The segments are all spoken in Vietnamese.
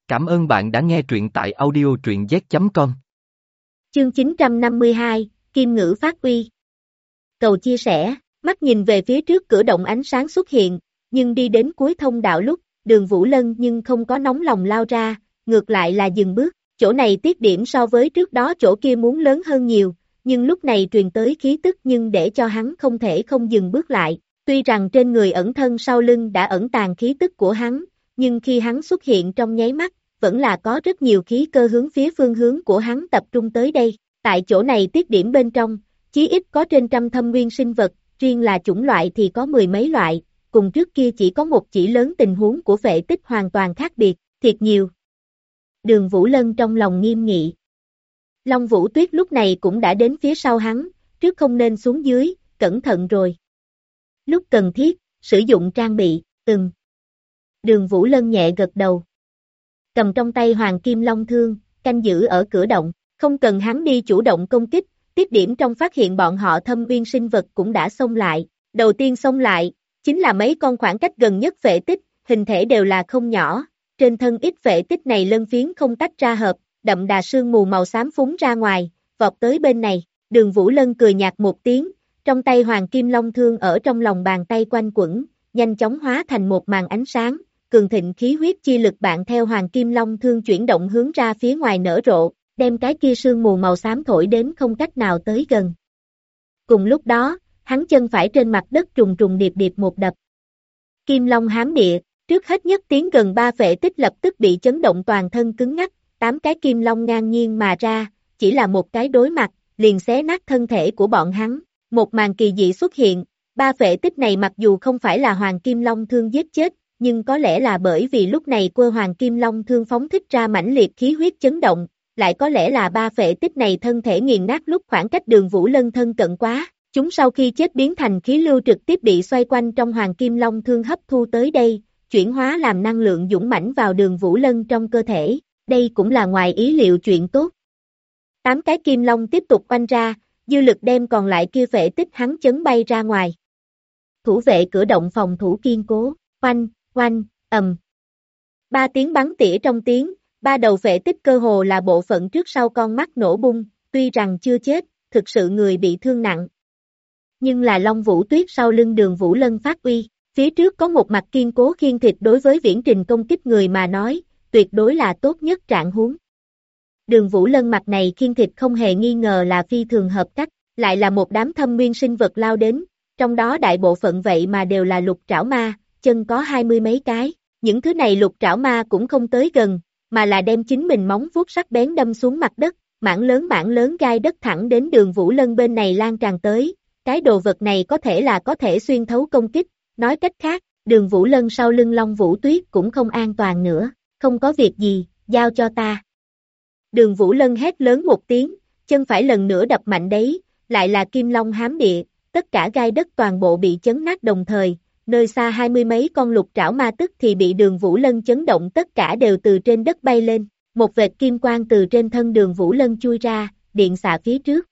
Cảm ơn bạn đã nghe truyện tại audio truyện z.com. Chương 952, Kim ngữ phát uy. Cầu chia sẻ, mắt nhìn về phía trước cửa động ánh sáng xuất hiện, nhưng đi đến cuối thông đạo lúc, Đường Vũ Lân nhưng không có nóng lòng lao ra, ngược lại là dừng bước, chỗ này tiết điểm so với trước đó chỗ kia muốn lớn hơn nhiều, nhưng lúc này truyền tới khí tức nhưng để cho hắn không thể không dừng bước lại, tuy rằng trên người ẩn thân sau lưng đã ẩn tàng khí tức của hắn, nhưng khi hắn xuất hiện trong nháy mắt, vẫn là có rất nhiều khí cơ hướng phía phương hướng của hắn tập trung tới đây. Tại chỗ này tiết điểm bên trong, chí ít có trên trăm thâm nguyên sinh vật, riêng là chủng loại thì có mười mấy loại, cùng trước kia chỉ có một chỉ lớn tình huống của phệ tích hoàn toàn khác biệt, thiệt nhiều. Đường Vũ Lân trong lòng nghiêm nghị. Long Vũ Tuyết lúc này cũng đã đến phía sau hắn, trước không nên xuống dưới, cẩn thận rồi. Lúc cần thiết, sử dụng trang bị, Đường Vũ Lân nhẹ gật đầu. Cầm trong tay Hoàng Kim Long Thương, canh giữ ở cửa động, không cần hắn đi chủ động công kích, tiết điểm trong phát hiện bọn họ thâm viên sinh vật cũng đã xông lại. Đầu tiên xông lại, chính là mấy con khoảng cách gần nhất phệ tích, hình thể đều là không nhỏ, trên thân ít phệ tích này lân phiến không tách ra hợp, đậm đà sương mù màu xám phúng ra ngoài, vọt tới bên này, Đường Vũ Lân cười nhạt một tiếng, trong tay Hoàng Kim Long Thương ở trong lòng bàn tay quanh quẩn, nhanh chóng hóa thành một màn ánh sáng. Cường thịnh khí huyết chi lực bạn theo Hoàng Kim Long Thương chuyển động hướng ra phía ngoài nở rộ, đem cái kia sương mù màu xám thổi đến không cách nào tới gần. Cùng lúc đó, hắn chân phải trên mặt đất trùng trùng điệp điệp một đập. Kim Long hám địa, trước hết nhất tiến gần ba phệ tích lập tức bị chấn động toàn thân cứng ngắc, 8 cái Kim Long ngang nhiên mà ra, chỉ là một cái đối mặt, liền xé nát thân thể của bọn hắn. Một màn kỳ dị xuất hiện, ba phệ tích này mặc dù không phải là Hoàng Kim Long Thương giết chết, nhưng có lẽ là bởi vì lúc này quơ Hoàng Kim Long Thương phóng thích ra mãnh liệt khí huyết chấn động, lại có lẽ là ba phệ tích này thân thể nghiền nát lúc khoảng cách Đường Vũ Lân thân cận quá, chúng sau khi chết biến thành khí lưu trực tiếp bị xoay quanh trong Hoàng Kim Long Thương hấp thu tới đây, chuyển hóa làm năng lượng dũng mãnh vào Đường Vũ Lân trong cơ thể, đây cũng là ngoài ý liệu chuyện tốt. 8 cái Kim Long tiếp tục oanh ra, dư lực đem còn lại kia phệ tích hắn chấn bay ra ngoài. Thủ vệ cửa động phòng thủ kiên cố, oanh, ầm. 3 tiếng bắn tỉa trong tiếng, 3 đầu phệ tích cơ hồ là bộ phận trước sau con mắt nổ bung, tuy rằng chưa chết, thực sự người bị thương nặng. Nhưng là Long Vũ Tuyết sau lưng Đường Vũ Lân phát uy, phía trước có một mặt kiên cố khiên thịt đối với viễn trình công kích người mà nói, tuyệt đối là tốt nhất trạng huống. Đường Vũ Lân mặt này khiên thịt không hề nghi ngờ là phi thường hợp cách, lại là một đám thâm nguyên sinh vật lao đến, trong đó đại bộ phận vậy mà đều là lục trảo ma. Chân có 20 mấy cái, những thứ này lục trảo ma cũng không tới gần, mà là đem chính mình móng vuốt sắc bén đâm xuống mặt đất, mảng lớn gai đất thẳng đến Đường Vũ Lân bên này lan tràn tới, cái đồ vật này có thể xuyên thấu công kích, nói cách khác, Đường Vũ Lân sau lưng Long Vũ Tuyết cũng không an toàn nữa, không có việc gì, giao cho ta. Đường Vũ Lân hét lớn một tiếng, chân phải lần nữa đập mạnh đấy, lại là Kim Long hám địa, tất cả gai đất toàn bộ bị chấn nát đồng thời. Nơi xa 20 mấy con lục trảo ma tức thì bị Đường Vũ Lân chấn động tất cả đều từ trên đất bay lên, một vệt kim quang từ trên thân Đường Vũ Lân chui ra, điện xạ phía trước.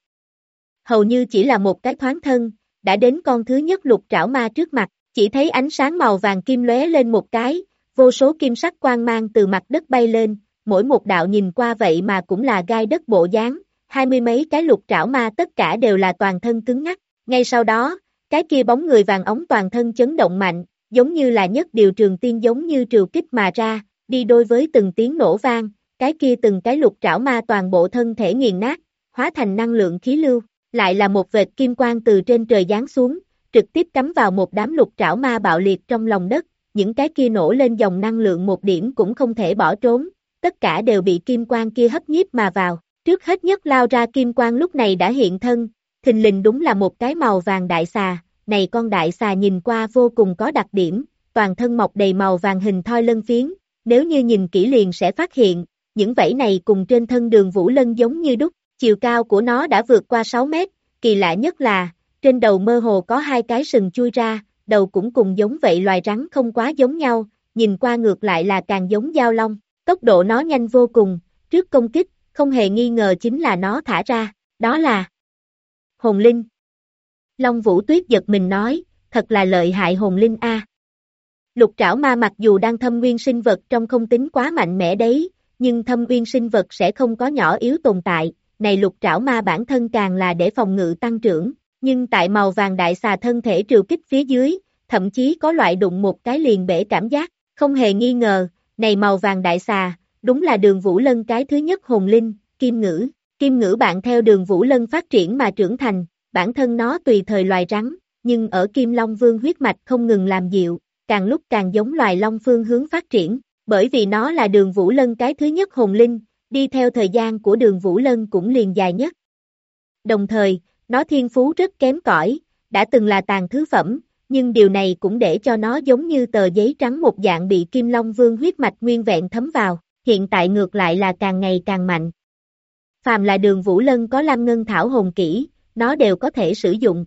Hầu như chỉ là một cái thoáng thân, đã đến con thứ nhất lục trảo ma trước mặt, chỉ thấy ánh sáng màu vàng kim lóe lên một cái, vô số kim sắc quang mang từ mặt đất bay lên, mỗi một đạo nhìn qua vậy mà cũng là gai đất bộ dáng, 20 mấy cái lục trảo ma tất cả đều là toàn thân cứng ngắc, ngay sau đó, cái kia bóng người vàng ống toàn thân chấn động mạnh, giống như là nhất điều trường tiên giống như trừu kích mà ra, đi đôi với từng tiếng nổ vang, cái kia từng cái lục trảo ma toàn bộ thân thể nghiền nát, hóa thành năng lượng khí lưu, lại là một vệt kim quang từ trên trời giáng xuống, trực tiếp cắm vào một đám lục trảo ma bạo liệt trong lòng đất, những cái kia nổ lên dòng năng lượng một điểm cũng không thể bỏ trốn, tất cả đều bị kim quang kia hấp nhiếp mà vào, trước hết nhất lao ra kim quang lúc này đã hiện thân. Thình lình đúng là một cái màu vàng đại xà, này con đại xà nhìn qua vô cùng có đặc điểm, toàn thân mọc đầy màu vàng hình thoi lân phiến, nếu như nhìn kỹ liền sẽ phát hiện, những vảy này cùng trên thân Đường Vũ Lân giống như đúc, chiều cao của nó đã vượt qua 6 mét, kỳ lạ nhất là, trên đầu mơ hồ có 2 cái sừng chui ra, đầu cũng cùng giống vậy loài rắn không quá giống nhau, nhìn qua ngược lại là càng giống dao long, tốc độ nó nhanh vô cùng, trước công kích, không hề nghi ngờ chính là nó thả ra, đó là Hồn Linh. Long Vũ Tuyết giật mình nói, thật là lợi hại hồn linh a. Lục trảo ma mặc dù đang thâm nguyên sinh vật trong không tính quá mạnh mẽ đấy, nhưng thâm nguyên sinh vật sẽ không có nhỏ yếu tồn tại, này lục trảo ma bản thân càng là để phòng ngự tăng trưởng, nhưng tại màu vàng đại xà thân thể trừ kích phía dưới, thậm chí có loại đụng một cái liền bể cảm giác, không hề nghi ngờ, này màu vàng đại xà, đúng là Đường Vũ Lân cái thứ nhất hồn linh, Kim Ngữ. Kim Ngữ bạn theo Đường Vũ Lân phát triển mà trưởng thành, bản thân nó tùy thời loài rắn, nhưng ở Kim Long Vương huyết mạch không ngừng làm dịu, càng lúc càng giống loài Long phương hướng phát triển, bởi vì nó là Đường Vũ Lân cái thứ nhất hồn linh, đi theo thời gian của Đường Vũ Lân cũng liền dài nhất. Đồng thời, nó thiên phú rất kém cỏi, đã từng là tàn thứ phẩm, nhưng điều này cũng để cho nó giống như tờ giấy trắng một dạng bị Kim Long Vương huyết mạch nguyên vẹn thấm vào, hiện tại ngược lại là càng ngày càng mạnh. Phàm là Đường Vũ Lân có Lam Ngân Thảo hồn kỹ, nó đều có thể sử dụng.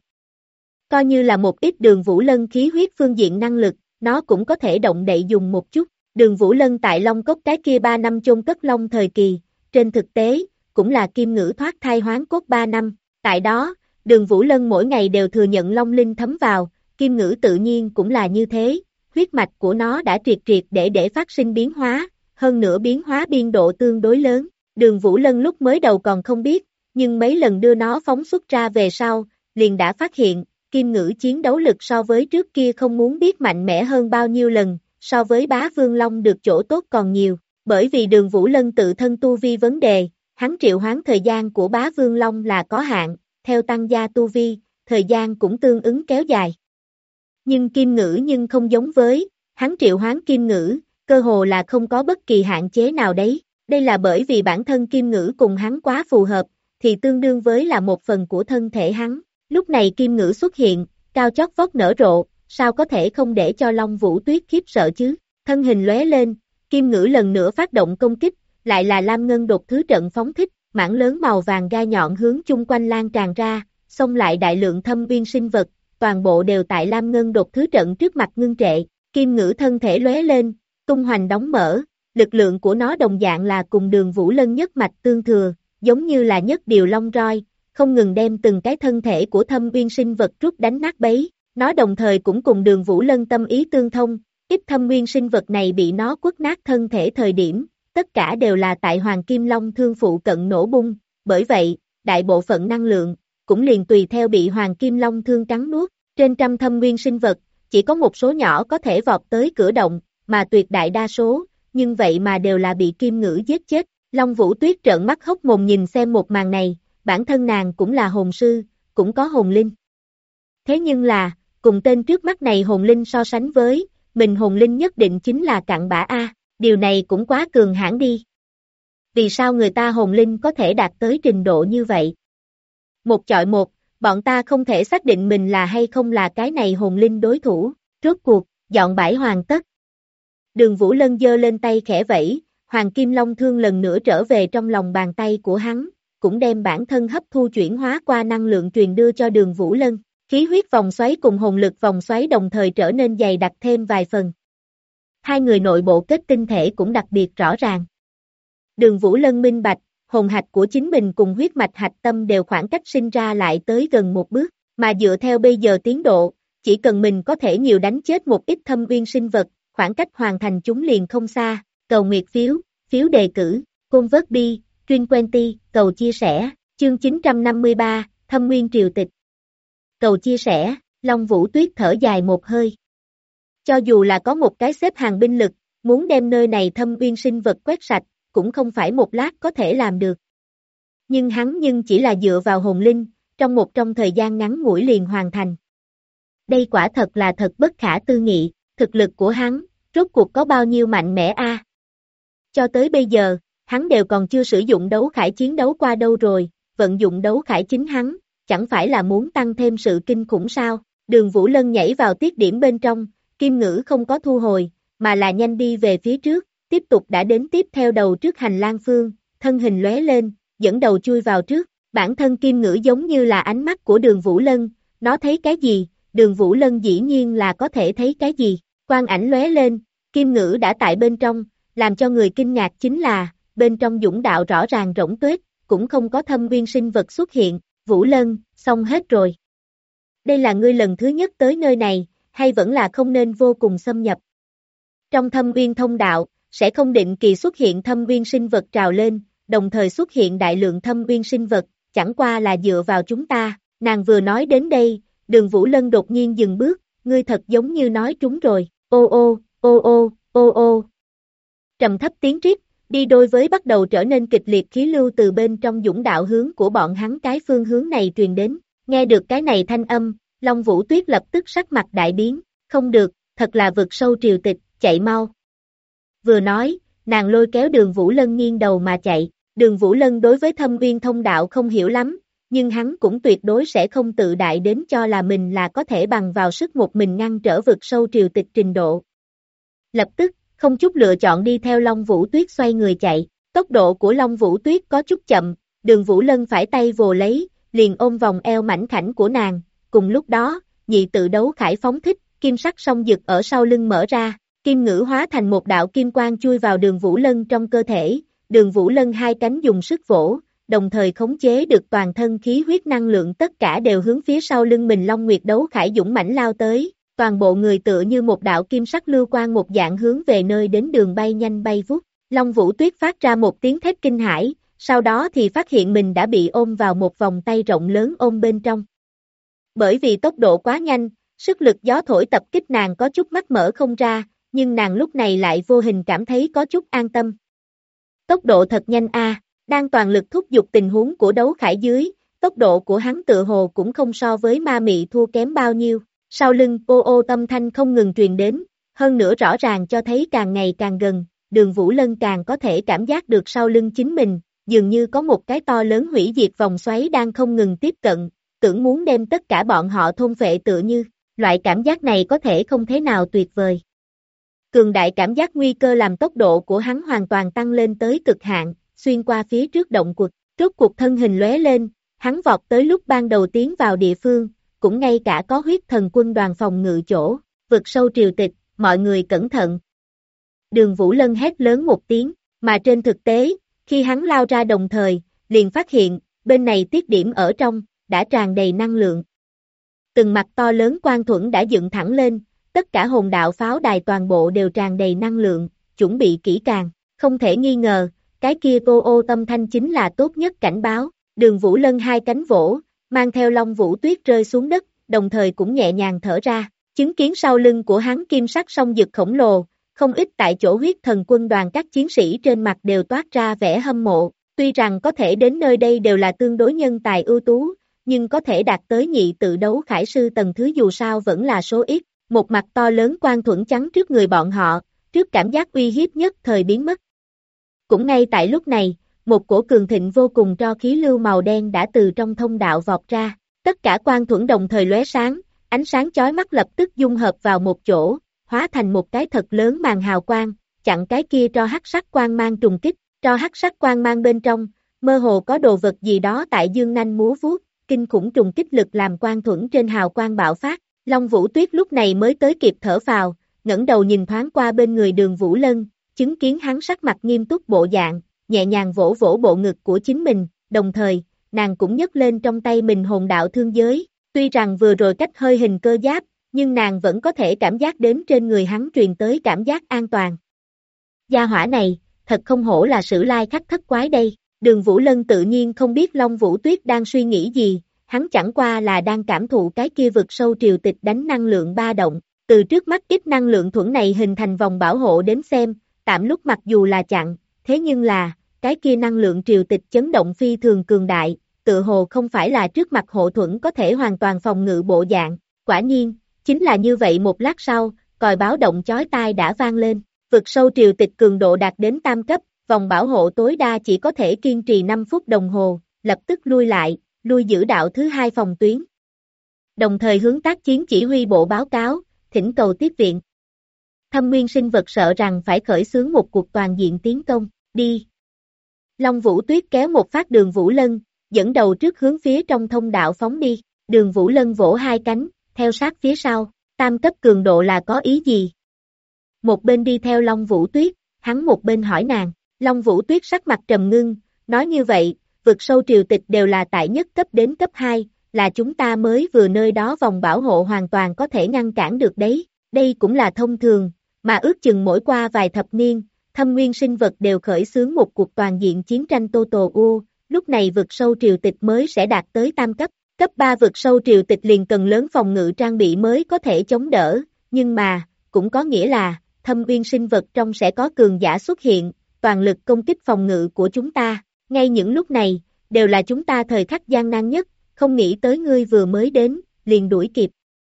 Coi như là một ít Đường Vũ Lân khí huyết phương diện năng lực, nó cũng có thể động đậy dùng một chút. Đường Vũ Lân tại Long Cốc cái kia 3 năm chôn cất Long thời kỳ, trên thực tế, cũng là Kim Ngữ thoát thai hoán cốt 3 năm. Tại đó, Đường Vũ Lân mỗi ngày đều thừa nhận Long Linh thấm vào, Kim Ngữ tự nhiên cũng là như thế, huyết mạch của nó đã triệt để phát sinh biến hóa, hơn nữa biến hóa biên độ tương đối lớn. Đường Vũ Lân lúc mới đầu còn không biết, nhưng mấy lần đưa nó phóng xuất ra về sau, liền đã phát hiện, Kim Ngữ chiến đấu lực so với trước kia không muốn biết mạnh mẽ hơn bao nhiêu lần, so với Bá Vương Long được chỗ tốt còn nhiều, bởi vì Đường Vũ Lân tự thân tu vi vấn đề, hắn triệu hoán thời gian của Bá Vương Long là có hạn, theo tăng gia tu vi, thời gian cũng tương ứng kéo dài. Nhưng Kim Ngữ nhưng không giống với, hắn triệu hoán Kim Ngữ, cơ hồ là không có bất kỳ hạn chế nào đấy, đây là bởi vì bản thân Kim Ngữ cùng hắn quá phù hợp, thì tương đương với là một phần của thân thể hắn. Lúc này Kim Ngữ xuất hiện, cao chót vót nở rộ, sao có thể không để cho Long Vũ Tuyết khiếp sợ chứ? Thân hình lóe lên, Kim Ngữ lần nữa phát động công kích, lại là Lam Ngân đột thứ trận phóng thích, mảng lớn màu vàng gai nhọn hướng chung quanh lan tràn ra, xông lại đại lượng thâm uyên sinh vật, toàn bộ đều tại Lam Ngân đột thứ trận trước mặt ngưng trệ. Kim Ngữ thân thể lóe lên, tung hoành đóng mở, lực lượng của nó đồng dạng là cùng Đường Vũ Lân nhất mạch tương thừa, giống như là nhất điều long roi, không ngừng đem từng cái thân thể của thâm uyên sinh vật rút đánh nát bấy. Nó đồng thời cũng cùng Đường Vũ Lân tâm ý tương thông, ít thâm nguyên sinh vật này bị nó quất nát thân thể thời điểm, tất cả đều là tại Hoàng Kim Long thương phụ cận nổ bung, bởi vậy, đại bộ phận năng lượng, cũng liền tùy theo bị Hoàng Kim Long thương cắn nuốt, trên trăm thâm nguyên sinh vật, chỉ có một số nhỏ có thể vọt tới cửa động, mà tuyệt đại đa số, nhưng vậy mà đều là bị Kim Ngữ giết chết. Long Vũ Tuyết trợn mắt hốc mồm nhìn xem một màn này, bản thân nàng cũng là hồn sư, cũng có hồn linh. Thế nhưng là, cùng tên trước mắt này hồn linh so sánh với, mình hồn linh nhất định chính là cặn bã A, điều này cũng quá cường hãn đi. Vì sao người ta hồn linh có thể đạt tới trình độ như vậy? Một chọi một, bọn ta không thể xác định mình là hay không là cái này hồn linh đối thủ, rốt cuộc, dọn bãi hoàn tất. Đường Vũ Lân giơ lên tay khẽ vẫy, Hoàng Kim Long thương lần nữa trở về trong lòng bàn tay của hắn, cũng đem bản thân hấp thu chuyển hóa qua năng lượng truyền đưa cho Đường Vũ Lân. Khí huyết vòng xoáy cùng hồn lực vòng xoáy đồng thời trở nên dày đặc thêm vài phần. Hai người nội bộ kết tinh thể cũng đặc biệt rõ ràng. Đường Vũ Lân minh bạch, hồn hạch của chính mình cùng huyết mạch hạch tâm đều khoảng cách sinh ra lại tới gần một bước, mà dựa theo bây giờ tiến độ, chỉ cần mình có thể nhiều đánh chết một ít thâm uyên sinh vật, khoảng cách hoàn thành chúng liền không xa. Cầu nguyệt phiếu, phiếu đề cử, convert bi, Truyền Quenty, cầu chia sẻ, chương 953, Thâm Nguyên Triều Tịch. Cầu chia sẻ, Long Vũ Tuyết thở dài một hơi. Cho dù là có một cái xếp hàng binh lực, muốn đem nơi này thâm uyên sinh vật quét sạch, cũng không phải một lát có thể làm được. Nhưng hắn chỉ là dựa vào hồn linh, trong thời gian ngắn ngủi liền hoàn thành. Đây quả thật là thật bất khả tư nghị, thực lực của hắn, rốt cuộc có bao nhiêu mạnh mẽ a? Cho tới bây giờ, hắn đều còn chưa sử dụng đấu khải chiến đấu qua đâu rồi, vận dụng đấu khải chính hắn, chẳng phải là muốn tăng thêm sự kinh khủng sao? Đường Vũ Lân nhảy vào tiết điểm bên trong, Kim Ngữ không có thu hồi, mà là nhanh đi về phía trước, tiếp tục đã đến tiếp theo đầu trước hành lang phương, thân hình lóe lên, dẫn đầu chui vào trước, bản thân Kim Ngữ giống như là ánh mắt của Đường Vũ Lân, nó thấy cái gì, Đường Vũ Lân dĩ nhiên là có thể thấy cái gì, quang ảnh lóe lên, Kim Ngữ đã tại bên trong, làm cho người kinh ngạc chính là, bên trong dũng đạo rõ ràng rỗng tuếch, cũng không có thâm uyên sinh vật xuất hiện. Vũ Lân, xong hết rồi. Đây là ngươi lần thứ nhất tới nơi này, hay vẫn là không nên vô cùng xâm nhập? Trong thâm uyên thông đạo, sẽ không định kỳ xuất hiện thâm uyên sinh vật trào lên, đồng thời xuất hiện đại lượng thâm uyên sinh vật, chẳng qua là dựa vào chúng ta. Nàng vừa nói đến đây, Đường Vũ Lân đột nhiên dừng bước, ngươi thật giống như nói trúng rồi, ô ô, ô ô, ô ô. Trầm thấp tiếng rít, đi đôi với bắt đầu trở nên kịch liệt khí lưu từ bên trong dũng đạo hướng của bọn hắn cái phương hướng này truyền đến. Nghe được cái này thanh âm, Long Vũ Tuyết lập tức sắc mặt đại biến, không được, thật là vực sâu triều tịch, chạy mau. Vừa nói, nàng lôi kéo Đường Vũ Lân nghiêng đầu mà chạy. Đường Vũ Lân đối với thâm uyên thông đạo không hiểu lắm, nhưng hắn cũng tuyệt đối sẽ không tự đại đến cho là mình là có thể bằng vào sức một mình ngăn trở vực sâu triều tịch trình độ. Lập tức, không chút lựa chọn đi theo Long Vũ Tuyết xoay người chạy. Tốc độ của Long Vũ Tuyết có chút chậm, Đường Vũ Lân phải tay vồ lấy, liền ôm vòng eo mảnh khảnh của nàng. Cùng lúc đó, nhị tự đấu khải phóng thích, kim sắc song dực ở sau lưng mở ra, kim ngữ hóa thành một đạo kim quang chui vào Đường Vũ Lân trong cơ thể. Đường Vũ Lân hai cánh dùng sức vỗ, đồng thời khống chế được toàn thân khí huyết năng lượng tất cả đều hướng phía sau lưng mình Long Nguyệt đấu khải dũng mãnh lao tới, toàn bộ người tựa như một đạo kim sắc lưu quang một dạng hướng về nơi đến đường bay nhanh bay vút. Long Vũ Tuyết phát ra một tiếng thét kinh hãi, sau đó thì phát hiện mình đã bị ôm vào một vòng tay rộng lớn ôm bên trong. Bởi vì tốc độ quá nhanh, sức lực gió thổi tập kích nàng có chút mắt mở không ra, nhưng nàng lúc này lại vô hình cảm thấy có chút an tâm. Tốc độ thật nhanh a, đang toàn lực thúc giục tình huống của đấu khải dưới, tốc độ của hắn tự hồ cũng không so với ma mị thua kém bao nhiêu. Sau lưng ô ô âm thanh không ngừng truyền đến, hơn nữa rõ ràng cho thấy càng ngày càng gần, Đường Vũ Lân càng có thể cảm giác được sau lưng chính mình, dường như có một cái to lớn hủy diệt vòng xoáy đang không ngừng tiếp cận, tưởng muốn đem tất cả bọn họ thôn phệ tựa như, loại cảm giác này có thể không thế nào tuyệt vời. Cường đại cảm giác nguy cơ làm tốc độ của hắn hoàn toàn tăng lên tới cực hạn, xuyên qua phía trước động quật, rốt cuộc thân hình lóe lên, hắn vọt tới lúc ban đầu tiến vào địa phương, cũng ngay cả có huyết thần quân đoàn phòng ngự chỗ, vực sâu triều tịch, mọi người cẩn thận. Đường Vũ Lân hét lớn một tiếng, mà trên thực tế, khi hắn lao ra đồng thời, liền phát hiện, bên này tiết điểm ở trong, đã tràn đầy năng lượng. Từng mặt to lớn quang thuẫn đã dựng thẳng lên, tất cả hồn đạo pháo đài toàn bộ đều tràn đầy năng lượng, chuẩn bị kỹ càng, không thể nghi ngờ, cái kia ô ô âm thanh chính là tốt nhất cảnh báo. Đường Vũ Lân hai cánh vỗ, mang theo Long Vũ Tuyết rơi xuống đất, đồng thời cũng nhẹ nhàng thở ra, chứng kiến sau lưng của hắn kim sắc song dực khổng lồ, không ít tại chỗ huyết thần quân đoàn các chiến sĩ trên mặt đều toát ra vẻ hâm mộ, tuy rằng có thể đến nơi đây đều là tương đối nhân tài ưu tú, nhưng có thể đạt tới nhị tự đấu khải sư tầng thứ dù sao vẫn là số ít, một mặt to lớn quang thuẫn chắn trước người bọn họ, trước cảm giác uy hiếp nhất thời biến mất. Cũng ngay tại lúc này, một cổ cường thịnh vô cùng tro khí lưu màu đen đã từ trong thông đạo vọt ra, tất cả quang thuẫn đồng thời lóe sáng, ánh sáng chói mắt lập tức dung hợp vào một chỗ, hóa thành một cái thật lớn màn hào quang, chặn cái kia tro hắc sắc quang mang trùng kích, tro hắc sắc quang mang bên trong, mơ hồ có đồ vật gì đó tại dương nanh múa vuốt, kinh khủng trùng kích lực làm quang thuẫn trên hào quang bạo phát. Long Vũ Tuyết lúc này mới tới kịp thở phào, ngẩng đầu nhìn thoáng qua bên người Đường Vũ Lân, chứng kiến hắn sắc mặt nghiêm túc bộ dạng, nhẹ nhàng vỗ vỗ bộ ngực của chính mình, đồng thời, nàng cũng nhấc lên trong tay mình hồn đạo thương giới, tuy rằng vừa rồi cách hơi hình cơ giáp, nhưng nàng vẫn có thể cảm giác đến trên người hắn truyền tới cảm giác an toàn. Gia hỏa này, thật không hổ là Sử Lai Khắc thất quái đây, Đường Vũ Lân tự nhiên không biết Long Vũ Tuyết đang suy nghĩ gì, hắn chẳng qua là đang cảm thụ cái kia vực sâu triều tịch đánh năng lượng ba động, từ trước mắt ít năng lượng thuẫn này hình thành vòng bảo hộ đến xem, tạm lúc mặc dù là chặn, thế nhưng là, cái kia năng lượng triều tịch chấn động phi thường cường đại, tự hồ không phải là trước mặt hộ thuẫn có thể hoàn toàn phòng ngự bộ dạng, quả nhiên, chính là như vậy một lát sau, còi báo động chói tai đã vang lên, vực sâu triều tịch cường độ đạt đến tam cấp, vòng bảo hộ tối đa chỉ có thể kiên trì 5 phút đồng hồ, lập tức lui lại, lui giữ đạo thứ hai phòng tuyến. Đồng thời hướng tác chiến chỉ huy bộ báo cáo, thỉnh cầu tiếp viện. Thâm nguyên sinh vật sợ rằng phải khởi xướng một cuộc toàn diện tiến công, đi. Long Vũ Tuyết kéo một phát Đường Vũ Lân, dẫn đầu trước hướng phía trong thông đạo phóng đi, Đường Vũ Lân vỗ hai cánh, theo sát phía sau, tam cấp cường độ là có ý gì? Một bên đi theo Long Vũ Tuyết, hắn một bên hỏi nàng, Long Vũ Tuyết sắc mặt trầm ngưng, nói như vậy, vực sâu triều tịch đều là tại nhất cấp đến cấp 2, là chúng ta mới vừa nơi đó vòng bảo hộ hoàn toàn có thể ngăn cản được đấy, đây cũng là thông thường, mà ước chừng mỗi qua vài thập niên, thâm nguyên sinh vật đều khởi xướng một cuộc toàn diện chiến tranh Total War, lúc này vực sâu triều tịch mới sẽ đạt tới tam cấp. Cấp 3 vực sâu triều tịch liền cần lớn phòng ngự trang bị mới có thể chống đỡ, nhưng mà, cũng có nghĩa là, thâm uyên sinh vật trong sẽ có cường giả xuất hiện, toàn lực công kích phòng ngự của chúng ta. Ngay những lúc này, đều là chúng ta thời khắc gian nan nhất, không nghĩ tới ngươi vừa mới đến, liền đuổi kịp.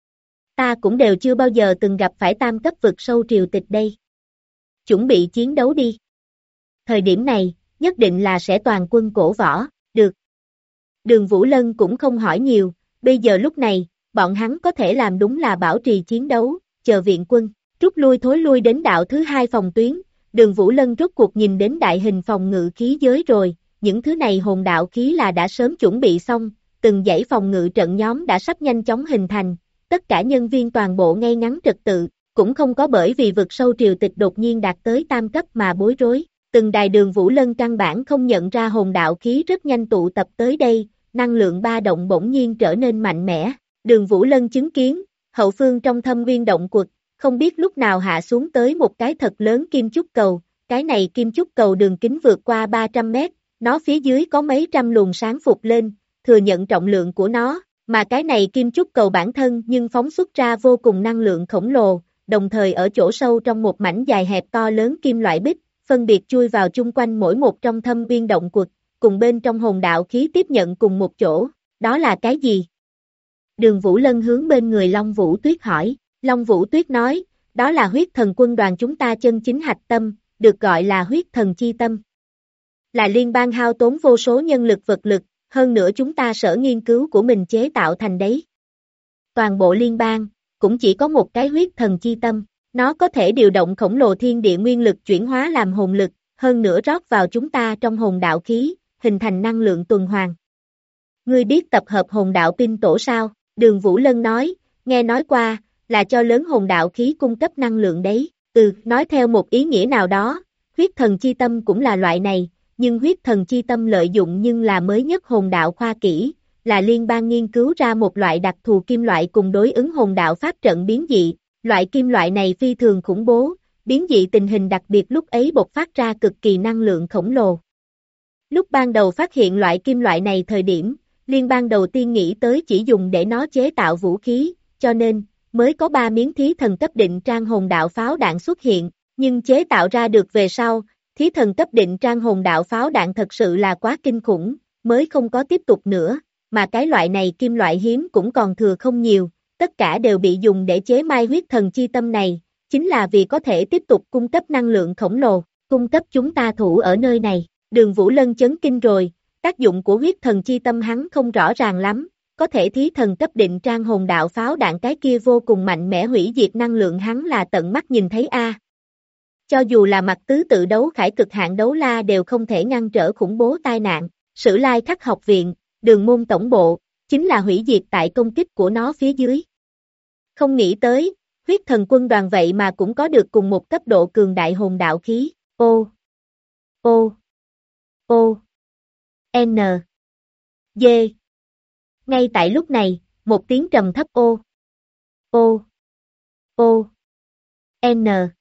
Ta cũng đều chưa bao giờ từng gặp phải tam cấp vực sâu triều tịch đây. Chuẩn bị chiến đấu đi. Thời điểm này, nhất định là sẽ toàn quân cổ võ, được. Đường Vũ Lân cũng không hỏi nhiều, bây giờ lúc này, bọn hắn có thể làm đúng là bảo trì chiến đấu, chờ viện quân, rút lui thối lui đến đạo thứ hai phòng tuyến, Đường Vũ Lân rốt cuộc nhìn đến đại hình phòng ngự khí giới rồi, những thứ này hồn đạo khí là đã sớm chuẩn bị xong, từng dãy phòng ngự trận nhóm đã sắp nhanh chóng hình thành, tất cả nhân viên toàn bộ ngay ngắn trật tự, cũng không có bởi vì vực sâu triều tịch đột nhiên đạt tới tam cấp mà bối rối, từng đài Đường Vũ Lân căn bản không nhận ra hồn đạo khí rất nhanh tụ tập tới đây, năng lượng ba động bỗng nhiên trở nên mạnh mẽ, Đường Vũ Lân chứng kiến, hậu phương trong thâm nguyên động quật, không biết lúc nào hạ xuống tới một cái thật lớn kim chúc cầu, cái này kim chúc cầu đường kính vượt qua 300 mét, nó phía dưới có mấy trăm luồng sáng phục lên, thừa nhận trọng lượng của nó, mà cái này kim chúc cầu bản thân nhưng phóng xuất ra vô cùng năng lượng khổng lồ, đồng thời ở chỗ sâu trong một mảnh dài hẹp to lớn kim loại bích, phân biệt chui vào chung quanh mỗi một trong thâm uyên động quật, cùng bên trong hồn đạo khí tiếp nhận cùng một chỗ, đó là cái gì? Đường Vũ Lân hướng bên người Long Vũ Tuyết hỏi, Long Vũ Tuyết nói, đó là huyết thần quân đoàn chúng ta chân chính hạch tâm, được gọi là huyết thần chi tâm. Là liên bang hao tốn vô số nhân lực vật lực, hơn nữa chúng ta sở nghiên cứu của mình chế tạo thành đấy. Toàn bộ liên bang, cũng chỉ có một cái huyết thần chi tâm, nó có thể điều động khổng lồ thiên địa nguyên lực chuyển hóa làm hồn lực, hơn nữa rót vào chúng ta trong hồn đạo khí, hình thành năng lượng tuần hoàn. Ngươi biết tập hợp hồn đạo pin tổ sao? Đường Vũ Lân nói, nghe nói qua, là cho lớn hồn đạo khí cung cấp năng lượng đấy, nói theo một ý nghĩa nào đó, huyết thần chi tâm cũng là loại này, nhưng huyết thần chi tâm lợi dụng nhưng là mới nhất hồn đạo khoa kỹ, là liên bang nghiên cứu ra một loại đặc thù kim loại cùng đối ứng hồn đạo pháp trận biến dị, loại kim loại này phi thường khủng bố, biến dị tình hình đặc biệt lúc ấy bộc phát ra cực kỳ năng lượng khổng lồ. Lúc ban đầu phát hiện loại kim loại này thời điểm, liên bang đầu tiên nghĩ tới chỉ dùng để nó chế tạo vũ khí, cho nên, mới có 3 miếng thí thần cấp định trang hồn đạo pháo đạn xuất hiện, nhưng chế tạo ra được về sau, thí thần cấp định trang hồn đạo pháo đạn thật sự là quá kinh khủng, mới không có tiếp tục nữa, mà cái loại này kim loại hiếm cũng còn thừa không nhiều, tất cả đều bị dùng để chế mai huyết thần chi tâm này, chính là vì có thể tiếp tục cung cấp năng lượng khổng lồ, cung cấp chúng ta thủ ở nơi này. Đường Vũ Lân chấn kinh rồi, tác dụng của huyết thần chi tâm hắn không rõ ràng lắm, có thể thí thần cấp định trang hồn đạo pháo đạn cái kia vô cùng mạnh mẽ hủy diệt năng lượng hắn là tận mắt nhìn thấy a. Cho dù là mặt tứ tự đấu khải cực hạn đấu la đều không thể ngăn trở khủng bố tai nạn, Sử Lai Khắc học viện, Đường môn tổng bộ, chính là hủy diệt tại công kích của nó phía dưới. Không nghĩ tới, huyết thần quân đoàn vậy mà cũng có được cùng một cấp độ cường đại hồn đạo khí, ô, ô, ô, n, d. Ngay tại lúc này, một tiếng trầm thấp ô, ô, ô, n,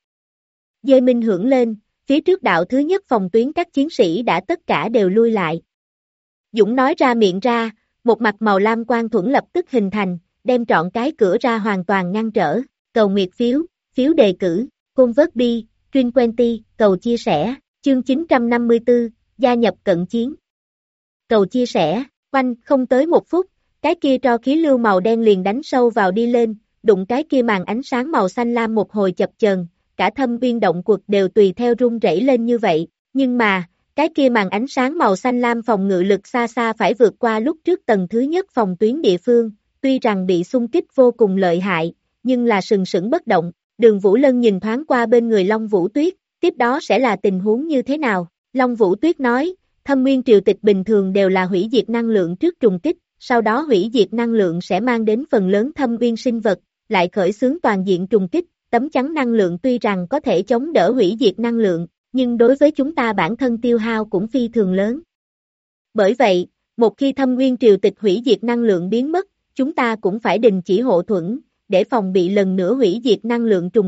dê minh hưởng lên, phía trước đạo thứ nhất phòng tuyến các chiến sĩ đã tất cả đều lui lại. Dũng nói ra miệng ra, một mặt màu lam quang thuẫn lập tức hình thành, đem trọn cái cửa ra hoàn toàn ngăn trở, cầu nguyệt phiếu, phiếu đề cử, convert bi, Trin Quenty, cầu chia sẻ, chương 954, gia nhập cận chiến. Cầu chia sẻ, oanh, không tới một phút, cái kia tro khí lưu màu đen liền đánh sâu vào đi lên, đụng cái kia màn ánh sáng màu xanh lam một hồi chập chờn, cả thâm uyên động quật đều tùy theo rung rẩy lên như vậy, nhưng mà, cái kia màn ánh sáng màu xanh lam phòng ngự lực xa xa phải vượt qua lúc trước tầng thứ nhất phòng tuyến địa phương, tuy rằng bị xung kích vô cùng lợi hại, nhưng là sừng sững bất động, Đường Vũ Lân nhìn thoáng qua bên người Long Vũ Tuyết, tiếp đó sẽ là tình huống như thế nào, Long Vũ Tuyết nói, thâm nguyên triều tịch bình thường đều là hủy diệt năng lượng trước trùng kích, sau đó hủy diệt năng lượng sẽ mang đến phần lớn thâm nguyên sinh vật, lại khởi xướng toàn diện trùng kích, tấm chắn năng lượng tuy rằng có thể chống đỡ hủy diệt năng lượng, nhưng đối với chúng ta bản thân tiêu hao cũng phi thường lớn. Bởi vậy, một khi thâm nguyên triều tịch hủy diệt năng lượng biến mất, chúng ta cũng phải đình chỉ hộ thuẫn, để phòng bị lần nữa hủy diệt năng lượng trùng kích,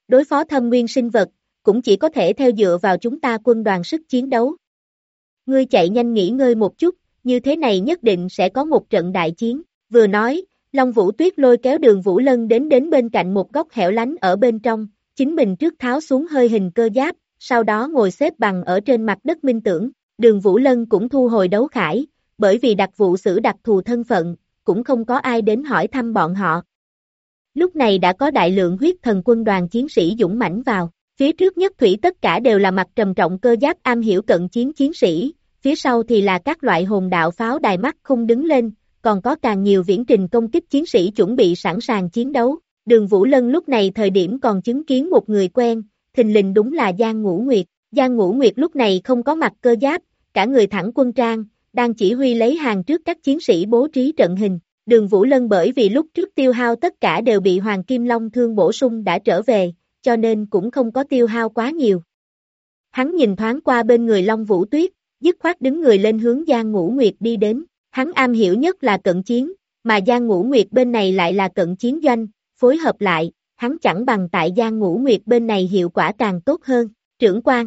đối phó thâm nguyên sinh vật, cũng chỉ có thể theo dựa vào chúng ta quân đoàn sức chiến đấu. Ngươi chạy nhanh nghỉ ngơi một chút, như thế này nhất định sẽ có một trận đại chiến. Vừa nói, Long Vũ Tuyết lôi kéo Đường Vũ Lân đến bên cạnh một góc hẻo lánh ở bên trong, chính mình trước tháo xuống hơi hình cơ giáp, sau đó ngồi xếp bằng ở trên mặt đất minh tưởng. Đường Vũ Lân cũng thu hồi đấu khải, bởi vì đặc vụ xử đặc thù thân phận, cũng không có ai đến hỏi thăm bọn họ. Lúc này đã có đại lượng huyết thần quân đoàn chiến sĩ dũng mãnh vào, phía trước nhất thủy tất cả đều là mặt trầm trọng cơ giáp am hiểu cận chiến chiến sĩ, phía sau thì là các loại hồn đạo pháo đài mắt khung đứng lên, còn có càng nhiều viễn trình công kích chiến sĩ chuẩn bị sẵn sàng chiến đấu. Đường Vũ Lân lúc này thời điểm còn chứng kiến một người quen, thình lình đúng là Giang Ngũ Nguyệt. Giang Ngũ Nguyệt lúc này không có mặc cơ giáp, cả người thẳng quân trang, đang chỉ huy lấy hàng trước các chiến sĩ bố trí trận hình. Đường Vũ Lân bởi vì lúc trước tiêu hao tất cả đều bị Hoàng Kim Long thương bổ sung đã trở về, cho nên cũng không có tiêu hao quá nhiều. Hắn nhìn thoáng qua bên người Long Vũ Tuyết, dứt khoát đứng người lên hướng Giang Ngũ Nguyệt đi đến. Hắn am hiểu nhất là cận chiến, mà Giang Ngũ Nguyệt bên này lại là cận chiến doanh, phối hợp lại, hắn chẳng bằng tại Giang Ngũ Nguyệt bên này hiệu quả càng tốt hơn. Trưởng quan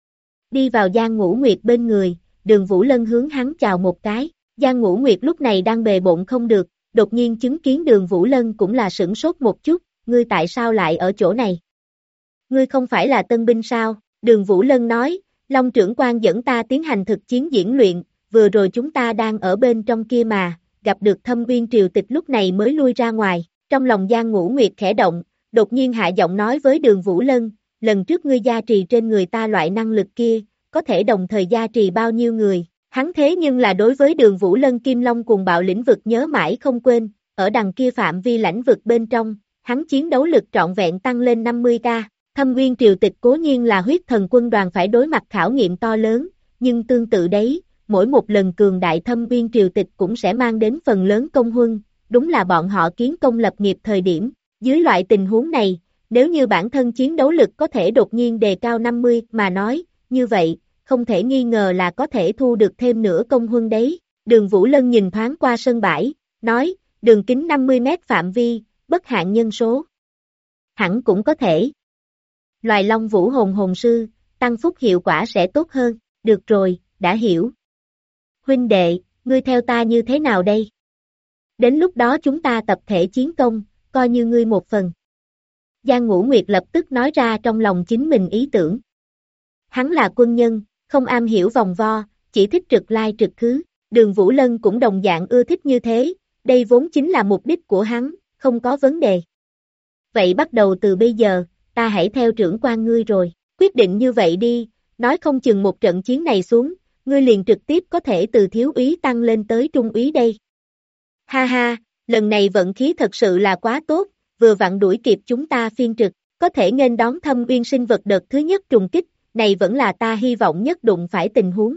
đi vào Giang Ngũ Nguyệt bên người, Đường Vũ Lân hướng hắn chào một cái. Giang Ngũ Nguyệt lúc này đang bề bộn không được, đột nhiên chứng kiến Đường Vũ Lân cũng là sửng sốt một chút, ngươi tại sao lại ở chỗ này? Ngươi không phải là tân binh sao? Đường Vũ Lân nói, Long trưởng quan dẫn ta tiến hành thực chiến diễn luyện, vừa rồi chúng ta đang ở bên trong kia mà, gặp được Thâm Uyên Triều Tịch lúc này mới lui ra ngoài. Trong lòng Giang Ngũ Nguyệt khẽ động, đột nhiên hạ giọng nói với Đường Vũ Lân, lần trước ngươi gia trì trên người ta loại năng lực kia, có thể đồng thời gia trì bao nhiêu người? Hắn thế nhưng là đối với Đường Vũ Lân Kim Long cuồng bạo lĩnh vực nhớ mãi không quên, ở đằng kia phạm vi lãnh vực bên trong, hắn chiến đấu lực trọn vẹn tăng lên 50k. Thâm Uyên Triều Tịch cố nhiên là huyết thần quân đoàn phải đối mặt khảo nghiệm to lớn, nhưng tương tự đấy, mỗi một lần cường đại Thâm Uyên Triều Tịch cũng sẽ mang đến phần lớn công huân, đúng là bọn họ kiến công lập nghiệp thời điểm. Dưới loại tình huống này, nếu như bản thân chiến đấu lực có thể đột nhiên đề cao 50 mà nói, như vậy, không thể nghi ngờ là có thể thu được thêm nửa công huân đấy. Đường Vũ Lân nhìn thoáng qua sân bãi, nói, đường kính 50 mét phạm vi, bất hạn nhân số. Hẳn cũng có thể. Loài Long Vũ hồn sư, tăng phúc hiệu quả sẽ tốt hơn. Được rồi, đã hiểu. Huynh đệ, ngươi theo ta như thế nào đây? Đến lúc đó chúng ta tập thể chiến công, coi như ngươi một phần. Giang Ngũ Nguyệt lập tức nói ra trong lòng chính mình ý tưởng. Hắn là quân nhân, không am hiểu vòng vo, chỉ thích trực lai trực khứ. Đường Vũ Lân cũng đồng dạng ưa thích như thế, đây vốn chính là mục đích của hắn, không có vấn đề. Vậy bắt đầu từ bây giờ, ta hãy theo trưởng quan ngươi rồi, quyết định như vậy đi, nói không chừng một trận chiến này xuống, ngươi liền trực tiếp có thể từ thiếu úy tăng lên tới trung úy đây. Ha ha, lần này vận khí thật sự là quá tốt, vừa vặn đuổi kịp chúng ta phiên trực, có thể nghênh đón Thâm Uyên sinh vật đợt thứ nhất trùng kích, này vẫn là ta hy vọng nhất đụng phải tình huống.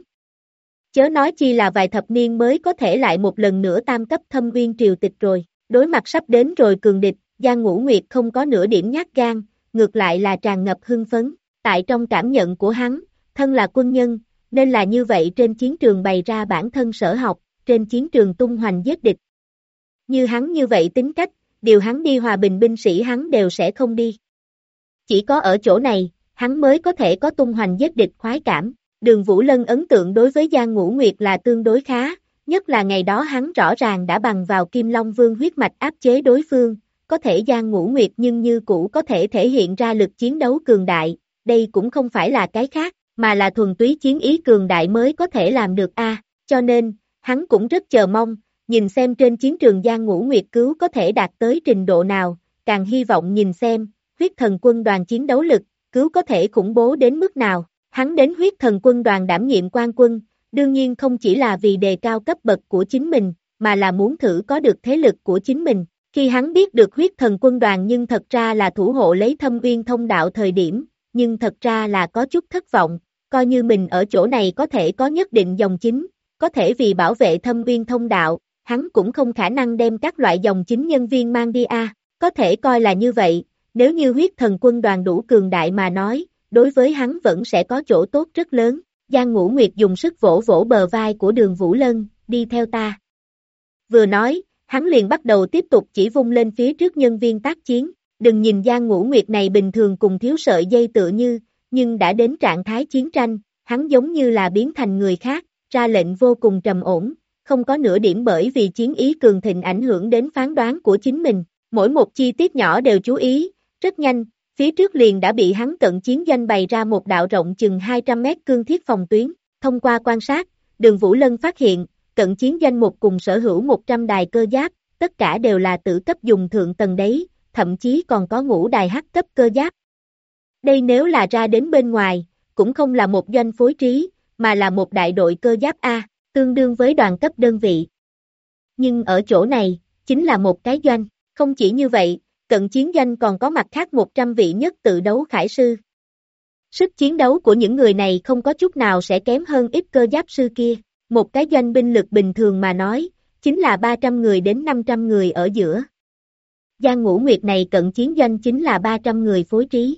Chớ nói chi là vài thập niên mới có thể lại một lần nữa tam cấp Thâm Uyên Triều Tịch rồi, đối mặt sắp đến rồi cường địch, Giang Ngũ Nguyệt không có nửa điểm nhát gan, ngược lại là tràn ngập hưng phấn, tại trong cảm nhận của hắn, thân là quân nhân, nên là như vậy trên chiến trường bày ra bản thân sở học, trên chiến trường tung hoành giết địch. Như hắn như vậy tính cách, điều hắn đi hòa bình binh sĩ hắn đều sẽ không đi. Chỉ có ở chỗ này, hắn mới có thể có tung hoành giết địch khoái cảm. Đường Vũ Lân ấn tượng đối với Giang Ngũ Nguyệt là tương đối khá, nhất là ngày đó hắn rõ ràng đã bằng vào Kim Long Vương huyết mạch áp chế đối phương, có thể Giang Ngũ Nguyệt nhưng như cũ có thể thể hiện ra lực chiến đấu cường đại, đây cũng không phải là cái khác, mà là thuần túy chiến ý cường đại mới có thể làm được cho nên, hắn cũng rất chờ mong, nhìn xem trên chiến trường Giang Ngũ Nguyệt cứu có thể đạt tới trình độ nào, càng hy vọng nhìn xem, huyết thần quân đoàn chiến đấu lực, cứu có thể khủng bố đến mức nào. Hắn đến huyết thần quân đoàn đảm nhiệm quan quân, đương nhiên không chỉ là vì đề cao cấp bậc của chính mình, mà là muốn thử có được thế lực của chính mình. Khi hắn biết được huyết thần quân đoàn nhưng thật ra là thủ hộ lấy Thâm Uyên thông đạo thời điểm, nhưng thật ra là có chút thất vọng, coi như mình ở chỗ này có thể có nhất định dòng chính, có thể vì bảo vệ Thâm Uyên thông đạo, hắn cũng không khả năng đem các loại dòng chính nhân viên mang đi có thể coi là như vậy, nếu như huyết thần quân đoàn đủ cường đại mà nói, đối với hắn vẫn sẽ có chỗ tốt rất lớn. Giang Ngũ Nguyệt dùng sức vỗ vỗ bờ vai của Đường Vũ Lân, đi theo ta. Vừa nói, hắn liền bắt đầu tiếp tục chỉ vung lên phía trước nhân viên tác chiến, Đừng nhìn Giang Ngũ Nguyệt này bình thường cùng thiếu sợi dây tựa như, nhưng đã đến trạng thái chiến tranh, hắn giống như là biến thành người khác, ra lệnh vô cùng trầm ổn, không có nửa điểm bởi vì chiến ý cường thịnh ảnh hưởng đến phán đoán của chính mình, mỗi một chi tiết nhỏ đều chú ý, rất nhanh, phía trước liền đã bị hắn cận chiến doanh bày ra một đạo rộng chừng 200 mét cương thiết phòng tuyến, thông qua quan sát, Đường Vũ Lân phát hiện, cận chiến doanh một cùng sở hữu 100 đài cơ giáp, tất cả đều là tử cấp dùng thượng tầng đấy, thậm chí còn có ngũ đài hắc cấp cơ giáp. Đây nếu là ra đến bên ngoài, cũng không là một doanh phối trí, mà là một đại đội cơ giáp A, tương đương với đoàn cấp đơn vị. Nhưng ở chỗ này, chính là một cái doanh, không chỉ như vậy, cận chiến doanh còn có mặt khác 100 vị nhất tự đấu khải sư. Sức chiến đấu của những người này không có chút nào sẽ kém hơn ít cơ giáp sư kia, một cái doanh binh lực bình thường mà nói, chính là 300 người đến 500 người ở giữa. Giang Ngũ Nguyệt này cận chiến doanh chính là 300 người phối trí.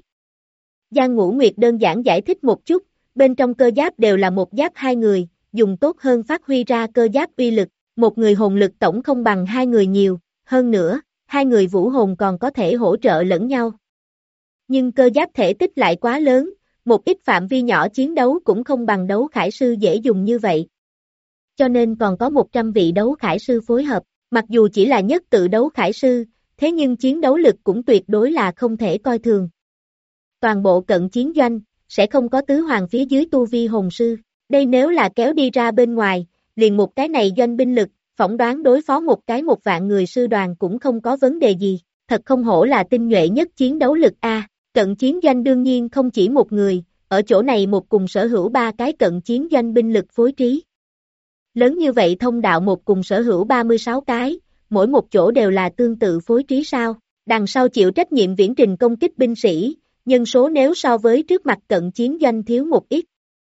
Giang Ngũ Nguyệt đơn giản giải thích một chút, bên trong cơ giáp đều là một giáp hai người, dùng tốt hơn phát huy ra cơ giáp uy lực, một người hồn lực tổng không bằng hai người nhiều, hơn nữa, hai người vũ hồn còn có thể hỗ trợ lẫn nhau. Nhưng cơ giáp thể tích lại quá lớn, một ít phạm vi nhỏ chiến đấu cũng không bằng đấu khải sư dễ dùng như vậy. Cho nên còn có 100 vị đấu khải sư phối hợp, mặc dù chỉ là nhất tự đấu khải sư, thế nhưng chiến đấu lực cũng tuyệt đối là không thể coi thường. Toàn bộ cận chiến doanh, sẽ không có tứ hoàng phía dưới tu vi hồn sư, đây nếu là kéo đi ra bên ngoài, liền một cái này doanh binh lực, phỏng đoán đối phó một cái 1.000 người sư đoàn cũng không có vấn đề gì, thật không hổ là tinh nhuệ nhất chiến đấu lực A, cận chiến doanh đương nhiên không chỉ một người, ở chỗ này một cùng sở hữu 3 cái cận chiến doanh binh lực phối trí. Lớn như vậy thông đạo một cùng sở hữu 36 cái, mỗi một chỗ đều là tương tự phối trí sao, đằng sau chịu trách nhiệm viễn trình công kích binh sĩ, nhân số nếu so với trước mặt cận chiến doanh thiếu một ít.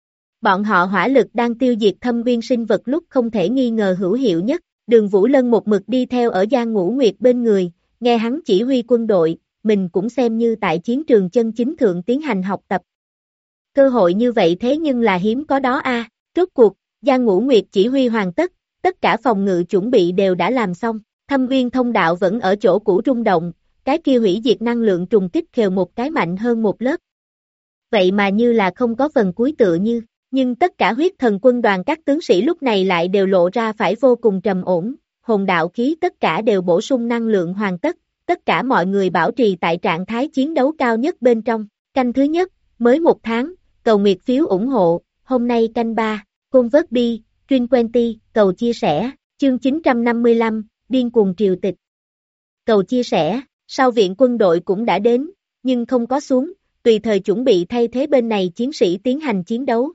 Bọn họ hỏa lực đang tiêu diệt thâm viên sinh vật lúc không thể nghi ngờ hữu hiệu nhất, Đường Vũ Lân một mực đi theo ở Giang Ngũ Nguyệt bên người, nghe hắn chỉ huy quân đội, mình cũng xem như tại chiến trường chân chính thượng tiến hành học tập. Cơ hội như vậy thế nhưng là hiếm có đó a. Rốt cuộc, Giang Ngũ Nguyệt chỉ huy hoàn tất, tất cả phòng ngự chuẩn bị đều đã làm xong, thâm viên thông đạo vẫn ở chỗ cũ rung động, cái kia hủy diệt năng lượng trùng kích khều một cái mạnh hơn một lớp. Vậy mà như là không có phần cuối tựa như, nhưng tất cả huyết thần quân đoàn các tướng sĩ lúc này lại đều lộ ra phải vô cùng trầm ổn, hồn đạo khí tất cả đều bổ sung năng lượng hoàn tất cả mọi người bảo trì tại trạng thái chiến đấu cao nhất bên trong, canh thứ nhất, mới 1 tháng, cầu nguyệt phiếu ủng hộ, hôm nay canh 3, Convert Bi, Truyền Quenty, cầu chia sẻ, chương 955, điên cuồng triều tịch. Cầu chia sẻ, sau viện quân đội cũng đã đến, nhưng không có xuống, tùy thời chuẩn bị thay thế bên này chiến sĩ tiến hành chiến đấu.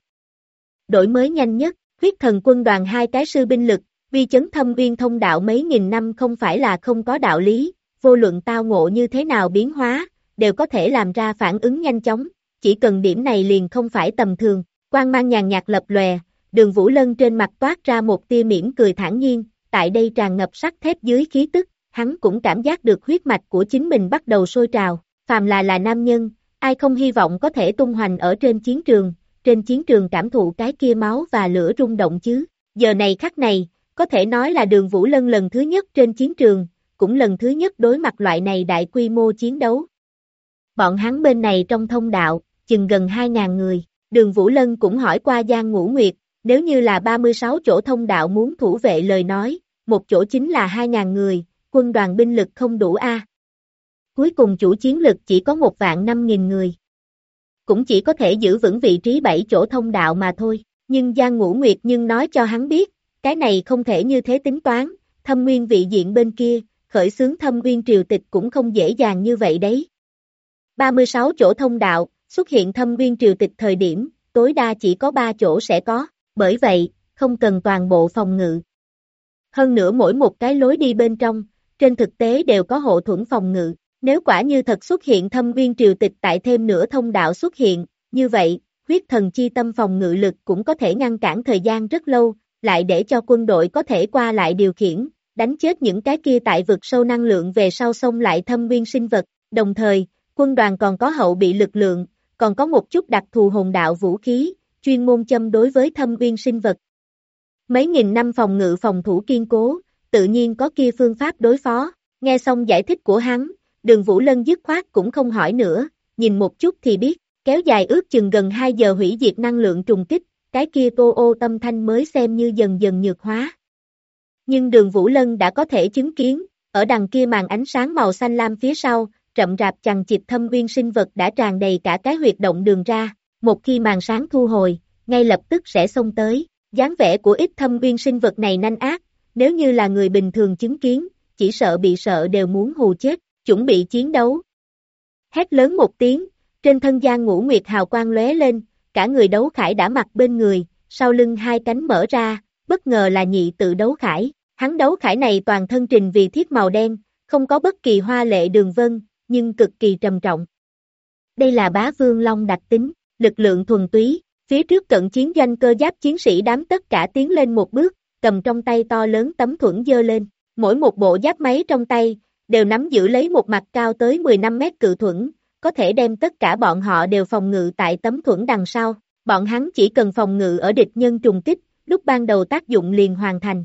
Đổi mới nhanh nhất, huyết thần quân đoàn 2 cái sư binh lực, vi chấn thâm uyên thông đạo mấy nghìn năm không phải là không có đạo lý, vô luận tao ngộ như thế nào biến hóa, đều có thể làm ra phản ứng nhanh chóng, chỉ cần điểm này liền không phải tầm thường, quang mang nhàn nhạt lập lòe, Đường Vũ Lân trên mặt toát ra một tia mỉm cười thản nhiên, tại đây tràn ngập sắt thép dưới khí tức, hắn cũng cảm giác được huyết mạch của chính mình bắt đầu sôi trào, phàm là nam nhân, ai không hy vọng có thể tung hoành ở trên chiến trường cảm thụ cái kia máu và lửa rung động chứ, giờ này khắc này, có thể nói là Đường Vũ Lân lần thứ nhất trên chiến trường, cũng lần thứ nhất đối mặt loại này đại quy mô chiến đấu. Bọn hắn bên này trong thông đạo, chừng gần 2.000 người, Đường Vũ Lân cũng hỏi qua Giang Ngũ Nguyệt, nếu như là 36 chỗ thông đạo muốn thủ vệ lời nói, một chỗ chính là 2.000 người, quân đoàn binh lực không đủ a. Cuối cùng chủ chiến lực chỉ có 1.500.000 người. Cũng chỉ có thể giữ vững vị trí 7 chỗ thông đạo mà thôi, nhưng Giang Ngũ Nguyệt nhưng nói cho hắn biết, cái này không thể như thế tính toán, thâm nguyên vị diện bên kia, khởi xướng thâm nguyên triều tịch cũng không dễ dàng như vậy đấy. 36 chỗ thông đạo, xuất hiện thâm nguyên triều tịch thời điểm, tối đa chỉ có 3 chỗ sẽ có, bởi vậy, không cần toàn bộ phòng ngự. Hơn nữa mỗi một cái lối đi bên trong, trên thực tế đều có hộ thuẫn phòng ngự, nếu quả như thật xuất hiện thâm nguyên triều tịch tại thêm nửa thông đạo xuất hiện, như vậy, huyết thần chi tâm phòng ngự lực cũng có thể ngăn cản thời gian rất lâu, lại để cho quân đội có thể qua lại điều khiển, đánh chết những cái kia tại vực sâu năng lượng về sau xông lại thâm nguyên sinh vật, đồng thời, quân đoàn còn có hậu bị lực lượng, còn có một chút đặc thù hồn đạo vũ khí, chuyên môn châm đối với thâm nguyên sinh vật. Mấy nghìn năm phòng ngự phòng thủ kiên cố, tự nhiên có kia phương pháp đối phó, nghe xong giải thích của hắn, Đường Vũ Lân dứt khoát cũng không hỏi nữa, nhìn một chút thì biết, kéo dài ước chừng gần 2 giờ hủy diệt năng lượng trùng kích, cái kia tô ô tâm thanh mới xem như dần dần nhược hóa. Nhưng Đường Vũ Lân đã có thể chứng kiến, ở đằng kia màn ánh sáng màu xanh lam phía sau, rậm rạp chằng chịt thâm uyên sinh vật đã tràn đầy cả cái huyệt động đường ra, một khi màn sáng thu hồi, ngay lập tức sẽ xông tới, dáng vẻ của ít thâm uyên sinh vật này nanh ác, nếu như là người bình thường chứng kiến, chỉ sợ bị sợ đều muốn hù chết, chuẩn bị chiến đấu. Hét lớn một tiếng, trên thân Giang Ngũ Nguyệt hào quang lóe lên, cả người đấu khải đã mặc bên người, sau lưng hai cánh mở ra, bất ngờ là nhị tự đấu khải, hắn đấu khải này toàn thân trình vì thiết màu đen, không có bất kỳ hoa lệ đường vân, nhưng cực kỳ trầm trọng. Đây là Bá Vương Long đặc tính, lực lượng thuần túy, phía trước cận chiến doanh cơ giáp chiến sĩ đám tất cả tiến lên một bước, cầm trong tay to lớn tấm thuẫn giơ lên, mỗi một bộ giáp máy trong tay, đều nắm giữ lấy một mặt cao tới 15 mét cự thuẫn, có thể đem tất cả bọn họ đều phòng ngự tại tấm thuẫn đằng sau, bọn hắn chỉ cần phòng ngự ở địch nhân trùng kích, lúc ban đầu tác dụng liền hoàn thành.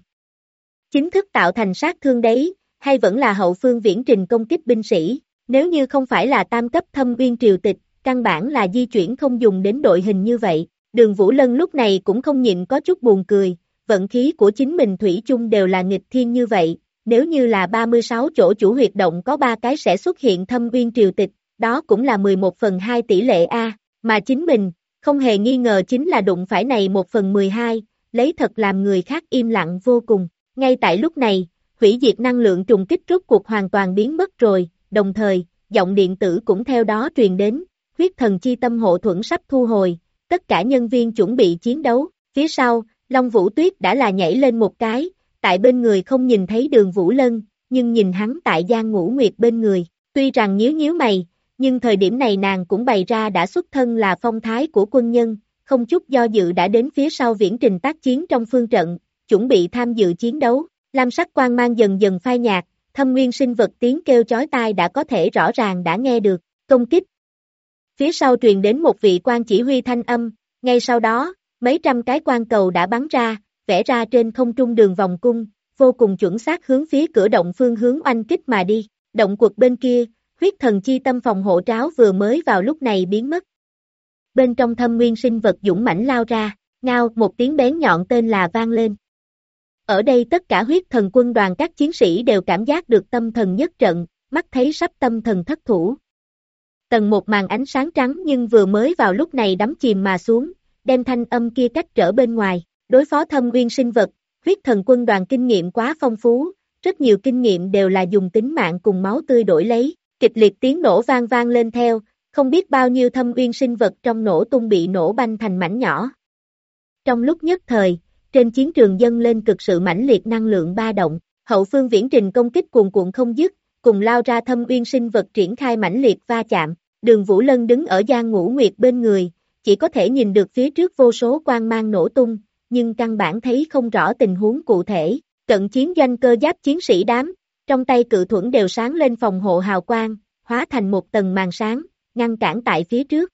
Chính thức tạo thành sát thương đấy, hay vẫn là hậu phương viễn trình công kích binh sĩ, nếu như không phải là tam cấp thâm uyên triều tịch, căn bản là di chuyển không dùng đến đội hình như vậy, Đường Vũ Lân lúc này cũng không nhịn có chút buồn cười, vận khí của chính mình thủy chung đều là nghịch thiên như vậy, nếu như là 36 chỗ chủ huyệt động có 3 cái sẽ xuất hiện thâm uyên triều tịch, đó cũng là 11/2 tỷ lệ A, mà chính mình, không hề nghi ngờ chính là đụng phải này 1/12, lấy thật làm người khác im lặng vô cùng. Ngay tại lúc này, hủy diệt năng lượng trùng kích rốt cuộc hoàn toàn biến mất rồi, đồng thời, giọng điện tử cũng theo đó truyền đến, huyết thần chi tâm hộ thuẫn sắp thu hồi, tất cả nhân viên chuẩn bị chiến đấu, phía sau, Long Vũ Tuyết đã là nhảy lên một cái, tại bên người không nhìn thấy Đường Vũ Lân, nhưng nhìn hắn tại Giang Ngũ Nguyệt bên người, tuy rằng nhíu nhíu mày, nhưng thời điểm này nàng cũng bày ra đã xuất thân là phong thái của quân nhân, không chút do dự đã đến phía sau viễn trình tác chiến trong phương trận, chuẩn bị tham dự chiến đấu, lam sắc quang mang dần dần phai nhạt, thâm nguyên sinh vật tiếng kêu chói tai đã có thể rõ ràng đã nghe được, công kích. Phía sau truyền đến một vị quan chỉ huy thanh âm, ngay sau đó, mấy trăm cái quan cầu đã bắn ra, vẽ ra trên không trung đường vòng cung, vô cùng chuẩn xác hướng phía cửa động phương hướng oanh kích mà đi, động quật bên kia, huyết thần chi tâm phòng hộ tráo vừa mới vào lúc này biến mất. Bên trong thâm nguyên sinh vật dũng mãnh lao ra, ngao một tiếng bén nhọn tên là vang lên. Ở đây tất cả huyết thần quân đoàn các chiến sĩ đều cảm giác được tâm thần nhất trận, mắt thấy sắp tâm thần thất thủ. Tầng một màn ánh sáng trắng nhưng vừa mới vào lúc này đắm chìm mà xuống, đem thanh âm kia cách trở bên ngoài, đối phó thâm nguyên sinh vật, huyết thần quân đoàn kinh nghiệm quá phong phú, rất nhiều kinh nghiệm đều là dùng tính mạng cùng máu tươi đổi lấy, kịch liệt tiếng nổ vang vang lên theo, không biết bao nhiêu thâm nguyên sinh vật trong nổ tung bị nổ banh thành mảnh nhỏ. Trong lúc nhất thời, trên chiến trường dâng lên cực sự mãnh liệt năng lượng ba động, hậu phương viễn trình công kích cuồn cuộn không dứt, cùng lao ra thâm uyên sinh vật triển khai mãnh liệt va chạm, Đường Vũ Lân đứng ở Giang Ngũ Nguyệt bên người, chỉ có thể nhìn được phía trước vô số quang mang nổ tung, nhưng căn bản thấy không rõ tình huống cụ thể, cận chiến doanh cơ giáp chiến sĩ đám, trong tay cự thuẫn đều sáng lên phòng hộ hào quang, hóa thành một tầng màn sáng, ngăn cản tại phía trước.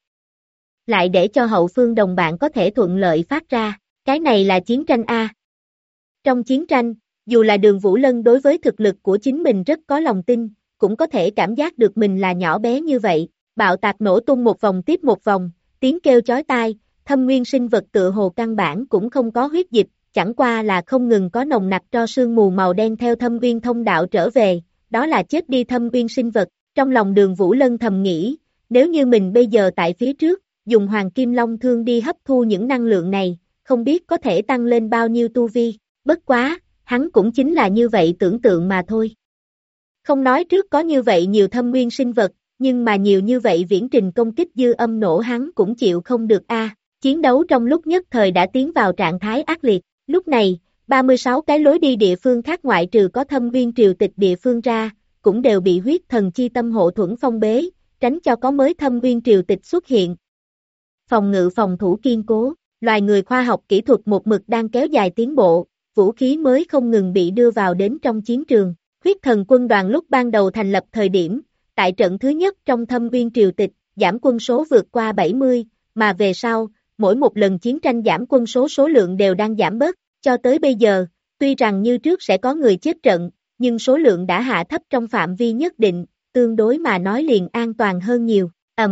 Lại để cho hậu phương đồng bạn có thể thuận lợi phát ra, cái này là chiến tranh A. Trong chiến tranh, dù là Đường Vũ Lân đối với thực lực của chính mình rất có lòng tin, cũng có thể cảm giác được mình là nhỏ bé như vậy, bạo tạc nổ tung một vòng tiếp một vòng, tiếng kêu chói tai, thâm nguyên sinh vật tựa hồ căn bản cũng không có huyết dịch, chẳng qua là không ngừng có nồng nặc tro sương mù màu đen theo thâm nguyên thông đạo trở về, đó là chết đi thâm nguyên sinh vật, trong lòng Đường Vũ Lân thầm nghĩ, nếu như mình bây giờ tại phía trước, dùng Hoàng Kim Long Thương đi hấp thu những năng lượng này, không biết có thể tăng lên bao nhiêu tu vi, bất quá, hắn cũng chính là như vậy tưởng tượng mà thôi. Không nói trước có như vậy nhiều thâm nguyên sinh vật, nhưng mà nhiều như vậy viễn trình công kích dư âm nổ hắn cũng chịu không được a. Chiến đấu trong lúc nhất thời đã tiến vào trạng thái ác liệt, lúc này, 36 cái lối đi địa phương khác ngoại trừ có thâm nguyên triều tịch địa phương ra, cũng đều bị huyết thần chi tâm hộ thuẫn phong bế, tránh cho có mới thâm nguyên triều tịch xuất hiện. Phòng ngự phòng thủ kiên cố, loài người khoa học kỹ thuật một mực đang kéo dài tiến bộ, vũ khí mới không ngừng bị đưa vào đến trong chiến trường. Huyết thần quân đoàn lúc ban đầu thành lập thời điểm, tại trận thứ nhất trong thâm nguyên triều tịch, giảm quân số vượt qua 70, mà về sau, mỗi một lần chiến tranh giảm quân số lượng đều đang giảm bớt, cho tới bây giờ, tuy rằng như trước sẽ có người chết trận, nhưng số lượng đã hạ thấp trong phạm vi nhất định, tương đối mà nói liền an toàn hơn nhiều.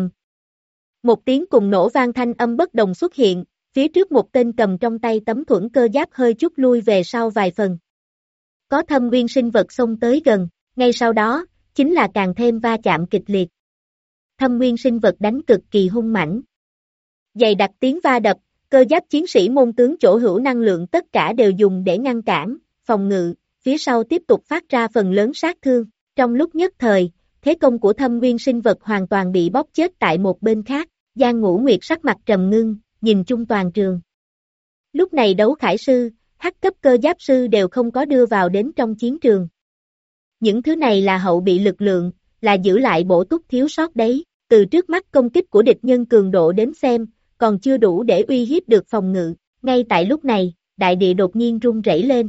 Một tiếng cùng nổ vang thanh âm bất đồng xuất hiện, phía trước một tên cầm trong tay tấm thuẫn cơ giáp hơi chút lui về sau vài phần. Có thâm uyên sinh vật xông tới gần, ngay sau đó, chính là càng thêm va chạm kịch liệt. Thâm uyên sinh vật đánh cực kỳ hung mãnh. Dày đặc tiếng va đập, cơ giáp chiến sĩ môn tướng chỗ hữu năng lượng tất cả đều dùng để ngăn cản, phòng ngự, phía sau tiếp tục phát ra phần lớn sát thương. Trong lúc nhất thời, thế công của thâm uyên sinh vật hoàn toàn bị bóp chết tại một bên khác. Giang Ngũ Nguyệt sắc mặt trầm ngưng, nhìn chung toàn trường. Lúc này đấu khải sư, hắc cấp cơ giáp sư đều không có đưa vào đến trong chiến trường. Những thứ này là hậu bị lực lượng, là giữ lại bổ túc thiếu sót đấy. Từ trước mắt công kích của địch nhân cường độ đến xem, còn chưa đủ để uy hiếp được phòng ngự. Ngay tại lúc này, đại địa đột nhiên rung rẩy lên.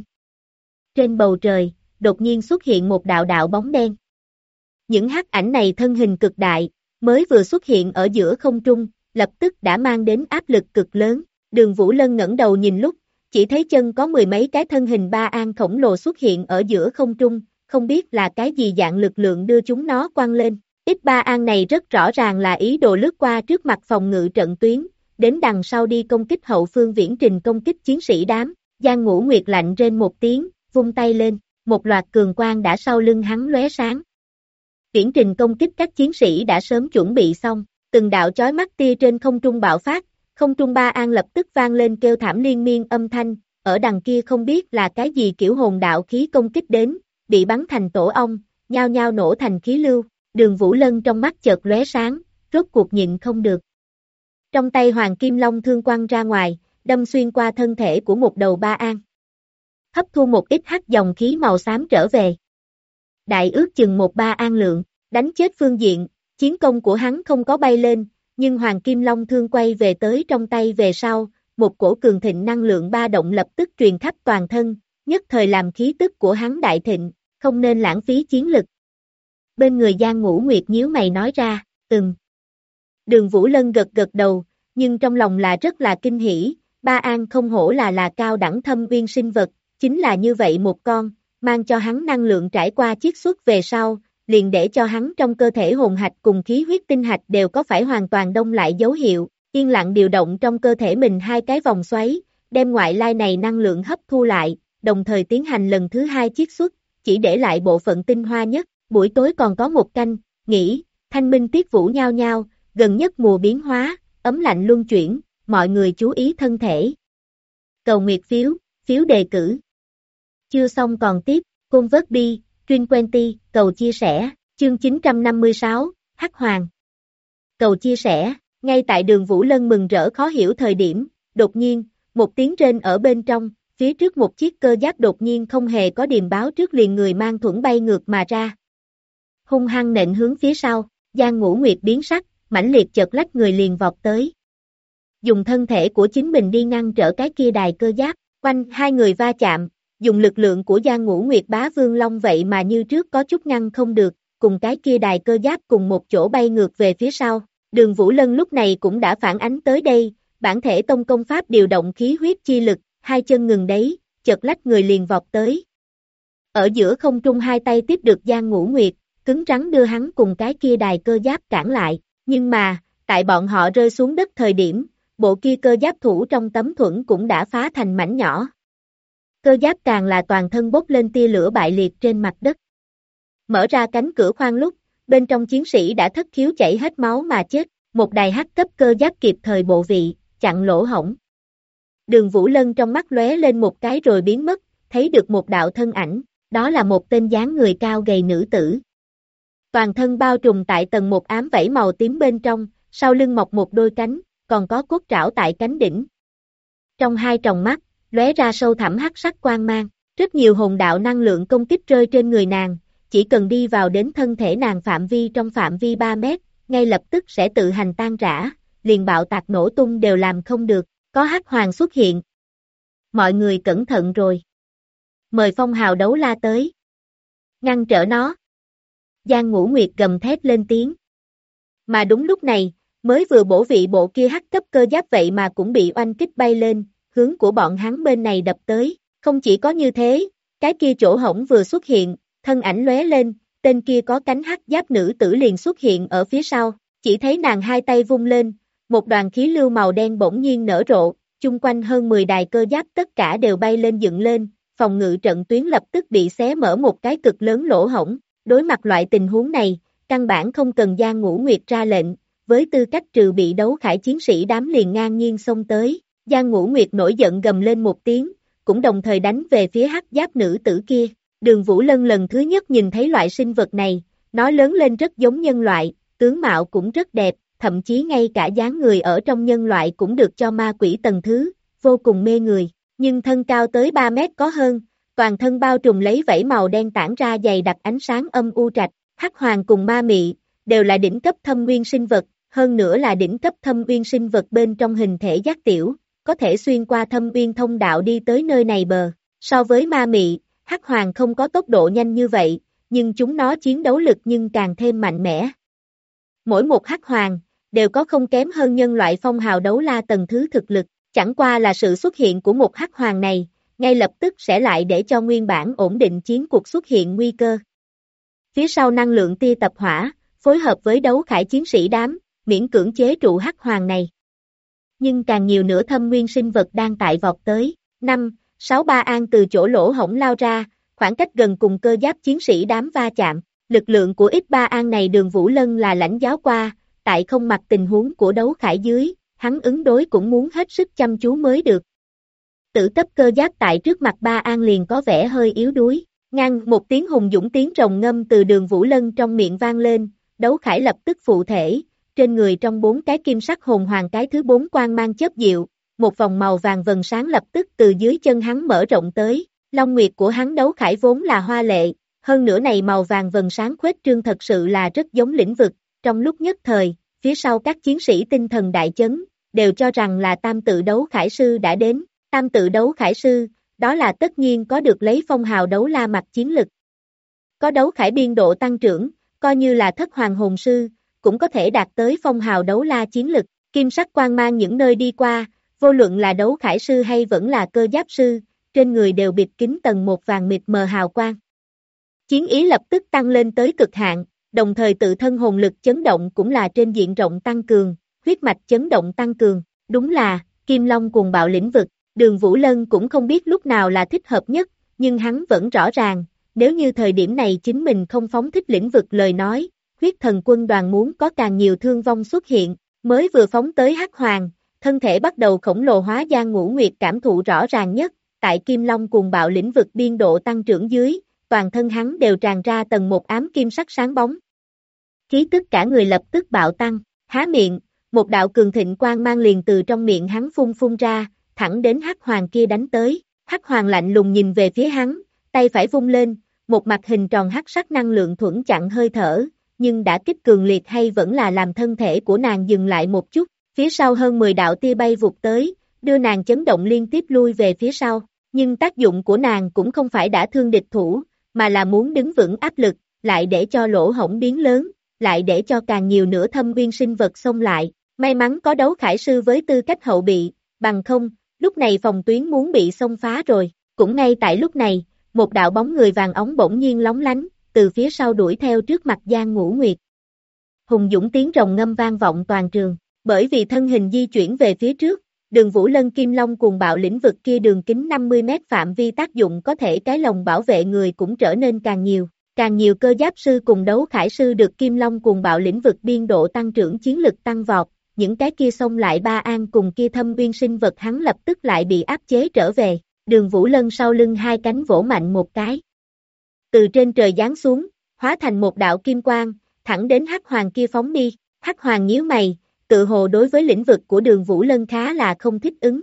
Trên bầu trời, đột nhiên xuất hiện một đạo đạo bóng đen. Những hắc ảnh này thân hình cực đại, mới vừa xuất hiện ở giữa không trung, lập tức đã mang đến áp lực cực lớn. Đường Vũ Lân ngẩng đầu nhìn lúc, chỉ thấy chân có mười mấy cái thân hình ba an khổng lồ xuất hiện ở giữa không trung, không biết là cái gì dạng lực lượng đưa chúng nó quăng lên. Ít ba an này rất rõ ràng là ý đồ lướt qua trước mặt phòng ngự trận tuyến, đến đằng sau đi công kích hậu phương viễn trình công kích chiến sĩ đám. Giang Ngũ Nguyệt lạnh rên một tiếng, vung tay lên, một loạt cường quang đã sau lưng hắn lóe sáng. Viễn trình công kích các chiến sĩ đã sớm chuẩn bị xong, từng đạo chói mắt tia trên không trung bạo phát, không trung ba an lập tức vang lên kêu thảm liên miên âm thanh, ở đằng kia không biết là cái gì kiểu hồn đạo khí công kích đến, bị bắn thành tổ ong, nhao nhao nổ thành khí lưu. Đường Vũ Lân trong mắt chợt lóe sáng, rốt cuộc nhịn không được. Trong tay Hoàng Kim Long thương quăng ra ngoài, đâm xuyên qua thân thể của một đầu ba an. Hấp thu một ít hắc dòng khí màu xám trở về. Đại ước chừng một ba an lượng, đánh chết phương diện, chiến công của hắn không có bay lên, nhưng Hoàng Kim Long thương quay về tới trong tay về sau, một cổ cường thịnh năng lượng ba động lập tức truyền khắp toàn thân, nhất thời làm khí tức của hắn đại thịnh, không nên lãng phí chiến lực. Bên người Giang Ngũ Nguyệt nhíu mày nói ra, Đường Vũ Lân gật gật đầu, nhưng trong lòng là rất là kinh hỉ, ba an không hổ là cao đẳng thâm uyên sinh vật, chính là như vậy một con, mang cho hắn năng lượng trải qua chiết xuất về sau, liền để cho hắn trong cơ thể hồn hạch cùng khí huyết tinh hạch đều có phải hoàn toàn đông lại dấu hiệu, yên lặng điều động trong cơ thể mình hai cái vòng xoáy, đem ngoại lai này năng lượng hấp thu lại, đồng thời tiến hành lần thứ hai chiết xuất, chỉ để lại bộ phận tinh hoa nhất. Buổi tối còn có một canh, nghỉ, thanh minh tiết vũ nhao nhao, gần nhất mùa biến hóa, ấm lạnh luân chuyển, mọi người chú ý thân thể. Cầu nguyệt phiếu, phiếu đề cử. Chưa xong còn tiếp, Côn Vớt Bi, Truyền Quenty, cầu chia sẻ, chương 956, Hắc Hoàng. Cầu chia sẻ, ngay tại Đường Vũ Lân mừng rỡ khó hiểu thời điểm, đột nhiên, một tiếng rên ở bên trong, phía trước một chiếc cơ giáp đột nhiên không hề có điềm báo trước liền người mang thuẫn bay ngược mà ra. Hung hăng nện hướng phía sau, Giang Ngũ Nguyệt biến sắc, mãnh liệt chợt lách người liền vọt tới. Dùng thân thể của chính mình đi ngăn trở cái kia đài cơ giáp, quanh hai người va chạm, dùng lực lượng của Giang Ngũ Nguyệt bá vương long vậy mà như trước có chút ngăn không được, cùng cái kia đài cơ giáp cùng một chỗ bay ngược về phía sau. Đường Vũ Lân lúc này cũng đã phản ánh tới đây, bản thể tông công pháp điều động khí huyết chi lực, hai chân ngừng đấy, chợt lách người liền vọt tới. Ở giữa không trung hai tay tiếp được Giang Ngũ Nguyệt, cứng rắn đưa hắn cùng cái kia đài cơ giáp cản lại, nhưng mà, tại bọn họ rơi xuống đất thời điểm, bộ kia cơ giáp thủ trong tấm thuẫn cũng đã phá thành mảnh nhỏ. Cơ giáp càng là toàn thân bốc lên tia lửa bại liệt trên mặt đất. Mở ra cánh cửa khoang lúc, bên trong chiến sĩ đã thất khiếu chảy hết máu mà chết, một đài hắc cấp cơ giáp kịp thời bộ vị, chặn lỗ hổng. Đường Vũ Lân trong mắt lóe lên một cái rồi biến mất, thấy được một đạo thân ảnh, đó là một tên dáng người cao gầy nữ tử. Toàn thân bao trùm tại tầng một ám vảy màu tím bên trong, sau lưng mọc một đôi cánh, còn có cốt trảo tại cánh đỉnh. Trong hai tròng mắt, lóe ra sâu thẳm hắc sắc quang mang, rất nhiều hồn đạo năng lượng công kích rơi trên người nàng, chỉ cần đi vào đến thân thể nàng phạm vi trong phạm vi 3 mét, ngay lập tức sẽ tự hành tan rã, liền bạo tạc nổ tung đều làm không được, có hắc hoàng xuất hiện. Mọi người cẩn thận rồi. Mời Phong Hào đấu la tới. Ngăn trở nó. Giang Ngũ Nguyệt gầm thét lên tiếng. Mà đúng lúc này, mới vừa bổ vị bộ kia hắc cấp cơ giáp vậy mà cũng bị oanh kích bay lên, hướng của bọn hắn bên này đập tới. Không chỉ có như thế, cái kia chỗ hổng vừa xuất hiện, thân ảnh lóe lên, tên kia có cánh hắc giáp nữ tử liền xuất hiện ở phía sau, chỉ thấy nàng hai tay vung lên, một đoàn khí lưu màu đen bỗng nhiên nở rộ, chung quanh hơn 10 đài cơ giáp tất cả đều bay lên dựng lên, phòng ngự trận tuyến lập tức bị xé mở một cái cực lớn lỗ hổng, đối mặt loại tình huống này, căn bản không cần Giang Ngũ Nguyệt ra lệnh, với tư cách trừ bị đấu khải chiến sĩ đám liền ngang nhiên xông tới, Giang Ngũ Nguyệt nổi giận gầm lên một tiếng, cũng đồng thời đánh về phía hắc giáp nữ tử kia. Đường Vũ Lân lần thứ nhất nhìn thấy loại sinh vật này, nó lớn lên rất giống nhân loại, tướng mạo cũng rất đẹp, thậm chí ngay cả dáng người ở trong nhân loại cũng được cho ma quỷ tầng thứ, vô cùng mê người, nhưng thân cao tới 3 mét có hơn, toàn thân bao trùm lấy vảy màu đen tản ra dày đặc ánh sáng âm u trạch, hắc hoàng cùng ma mị, đều là đỉnh cấp thâm nguyên sinh vật, hơn nữa là đỉnh cấp thâm uyên sinh vật bên trong hình thể giác tiểu, có thể xuyên qua thâm uyên thông đạo đi tới nơi này bờ. So với ma mị, hắc hoàng không có tốc độ nhanh như vậy, nhưng chúng nó chiến đấu lực nhưng càng thêm mạnh mẽ. Mỗi một hắc hoàng, đều có không kém hơn nhân loại phong hào đấu la tầng thứ thực lực, chẳng qua là sự xuất hiện của một hắc hoàng này, ngay lập tức sẽ lại để cho nguyên bản ổn định chiến cuộc xuất hiện nguy cơ. Phía sau năng lượng tia tập hỏa, phối hợp với đấu khải chiến sĩ đám, miễn cưỡng chế trụ hắc hoàng này. Nhưng càng nhiều nữa thâm nguyên sinh vật đang tại vọt tới, 5-6 ba an từ chỗ lỗ hổng lao ra, khoảng cách gần cùng cơ giáp chiến sĩ đám va chạm, lực lượng của ít ba an này Đường Vũ Lân là lãnh giáo qua, tại không mặc tình huống của đấu khải dưới, hắn ứng đối cũng muốn hết sức chăm chú mới được. Tử cấp cơ giáp tại trước mặt ba an liền có vẻ hơi yếu đuối, ngang một tiếng hùng dũng tiếng rồng ngâm từ Đường Vũ Lân trong miệng vang lên, đấu khải lập tức phụ thể, trên người trong 4 cái kim sắc hồn hoàng cái thứ 4 quang mang chớp diệu, một vòng màu vàng vần sáng lập tức từ dưới chân hắn mở rộng tới, long nguyệt của hắn đấu khải vốn là hoa lệ, hơn nữa này màu vàng vần sáng khuếch trương thật sự là rất giống lĩnh vực, trong lúc nhất thời, phía sau các chiến sĩ tinh thần đại chấn, đều cho rằng là tam tự đấu khải sư đã đến, tam tự đấu khải sư, đó là tất nhiên có được lấy phong hào đấu la mặt chiến lực. Có đấu khải biên độ tăng trưởng, coi như là thất hoàng hồn sư, cũng có thể đạt tới phong hào đấu la chiến lực, kim sắc quang mang những nơi đi qua, vô luận là đấu khải sư hay vẫn là cơ giáp sư, trên người đều bịt kín tầng một vàng mịt mờ hào quang. Chiến ý lập tức tăng lên tới cực hạn, đồng thời tự thân hồn lực chấn động cũng là trên diện rộng tăng cường, huyết mạch chấn động tăng cường, đúng là, Kim Long cuồng bạo lĩnh vực, Đường Vũ Lân cũng không biết lúc nào là thích hợp nhất, nhưng hắn vẫn rõ ràng, nếu như thời điểm này chính mình không phóng thích lĩnh vực lời nói, huyết thần quân đoàn muốn có càng nhiều thương vong xuất hiện, mới vừa phóng tới hắc hoàng, thân thể bắt đầu khổng lồ hóa Giang Ngũ Nguyệt cảm thụ rõ ràng nhất, tại Kim Long cuồng bạo lĩnh vực biên độ tăng trưởng dưới, toàn thân hắn đều tràn ra tầng một ám kim sắc sáng bóng. Khí tức cả người lập tức bạo tăng, há miệng, một đạo cường thịnh quang mang liền từ trong miệng hắn phun ra, thẳng đến hắc hoàng kia đánh tới, hắc hoàng lạnh lùng nhìn về phía hắn, tay phải vung lên, một mặt hình tròn hắc sắc năng lượng thuẫn chặn hơi thở, nhưng đã kích cường liệt hay vẫn là làm thân thể của nàng dừng lại một chút, phía sau hơn 10 đạo tia bay vụt tới, đưa nàng chấn động liên tiếp lui về phía sau, nhưng tác dụng của nàng cũng không phải đã thương địch thủ, mà là muốn đứng vững áp lực, lại để cho lỗ hổng biến lớn, lại để cho càng nhiều nữa thâm uyên sinh vật xông lại, may mắn có đấu khải sư với tư cách hậu bị, bằng không, lúc này phòng tuyến muốn bị xông phá rồi, cũng ngay tại lúc này, một đạo bóng người vàng óng bỗng nhiên lóng lánh, từ phía sau đuổi theo trước mặt Giang Ngũ Nguyệt. Hùng dũng tiếng rồng ngâm vang vọng toàn trường, bởi vì thân hình di chuyển về phía trước, Đường Vũ Lân Kim Long cuồng bạo lĩnh vực kia đường kính 50 mét phạm vi tác dụng có thể cái lồng bảo vệ người cũng trở nên càng nhiều cơ giáp sư cùng đấu khải sư được Kim Long cuồng bạo lĩnh vực biên độ tăng trưởng chiến lực tăng vọt, những cái kia xông lại ba an cùng kia thâm uyên sinh vật hắn lập tức lại bị áp chế trở về, Đường Vũ Lân sau lưng hai cánh vỗ mạnh một cái. Từ trên trời giáng xuống, hóa thành một đạo kim quang, thẳng đến hắc hoàng kia phóng đi, hắc hoàng nhíu mày, tự hồ đối với lĩnh vực của Đường Vũ Lân khá là không thích ứng.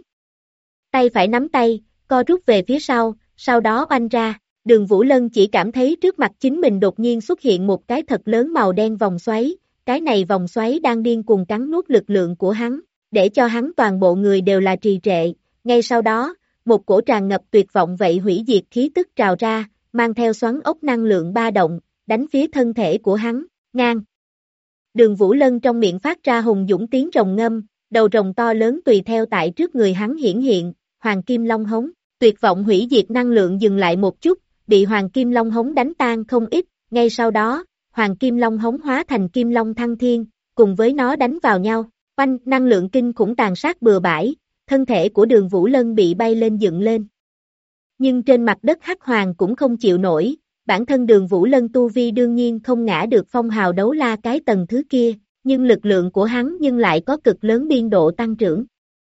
Tay phải nắm tay, co rút về phía sau đó oanh ra, Đường Vũ Lân chỉ cảm thấy trước mặt chính mình đột nhiên xuất hiện một cái thật lớn màu đen vòng xoáy, cái này vòng xoáy đang điên cuồng cắn nuốt lực lượng của hắn, để cho hắn toàn bộ người đều là trì trệ, ngay sau đó, một cổ tràn ngập tuyệt vọng vậy hủy diệt khí tức trào ra, mang theo xoắn ốc năng lượng ba động, đánh phía thân thể của hắn, ngang. Đường Vũ Lân trong miệng phát ra hùng dũng tiếng rồng ngâm, đầu rồng to lớn tùy theo tại trước người hắn hiển hiện, Hoàng Kim Long hống, tuyệt vọng hủy diệt năng lượng dừng lại một chút, bị Hoàng Kim Long hống đánh tan không ít, ngay sau đó, Hoàng Kim Long hống hóa thành Kim Long thăng thiên, cùng với nó đánh vào nhau, oanh, năng lượng kinh khủng tàn sát bừa bãi, thân thể của Đường Vũ Lân bị bay lên dựng lên. Nhưng trên mặt đất Hắc Hoàng cũng không chịu nổi, bản thân Đường Vũ Lân tu vi đương nhiên không ngã được phong hào đấu la cái tầng thứ kia, nhưng lực lượng của hắn nhưng lại có cực lớn biên độ tăng trưởng.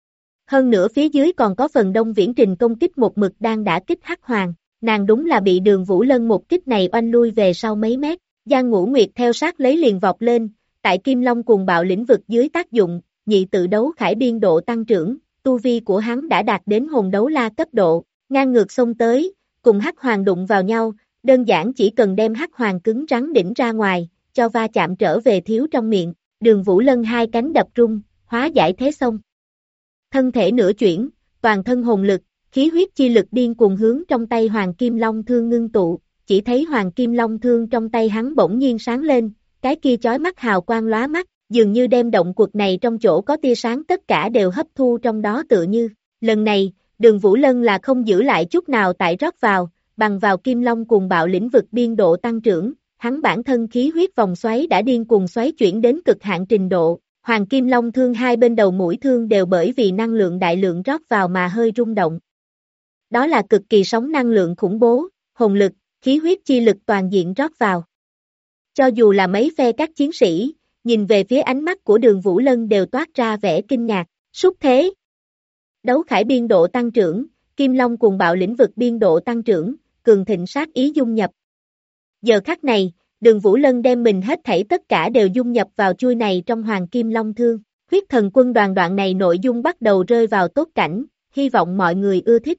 Hơn nữa phía dưới còn có phần đông viễn trình công kích một mực đang đả kích Hắc Hoàng, nàng đúng là bị Đường Vũ Lân một kích này oanh lui về sau mấy mét, Giang Ngũ Nguyệt theo sát lấy liền vọt lên, tại Kim Long cuồng bạo lĩnh vực dưới tác dụng, nhị tự đấu khải biên độ tăng trưởng, tu vi của hắn đã đạt đến hồn đấu la cấp độ, ngang ngược xông tới, cùng Hắc Hoàng đụng vào nhau, đơn giản chỉ cần đem Hắc Hoàng cứng rắn đỉnh ra ngoài, cho va chạm trở về thiếu trong miệng, Đường Vũ Lân hai cánh đập rung, hóa giải thế xông. Thân thể nửa chuyển, toàn thân hồn lực, khí huyết chi lực điên cuồng hướng trong tay Hoàng Kim Long thương ngưng tụ, chỉ thấy Hoàng Kim Long thương trong tay hắn bỗng nhiên sáng lên, cái kia chói mắt hào quang lóa mắt, dường như đem động quật này trong chỗ có tia sáng tất cả đều hấp thu trong đó tựa như. Lần này, Đường Vũ Lân là không giữ lại chút nào tại rót vào, bằng vào Kim Long cuồng bạo lĩnh vực biên độ tăng trưởng, hắn bản thân khí huyết vòng xoáy đã điên cuồng xoáy chuyển đến cực hạn trình độ, Hoàng Kim Long thương hai bên đầu mũi thương đều bởi vì năng lượng đại lượng rót vào mà hơi rung động. Đó là cực kỳ sóng năng lượng khủng bố, hồn lực, khí huyết chi lực toàn diện rót vào. Cho dù là mấy phe các chiến sĩ, nhìn về phía ánh mắt của Đường Vũ Lân đều toát ra vẻ kinh ngạc, xúc thế. Đấu khải biên độ tăng trưởng, Kim Long cuồng bạo lĩnh vực biên độ tăng trưởng, cường thịnh sát ý dung nhập. Giờ khắc này, Đường Vũ Lân đem mình hết thảy tất cả đều dung nhập vào chuôi này trong Hoàng Kim Long thương. Huyết Thần Quân đoàn đoạn này nội dung bắt đầu rơi vào tốt cảnh, hy vọng mọi người ưa thích.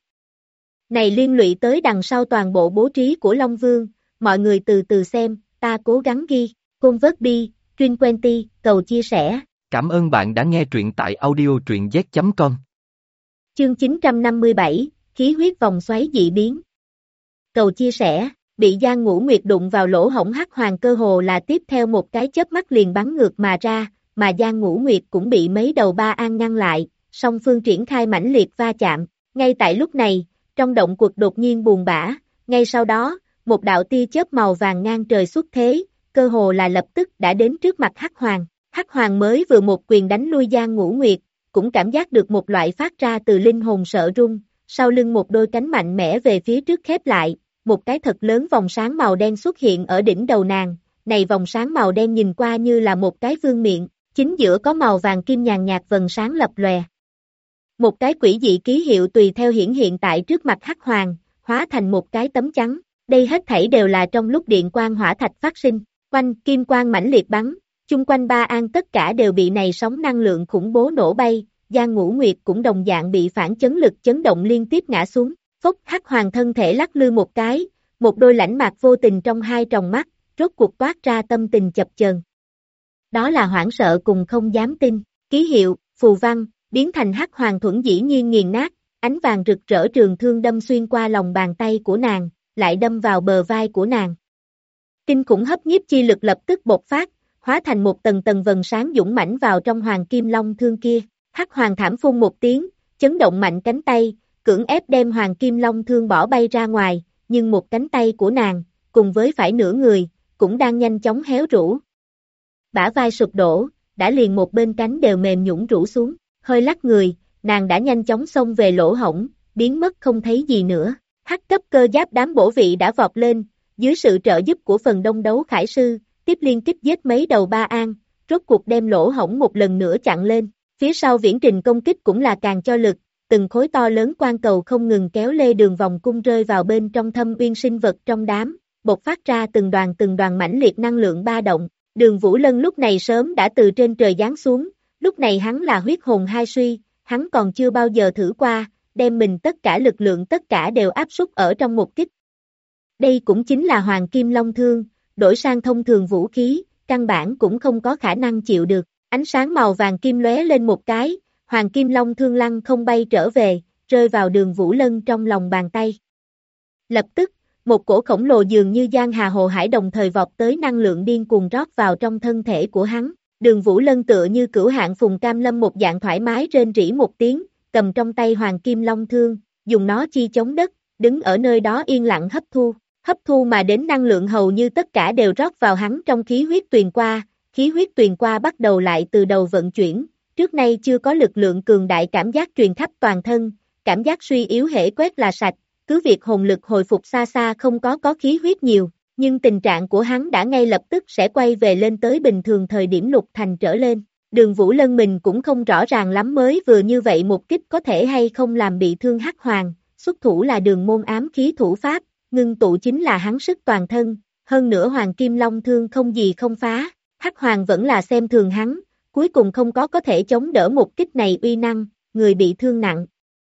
Này liên lụy tới đằng sau toàn bộ bố trí của Long Vương, mọi người từ từ xem, ta cố gắng ghi, Convert Truyền Quenty, cầu chia sẻ. Cảm ơn bạn đã nghe truyện tại audio truyện z.com. Chương 957, khí huyết vòng xoáy dị biến. Cầu chia sẻ, bị Giang Ngũ Nguyệt đụng vào lỗ hổng Hắc Hoàng cơ hồ là tiếp theo một cái chớp mắt liền bắn ngược mà ra, mà Giang Ngũ Nguyệt cũng bị mấy đầu ba an ngăn lại, song phương triển khai mãnh liệt va chạm. Ngay tại lúc này, trong động quật đột nhiên buồn bã, ngay sau đó, một đạo tia chớp màu vàng ngang trời xuất thế, cơ hồ là lập tức đã đến trước mặt Hắc Hoàng. Hắc Hoàng mới vừa một quyền đánh lui Giang Ngũ Nguyệt, cũng cảm giác được một loại phát ra từ linh hồn sợ run, sau lưng một đôi cánh mạnh mẽ về phía trước khép lại, một cái thật lớn vòng sáng màu đen xuất hiện ở đỉnh đầu nàng, này vòng sáng màu đen nhìn qua như là một cái vương miện, chính giữa có màu vàng kim nhàn nhạt vầng sáng lập lòe. Một cái quỷ dị ký hiệu tùy theo hiển hiện tại trước mặt Hắc Hoàng, hóa thành một cái tấm trắng, đây hết thảy đều là trong lúc điện quang hỏa thạch phát sinh, quanh kim quang mãnh liệt bắn, chung quanh ba an tất cả đều bị này sóng năng lượng khủng bố nổ bay, Giang Ngũ Nguyệt cũng đồng dạng bị phản chấn lực chấn động liên tiếp ngã xuống, phốc Hắc Hoàng thân thể lắc lư một cái, một đôi lãnh mạc vô tình trong hai tròng mắt, rốt cuộc toát ra tâm tình chập chờn. Đó là hoảng sợ cùng không dám tin, ký hiệu, phù văn, biến thành Hắc Hoàng thuẫn dĩ nhiên nghiền nát, ánh vàng rực rỡ trường thương đâm xuyên qua lòng bàn tay của nàng, lại đâm vào bờ vai của nàng. Kinh khủng hấp nhiếp chi lực lập tức bộc phát, hóa thành một tầng tầng vầng sáng dũng mãnh vào trong Hoàng Kim Long thương kia. Hắc Hoàng thảm phun một tiếng, chấn động mạnh cánh tay, cưỡng ép đem Hoàng Kim Long thương bỏ bay ra ngoài, nhưng một cánh tay của nàng, cùng với phải nửa người, cũng đang nhanh chóng héo rũ. Bả vai sụp đổ, đã liền một bên cánh đều mềm nhũn rũ xuống, hơi lắc người, nàng đã nhanh chóng xông về lỗ hổng, biến mất không thấy gì nữa. Hắc cấp cơ giáp đám bổ vị đã vọt lên, dưới sự trợ giúp của phần đông đấu khải sư, tiếp liên kích giết mấy đầu ba an, rốt cuộc đem lỗ hổng một lần nữa chặn lên. Phía sau viễn trình công kích cũng là càng cho lực, từng khối to lớn quan cầu không ngừng kéo lê đường vòng cung rơi vào bên trong thâm uyên sinh vật trong đám, bộc phát ra từng đoàn mãnh liệt năng lượng ba động. Đường Vũ Lân lúc này sớm đã từ trên trời giáng xuống, lúc này hắn là huyết hồn hai suy, hắn còn chưa bao giờ thử qua, đem mình tất cả lực lượng tất cả đều áp súc ở trong một kích. Đây cũng chính là Hoàng Kim Long thương, đổi sang thông thường vũ khí, căn bản cũng không có khả năng chịu được. Ánh sáng màu vàng kim lóe lên một cái, Hoàng Kim Long thương lăng không bay trở về, rơi vào Đường Vũ Lân trong lòng bàn tay. Lập tức, một cổ khổng lồ dường như giang hà hồ hải đồng thời vọt tới năng lượng điên cuồng rót vào trong thân thể của hắn. Đường Vũ Lân tựa như cửu hạng phùng cam lâm một dạng thoải mái rên rỉ một tiếng, cầm trong tay Hoàng Kim Long thương, dùng nó chi chống đất, đứng ở nơi đó yên lặng hấp thu. hấp thu mà đến năng lượng hầu như tất cả đều rót vào hắn trong khí huyết tuyền qua, khí huyết tuyền qua bắt đầu lại từ đầu vận chuyển, trước nay chưa có lực lượng cường đại cảm giác truyền khắp toàn thân, cảm giác suy yếu hễ quét là sạch, cứ việc hồn lực hồi phục xa xa không có khí huyết nhiều, nhưng tình trạng của hắn đã ngay lập tức sẽ quay về lên tới bình thường thời điểm lục thành trở lên. Đường Vũ Lân mình cũng không rõ ràng lắm mới vừa như vậy một kích có thể hay không làm bị thương Hắc Hoàng, xuất thủ là đường môn ám khí thủ pháp, ngưng tụ chính là hắn sức toàn thân, hơn nữa Hoàng Kim Long thương không gì không phá, Hắc Hoàng vẫn là xem thường hắn, cuối cùng không có thể chống đỡ một kích này uy năng, người bị thương nặng.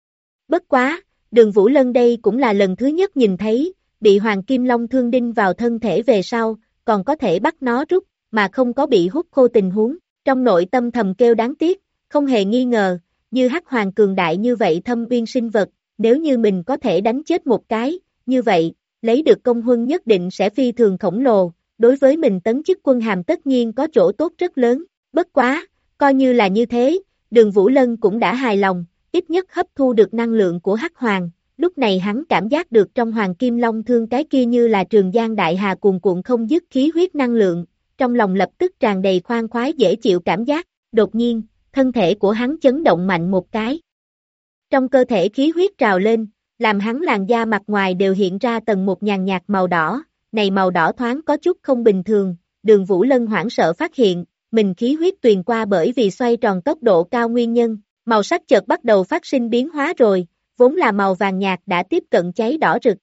Bất quá, đường Vũ Lân đây cũng là lần thứ nhất nhìn thấy, bị Hoàng Kim Long thương đinh vào thân thể về sau, còn có thể bắt nó rút, mà không có bị hút khô tình huống. Trong nội tâm thầm kêu đáng tiếc, không hề nghi ngờ, như Hắc Hoàng cường đại như vậy thâm uyên sinh vật, nếu như mình có thể đánh chết một cái, như vậy, lấy được công huân nhất định sẽ phi thường khổng lồ, đối với mình tấn chức quân hàm tất nhiên có chỗ tốt rất lớn, bất quá, coi như là như thế, đường Vũ Lân cũng đã hài lòng, ít nhất hấp thu được năng lượng của Hắc Hoàng, lúc này hắn cảm giác được trong Hoàng Kim Long thương cái kia như là Trường Giang Đại Hà cuồn cuộn không dứt khí huyết năng lượng, trong lòng lập tức tràn đầy khoan khoái dễ chịu cảm giác, đột nhiên, thân thể của hắn chấn động mạnh một cái. Trong cơ thể khí huyết trào lên, làm hắn làn da mặt ngoài đều hiện ra tầng một nhàn nhạt màu đỏ, này màu đỏ thoáng có chút không bình thường, đường Vũ Lân hoảng sợ phát hiện, mình khí huyết tuyền qua bởi vì xoay tròn tốc độ cao nguyên nhân, màu sắc chợt bắt đầu phát sinh biến hóa rồi, vốn là màu vàng nhạt đã tiếp cận cháy đỏ rực.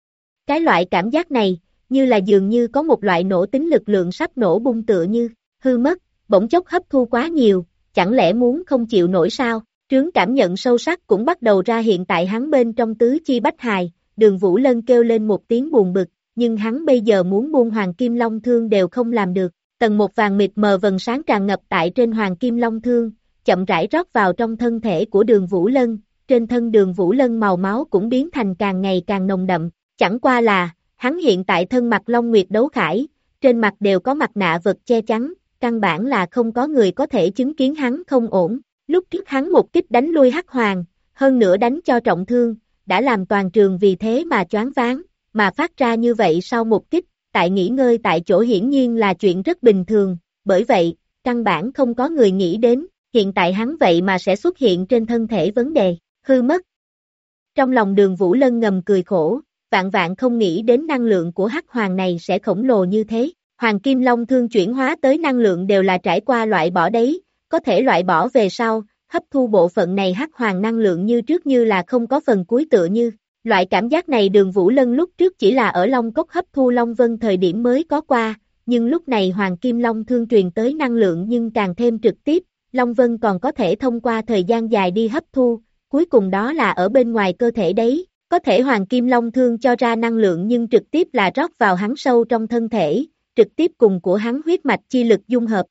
Cái loại cảm giác này, như là dường như có một loại nổ tính lực lượng sắp nổ bung tựa như, hư mất, bỗng chốc hấp thu quá nhiều, chẳng lẽ muốn không chịu nổi sao, trướng cảm nhận sâu sắc cũng bắt đầu ra hiện tại hắn bên trong tứ chi bách hài, đường Vũ Lân kêu lên một tiếng buồn bực, nhưng hắn bây giờ muốn buông Hoàng Kim Long thương đều không làm được, tầng một vàng mịt mờ vầng sáng tràn ngập tại trên Hoàng Kim Long thương, chậm rãi rót vào trong thân thể của đường Vũ Lân, trên thân đường Vũ Lân màu máu cũng biến thành càng ngày càng nồng đậm, chẳng qua là, hắn hiện tại thân mặt Long Nguyệt đấu khải, trên mặt đều có mặt nạ vật che chắn, căn bản là không có người có thể chứng kiến hắn không ổn, lúc trước hắn một kích đánh lui Hắc Hoàng, hơn nữa đánh cho trọng thương, đã làm toàn trường vì thế mà choáng váng, mà phát ra như vậy sau một kích, tại nghỉ ngơi tại chỗ hiển nhiên là chuyện rất bình thường, bởi vậy, căn bản không có người nghĩ đến, hiện tại hắn vậy mà sẽ xuất hiện trên thân thể vấn đề, hư mất. Trong lòng đường Vũ Lân ngầm cười khổ, vạn vạn không nghĩ đến năng lượng của Hắc Hoàng này sẽ khổng lồ như thế, Hoàng Kim Long thương chuyển hóa tới năng lượng đều là trải qua loại bỏ đấy, có thể loại bỏ về sau, hấp thu bộ phận này Hắc Hoàng năng lượng như trước như là không có phần cuối tựa như, loại cảm giác này đường Vũ Lân lúc trước chỉ là ở Long Cốc hấp thu Long Vân thời điểm mới có qua, nhưng lúc này Hoàng Kim Long thương truyền tới năng lượng nhưng càng thêm trực tiếp, Long Vân còn có thể thông qua thời gian dài đi hấp thu, cuối cùng đó là ở bên ngoài cơ thể đấy, có thể Hoàng Kim Long thương cho ra năng lượng nhưng trực tiếp là rót vào hắn sâu trong thân thể, trực tiếp cùng của hắn huyết mạch chi lực dung hợp.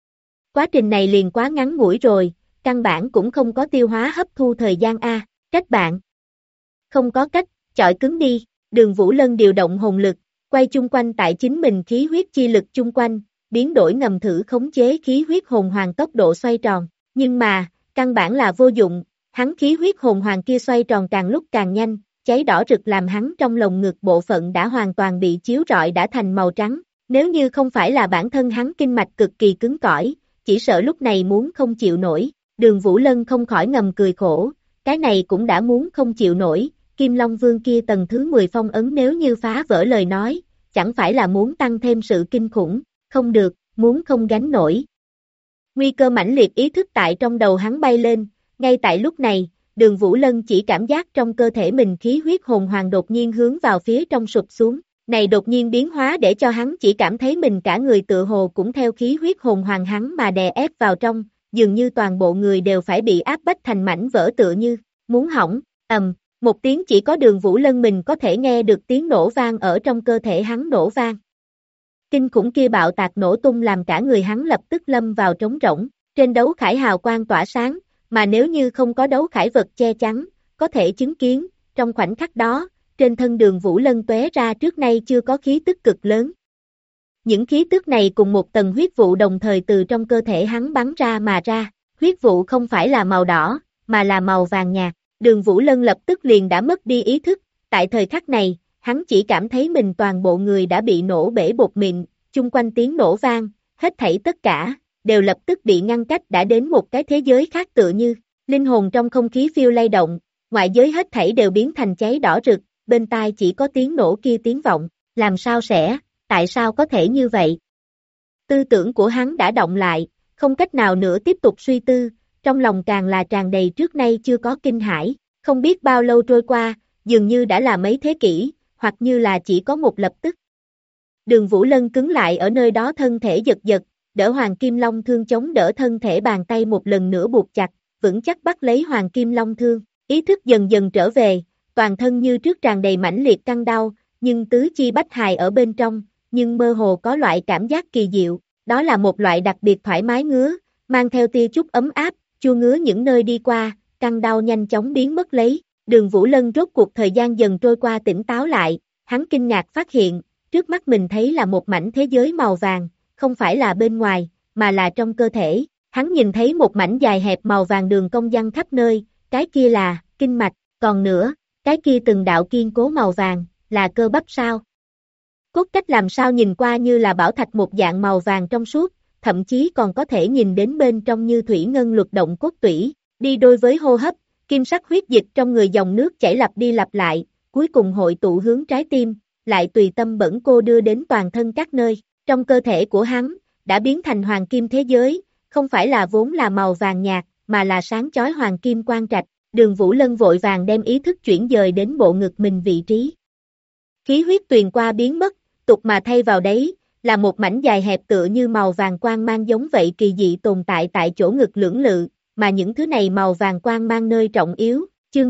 Quá trình này liền quá ngắn ngủi rồi, căn bản cũng không có tiêu hóa hấp thu thời gian a, trách bạn. Không có cách, chọi cứng đi, đường Vũ Lân điều động hồn lực, quay chung quanh tại chính mình khí huyết chi lực chung quanh, biến đổi ngầm thử khống chế khí huyết hồn hoàng tốc độ xoay tròn, nhưng mà, căn bản là vô dụng, hắn khí huyết hồn hoàng kia xoay tròn càng lúc càng nhanh, cháy đỏ rực làm hắn trong lồng ngực bộ phận đã hoàn toàn bị chiếu rọi đã thành màu trắng, nếu như không phải là bản thân hắn kinh mạch cực kỳ cứng cỏi, chỉ sợ lúc này muốn không chịu nổi, đường Vũ Lân không khỏi ngầm cười khổ, cái này cũng đã muốn không chịu nổi, Kim Long Vương kia tầng thứ 10 phong ấn nếu như phá vỡ lời nói, chẳng phải là muốn tăng thêm sự kinh khủng, không được, muốn không gánh nổi. Nguy cơ mãnh liệt ý thức tại trong đầu hắn bay lên, ngay tại lúc này, đường Vũ Lân chỉ cảm giác trong cơ thể mình khí huyết hồn hoàng đột nhiên hướng vào phía trong sụp xuống, này đột nhiên biến hóa để cho hắn chỉ cảm thấy mình cả người tựa hồ cũng theo khí huyết hồn hoàng hắn mà đè ép vào trong, dường như toàn bộ người đều phải bị áp bách thành mảnh vỡ tựa như, muốn hỏng, một tiếng chỉ có đường Vũ Lân mình có thể nghe được tiếng nổ vang ở trong cơ thể hắn nổ vang. Kinh khủng kia bạo tạc nổ tung làm cả người hắn lập tức lâm vào trống rỗng, trên đấu khải hào quang tỏa sáng, mà nếu như không có đấu khải vật che chắn, có thể chứng kiến, trong khoảnh khắc đó, trên thân đường Vũ Lân tóe ra trước nay chưa có khí tức cực lớn. Những khí tức này cùng một tầng huyết vụ đồng thời từ trong cơ thể hắn bắn ra mà ra, huyết vụ không phải là màu đỏ, mà là màu vàng nhạt, đường Vũ Lân lập tức liền đã mất đi ý thức, tại thời khắc này, hắn chỉ cảm thấy mình toàn bộ người đã bị nổ bể bột mịn, chung quanh tiếng nổ vang, hết thảy tất cả, đều lập tức bị ngăn cách đã đến một cái thế giới khác tựa như, linh hồn trong không khí phiêu lay động, ngoại giới hết thảy đều biến thành cháy đỏ rực, bên tai chỉ có tiếng nổ kia tiếng vọng, làm sao sẽ, tại sao có thể như vậy? Tư tưởng của hắn đã động lại, không cách nào nữa tiếp tục suy tư, trong lòng càng là tràn đầy trước nay chưa có kinh hãi, không biết bao lâu trôi qua, dường như đã là mấy thế kỷ, hoặc như là chỉ có một lập tức. Đường Vũ Lân cứng lại ở nơi đó thân thể giật giật, đỡ Hoàng Kim Long Thương chống đỡ thân thể bàn tay một lần nữa buộc chặt, vững chắc bắt lấy Hoàng Kim Long Thương, ý thức dần dần trở về, toàn thân như trước tràn đầy mãnh liệt căng đau, nhưng tứ chi bách hài ở bên trong, nhưng mơ hồ có loại cảm giác kỳ diệu, đó là một loại đặc biệt thoải mái ngứa, mang theo tia chút ấm áp, chua ngứa những nơi đi qua, căng đau nhanh chóng biến mất lấy. Đường Vũ Lân rốt cuộc thời gian dần trôi qua tỉnh táo lại, hắn kinh ngạc phát hiện, trước mắt mình thấy là một mảnh thế giới màu vàng, không phải là bên ngoài, mà là trong cơ thể. Hắn nhìn thấy một mảnh dài hẹp màu vàng đường cong giăng khắp nơi, cái kia là kinh mạch, còn nữa, cái kia từng đạo kiên cố màu vàng, là cơ bắp sao? Cốt cách làm sao nhìn qua như là bảo thạch một dạng màu vàng trong suốt, thậm chí còn có thể nhìn đến bên trong như thủy ngân luật động cốt tủy, đi đôi với hô hấp, kim sắc huyết dịch trong người dòng nước chảy lặp đi lặp lại, cuối cùng hội tụ hướng trái tim, lại tùy tâm bẩn cô đưa đến toàn thân các nơi, trong cơ thể của hắn, đã biến thành hoàng kim thế giới, không phải là vốn là màu vàng nhạt, mà là sáng chói hoàng kim quang trạch, Đường Vũ Lân vội vàng đem ý thức chuyển dời đến bộ ngực mình vị trí. Khí huyết tuyền qua biến mất, tục mà thay vào đấy, là một mảnh dài hẹp tựa như màu vàng quang mang giống vậy kỳ dị tồn tại tại chỗ ngực lưỡng lự, mà những thứ này màu vàng quang mang nơi trọng yếu, chương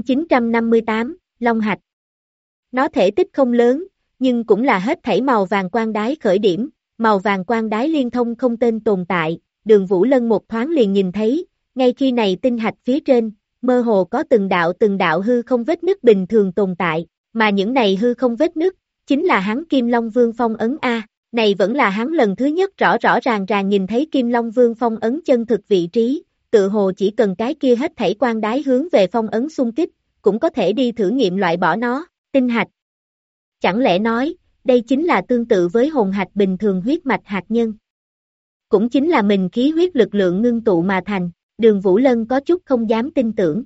958, Long Hạch. Nó thể tích không lớn, nhưng cũng là hết thảy màu vàng quang đái khởi điểm, màu vàng quang đái liên thông không tên tồn tại, Đường Vũ Lân một thoáng liền nhìn thấy, ngay khi này tinh hạch phía trên, mơ hồ có từng đạo hư không vết nứt bình thường tồn tại, mà những này hư không vết nứt, chính là hắn Kim Long Vương phong ấn A, này vẫn là hắn lần thứ nhất rõ ràng nhìn thấy Kim Long Vương phong ấn chân thực vị trí, tự hồ chỉ cần cái kia hết thảy quang đái hướng về phong ấn xung kích, cũng có thể đi thử nghiệm loại bỏ nó, tinh hạch. Chẳng lẽ nói, đây chính là tương tự với hồn hạch bình thường huyết mạch hạt nhân. Cũng chính là mình khí huyết lực lượng ngưng tụ mà thành, Đường Vũ Lân có chút không dám tin tưởng.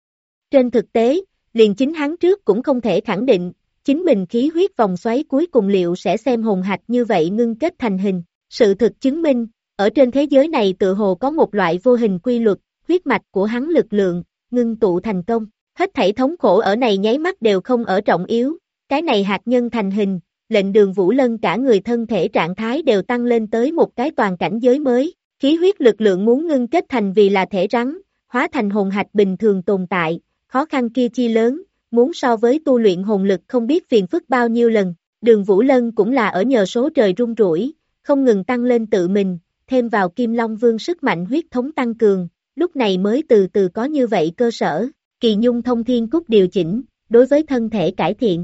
Trên thực tế, liền chính hắn trước cũng không thể khẳng định, chính mình khí huyết vòng xoáy cuối cùng liệu sẽ xem hồn hạch như vậy ngưng kết thành hình. Sự thực chứng minh, ở trên thế giới này tự hồ có một loại vô hình quy luật, huyết mạch của hắn lực lượng, ngưng tụ thành công. Hết thảy thống khổ ở này nháy mắt đều không ở trọng yếu, cái này hạt nhân thành hình, lệnh Đường Vũ Lân cả người thân thể trạng thái đều tăng lên tới một cái toàn cảnh giới mới. Khí huyết lực lượng muốn ngưng kết thành vì là thể rắn, hóa thành hồn hạch bình thường tồn tại, khó khăn kia chi lớn, muốn so với tu luyện hồn lực không biết phiền phức bao nhiêu lần. Đường Vũ Lân cũng là ở nhờ số trời rung rủi, không ngừng tăng lên tự mình, thêm vào Kim Long Vương sức mạnh huyết thống tăng cường, lúc này mới từ từ có như vậy cơ sở, kỳ nhung thông thiên cúc điều chỉnh, đối với thân thể cải thiện.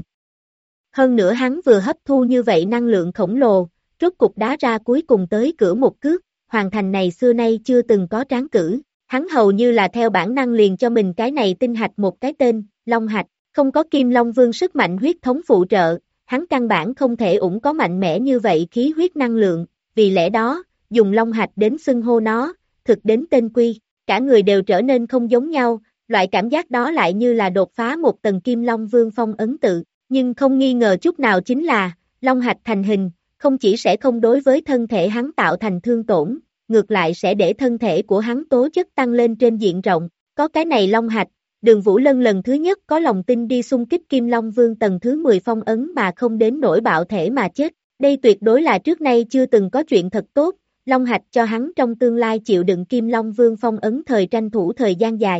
Hơn nữa hắn vừa hấp thu như vậy năng lượng khổng lồ, rốt cục đá ra cuối cùng tới cửa một cước, hoàn thành này xưa nay chưa từng có tráng cử, hắn hầu như là theo bản năng liền cho mình cái này tinh hạch một cái tên, Long Hạch, không có Kim Long Vương sức mạnh huyết thống phụ trợ, hắn căn bản không thể ủng có mạnh mẽ như vậy khí huyết năng lượng, vì lẽ đó, dùng Long Hạch đến xưng hô nó, thực đến tên quy, cả người đều trở nên không giống nhau, loại cảm giác đó lại như là đột phá một tầng Kim Long Vương phong ấn tự, nhưng không nghi ngờ chút nào chính là, Long Hạch thành hình, không chỉ sẽ không đối với thân thể hắn tạo thành thương tổn, ngược lại sẽ để thân thể của hắn tố chất tăng lên trên diện rộng, có cái này Long Hạch, Đường Vũ Lân lần thứ nhất có lòng tin đi xung kích Kim Long Vương tầng thứ 10 phong ấn mà không đến nỗi bạo thể mà chết, đây tuyệt đối là trước nay chưa từng có chuyện thật tốt, Long Hạch cho hắn trong tương lai chịu đựng Kim Long Vương phong ấn thời tranh thủ thời gian dài.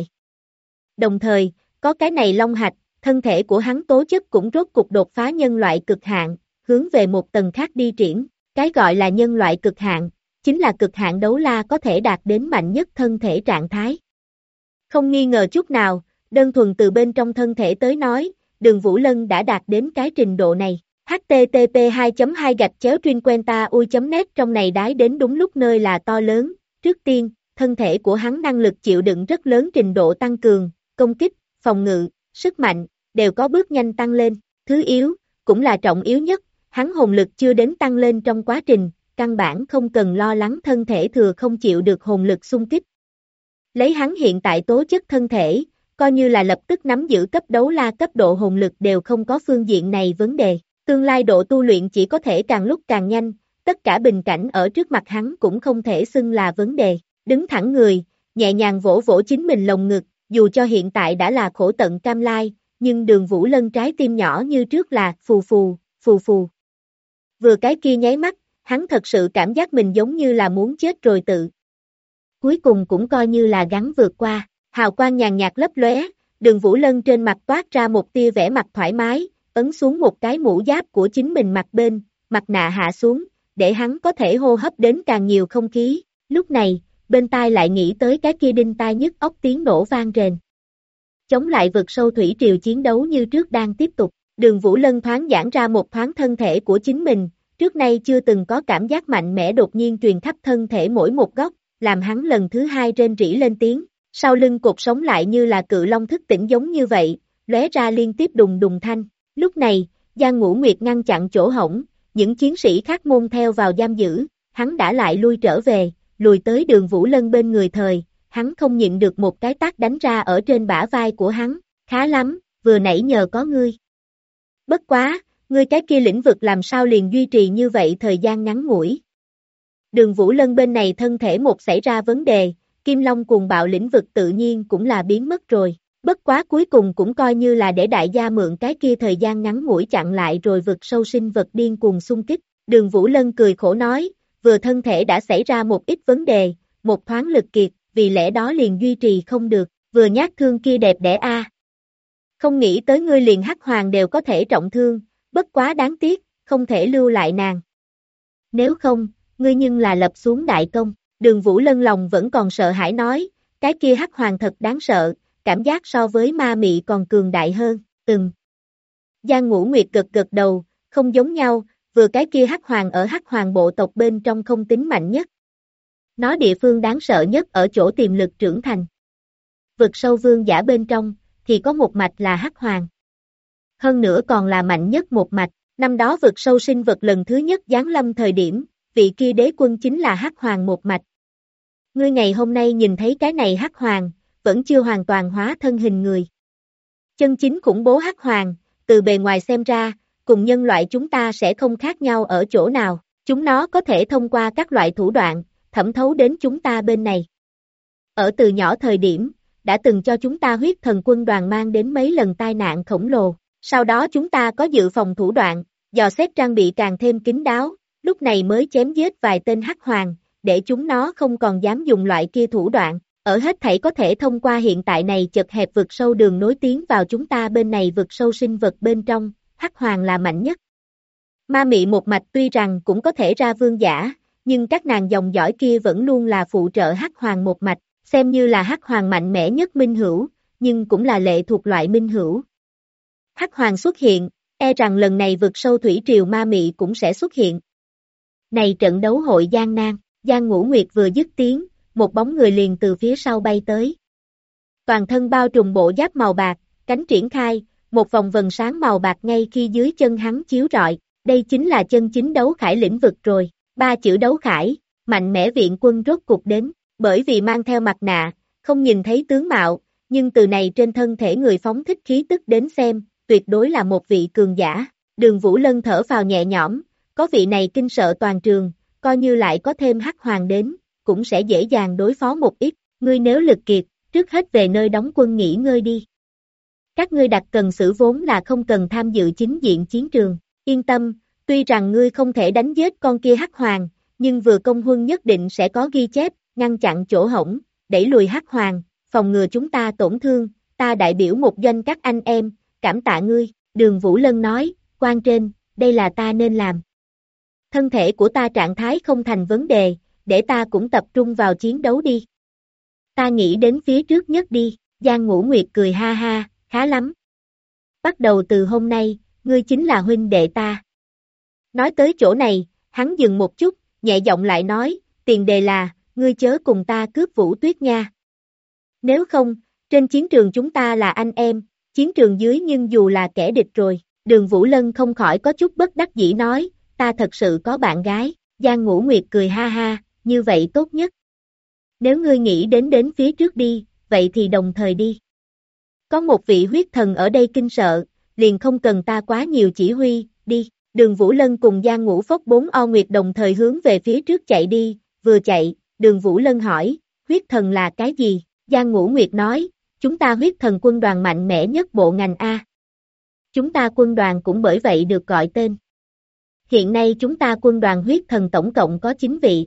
Đồng thời, có cái này Long Hạch, thân thể của hắn tố chất cũng rốt cục đột phá nhân loại cực hạn, hướng về một tầng khác đi triển, cái gọi là nhân loại cực hạn, chính là cực hạn đấu la có thể đạt đến mạnh nhất thân thể trạng thái. Không nghi ngờ chút nào, đơn thuần từ bên trong thân thể tới nói, Đường Vũ Lân đã đạt đến cái trình độ này. http://2.2-truyên.quenta.ui.net trong này đái đến đúng lúc nơi là to lớn, trước tiên, thân thể của hắn năng lực chịu đựng rất lớn trình độ tăng cường, công kích, phòng ngự, sức mạnh, đều có bước nhanh tăng lên, thứ yếu, cũng là trọng yếu nhất, hắn hồn lực chưa đến tăng lên trong quá trình, căn bản không cần lo lắng thân thể thừa không chịu được hồn lực xung kích. Lấy hắn hiện tại tố chất thân thể, coi như là lập tức nắm giữ cấp đấu la cấp độ hồn lực đều không có phương diện này vấn đề, tương lai độ tu luyện chỉ có thể càng lúc càng nhanh, tất cả bình cảnh ở trước mặt hắn cũng không thể xưng là vấn đề, đứng thẳng người, nhẹ nhàng vỗ vỗ chính mình lồng ngực, dù cho hiện tại đã là khổ tận cam lai, nhưng Đường Vũ Lân trái tim nhỏ như trước là phù phù, phù phù. Vừa cái kia nháy mắt, hắn thật sự cảm giác mình giống như là muốn chết rồi tự. Cuối cùng cũng coi như là gắng vượt qua, hào quang nhàn nhạt lấp lóe, Đường Vũ Lân trên mặt toát ra một tia vẻ mặt thoải mái, ấn xuống một cái mũ giáp của chính mình mặt bên, mặt nạ hạ xuống, để hắn có thể hô hấp đến càng nhiều không khí, lúc này, bên tai lại nghĩ tới cái kia đinh tai nhức óc tiếng nổ vang rền. Chống lại vực sâu thủy triều chiến đấu như trước đang tiếp tục, Đường Vũ Lân thoáng giãn ra một thoáng thân thể của chính mình, trước nay chưa từng có cảm giác mạnh mẽ đột nhiên truyền khắp thân thể mỗi một góc, làm hắn lần thứ hai rên rỉ lên tiếng, sau lưng cột sống lại như là cự long thức tỉnh giống như vậy, lóe ra liên tiếp đùng đùng thanh, lúc này, Giang Ngũ Nguyệt ngăn chặn chỗ hổng, những chiến sĩ khác môn theo vào giam giữ, hắn đã lại lui trở về, lùi tới Đường Vũ Lân bên người thời, hắn không nhịn được một cái tát đánh ra ở trên bả vai của hắn, khá lắm, vừa nãy nhờ có ngươi. Bất quá, ngươi cái kia lĩnh vực làm sao liền duy trì như vậy thời gian ngắn ngủi. Đường Vũ Lân bên này thân thể một xảy ra vấn đề, Kim Long cuồng bạo lĩnh vực tự nhiên cũng là biến mất rồi, bất quá cuối cùng cũng coi như là để đại gia mượn cái kia thời gian ngắn ngủi chặn lại rồi vực sâu sinh vật điên cuồng xung kích. Đường Vũ Lân cười khổ nói, vừa thân thể đã xảy ra một ít vấn đề, một thoáng lực kiệt, vì lẽ đó liền duy trì không được, vừa nhát thương kia đẹp đẽ a. Không nghĩ tới ngươi liền hắc hoàng đều có thể trọng thương, bất quá đáng tiếc, không thể lưu lại nàng. Nếu không, ngươi nhưng là lập xuống đại công, Đường Vũ Lân lòng vẫn còn sợ hãi nói, cái kia hắc hoàng thật đáng sợ, cảm giác so với ma mị còn cường đại hơn, Giang Ngũ Nguyệt gật gật đầu, không giống nhau, vừa cái kia hắc hoàng ở hắc hoàng bộ tộc bên trong không tính mạnh nhất. Nó địa phương đáng sợ nhất ở chỗ tiềm lực trưởng thành. Vực sâu vương giả bên trong, thì có một mạch là hắc hoàng. Hơn nữa còn là mạnh nhất một mạch, năm đó vực sâu sinh vật lần thứ nhất giáng lâm thời điểm, vị kia đế quân chính là hắc hoàng một mạch. Ngươi ngày hôm nay nhìn thấy cái này hắc hoàng, vẫn chưa hoàn toàn hóa thân hình người. Chân chính khủng bố hắc hoàng, từ bề ngoài xem ra, cùng nhân loại chúng ta sẽ không khác nhau ở chỗ nào, chúng nó có thể thông qua các loại thủ đoạn, thẩm thấu đến chúng ta bên này. Ở từ nhỏ thời điểm, đã từng cho chúng ta huyết thần quân đoàn mang đến mấy lần tai nạn khổng lồ, sau đó chúng ta có dự phòng thủ đoạn, dò xét trang bị càng thêm kín đáo, lúc này mới chém giết vài tên hắc hoàng, để chúng nó không còn dám dùng loại kia thủ đoạn, ở hết thảy có thể thông qua hiện tại này chật hẹp vực sâu đường nối tiến vào chúng ta bên này vực sâu sinh vật bên trong, hắc hoàng là mạnh nhất. Ma mị một mạch tuy rằng cũng có thể ra vương giả, nhưng các nàng dòng dõi kia vẫn luôn là phụ trợ hắc hoàng một mạch, xem như là hắc hoàng mạnh mẽ nhất minh hữu, nhưng cũng là lệ thuộc loại minh hữu. Hắc hoàng xuất hiện, e rằng lần này vực sâu thủy triều ma mị cũng sẽ xuất hiện. Này trận đấu hội gian nan, Giang Ngũ Nguyệt vừa dứt tiếng, một bóng người liền từ phía sau bay tới. Toàn thân bao trùm bộ giáp màu bạc, cánh triển khai, một vòng vần sáng màu bạc ngay khi dưới chân hắn chiếu rọi, đây chính là chân chính đấu khải lĩnh vực rồi, 3 chữ đấu khải, mạnh mẽ viện quân rốt cục đến, bởi vì mang theo mặt nạ, không nhìn thấy tướng mạo, nhưng từ này trên thân thể người phóng thích khí tức đến xem, tuyệt đối là một vị cường giả, Đường Vũ Lân thở phào nhẹ nhõm, có vị này kinh sợ toàn trường, coi như lại có thêm hắc hoàng đến, cũng sẽ dễ dàng đối phó một ít, ngươi nếu lực kiệt, trước hết về nơi đóng quân nghỉ ngơi đi. Các ngươi đặc cần xử vốn là không cần tham dự chính diện chiến trường, yên tâm, tuy rằng ngươi không thể đánh giết con kia hắc hoàng, nhưng vừa công huân nhất định sẽ có ghi chép, ngăn chặn chỗ hổng, đẩy lùi hắc hoàng, phòng ngừa chúng ta tổn thương, ta đại biểu một doanh các anh em, cảm tạ ngươi, Đường Vũ Lân nói, quan trên, đây là ta nên làm. Thân thể của ta trạng thái không thành vấn đề, để ta cũng tập trung vào chiến đấu đi. Ta nghĩ đến phía trước nhất đi, Giang Ngũ Nguyệt cười ha ha, khá lắm. Bắt đầu từ hôm nay, ngươi chính là huynh đệ ta. Nói tới chỗ này, hắn dừng một chút, nhẹ giọng lại nói, tiền đề là, ngươi chớ cùng ta cướp Vũ Tuyết nha. Nếu không, trên chiến trường chúng ta là anh em, chiến trường dưới nhưng dù là kẻ địch rồi, Đường Vũ Lân không khỏi có chút bất đắc dĩ nói, ta thật sự có bạn gái, Giang Ngũ Nguyệt cười ha ha, như vậy tốt nhất. Nếu ngươi nghĩ đến phía trước đi, vậy thì đồng thời đi. Có một vị huyết thần ở đây kinh sợ, liền không cần ta quá nhiều chỉ huy, đi. Đường Vũ Lân cùng Giang Ngũ Phốc 4O Nguyệt đồng thời hướng về phía trước chạy đi, vừa chạy, Đường Vũ Lân hỏi, huyết thần là cái gì? Giang Ngũ Nguyệt nói, chúng ta huyết thần quân đoàn mạnh mẽ nhất bộ ngành A. Chúng ta quân đoàn cũng bởi vậy được gọi tên. Hiện nay chúng ta quân đoàn huyết thần tổng cộng có 9 vị.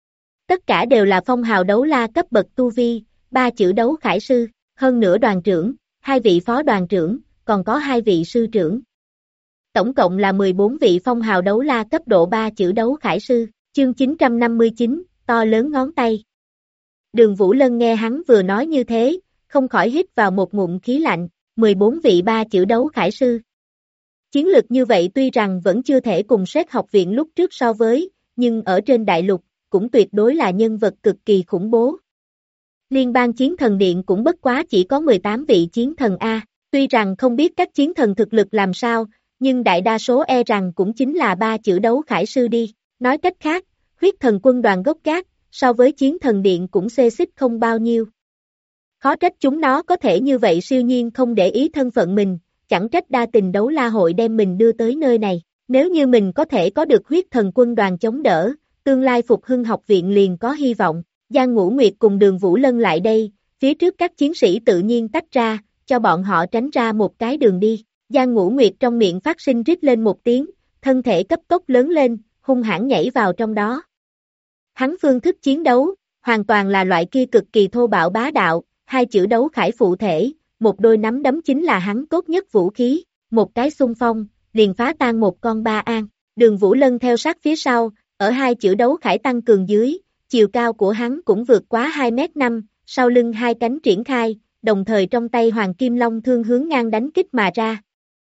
Tất cả đều là phong hào đấu la cấp bậc tu vi, 3 chữ đấu khải sư, hơn nữa đoàn trưởng, 2 vị phó đoàn trưởng, còn có 2 vị sư trưởng. Tổng cộng là 14 vị phong hào đấu la cấp độ 3 chữ đấu khải sư, chương 959, to lớn ngón tay. Đường Vũ Lân nghe hắn vừa nói như thế, không khỏi hít vào một ngụm khí lạnh, 14 vị 3 chữ đấu khải sư. Chiến lực như vậy tuy rằng vẫn chưa thể cùng Sét học viện lúc trước so với, nhưng ở trên đại lục, cũng tuyệt đối là nhân vật cực kỳ khủng bố. Liên bang chiến thần điện cũng bất quá chỉ có 18 vị chiến thần A, tuy rằng không biết các chiến thần thực lực làm sao, nhưng đại đa số e rằng cũng chính là 3 chữ đấu khải sư đi. Nói cách khác, huyết thần quân đoàn gốc gác, so với chiến thần điện cũng xê xích không bao nhiêu. Khó trách chúng nó có thể như vậy siêu nhiên không để ý thân phận mình, chẳng trách đa tình đấu la hội đem mình đưa tới nơi này. Nếu như mình có thể có được huyết thần quân đoàn chống đỡ, tương lai phục hưng học viện liền có hy vọng. Giang Ngũ Nguyệt cùng Đường Vũ Lân lại đây, phía trước các chiến sĩ tự nhiên tách ra, cho bọn họ tránh ra một cái đường đi. Giang Ngũ Nguyệt trong miệng phát sinh rít lên một tiếng, thân thể cấp tốc lớn lên, hung hãn nhảy vào trong đó. Hắn phương thức chiến đấu, hoàn toàn là loại kia cực kỳ thô bạo bá đạo, 2 chữ đấu khải phụ thể, một đôi nắm đấm chính là hắn tốt nhất vũ khí, một cái xung phong, liền phá tan một con ba an. Đường Vũ Lân theo sát phía sau, ở 2 chữ đấu khải tăng cường dưới, chiều cao của hắn cũng vượt quá 2m5, sau lưng 2 cánh triển khai, đồng thời trong tay Hoàng Kim Long thương hướng ngang đánh kích mà ra.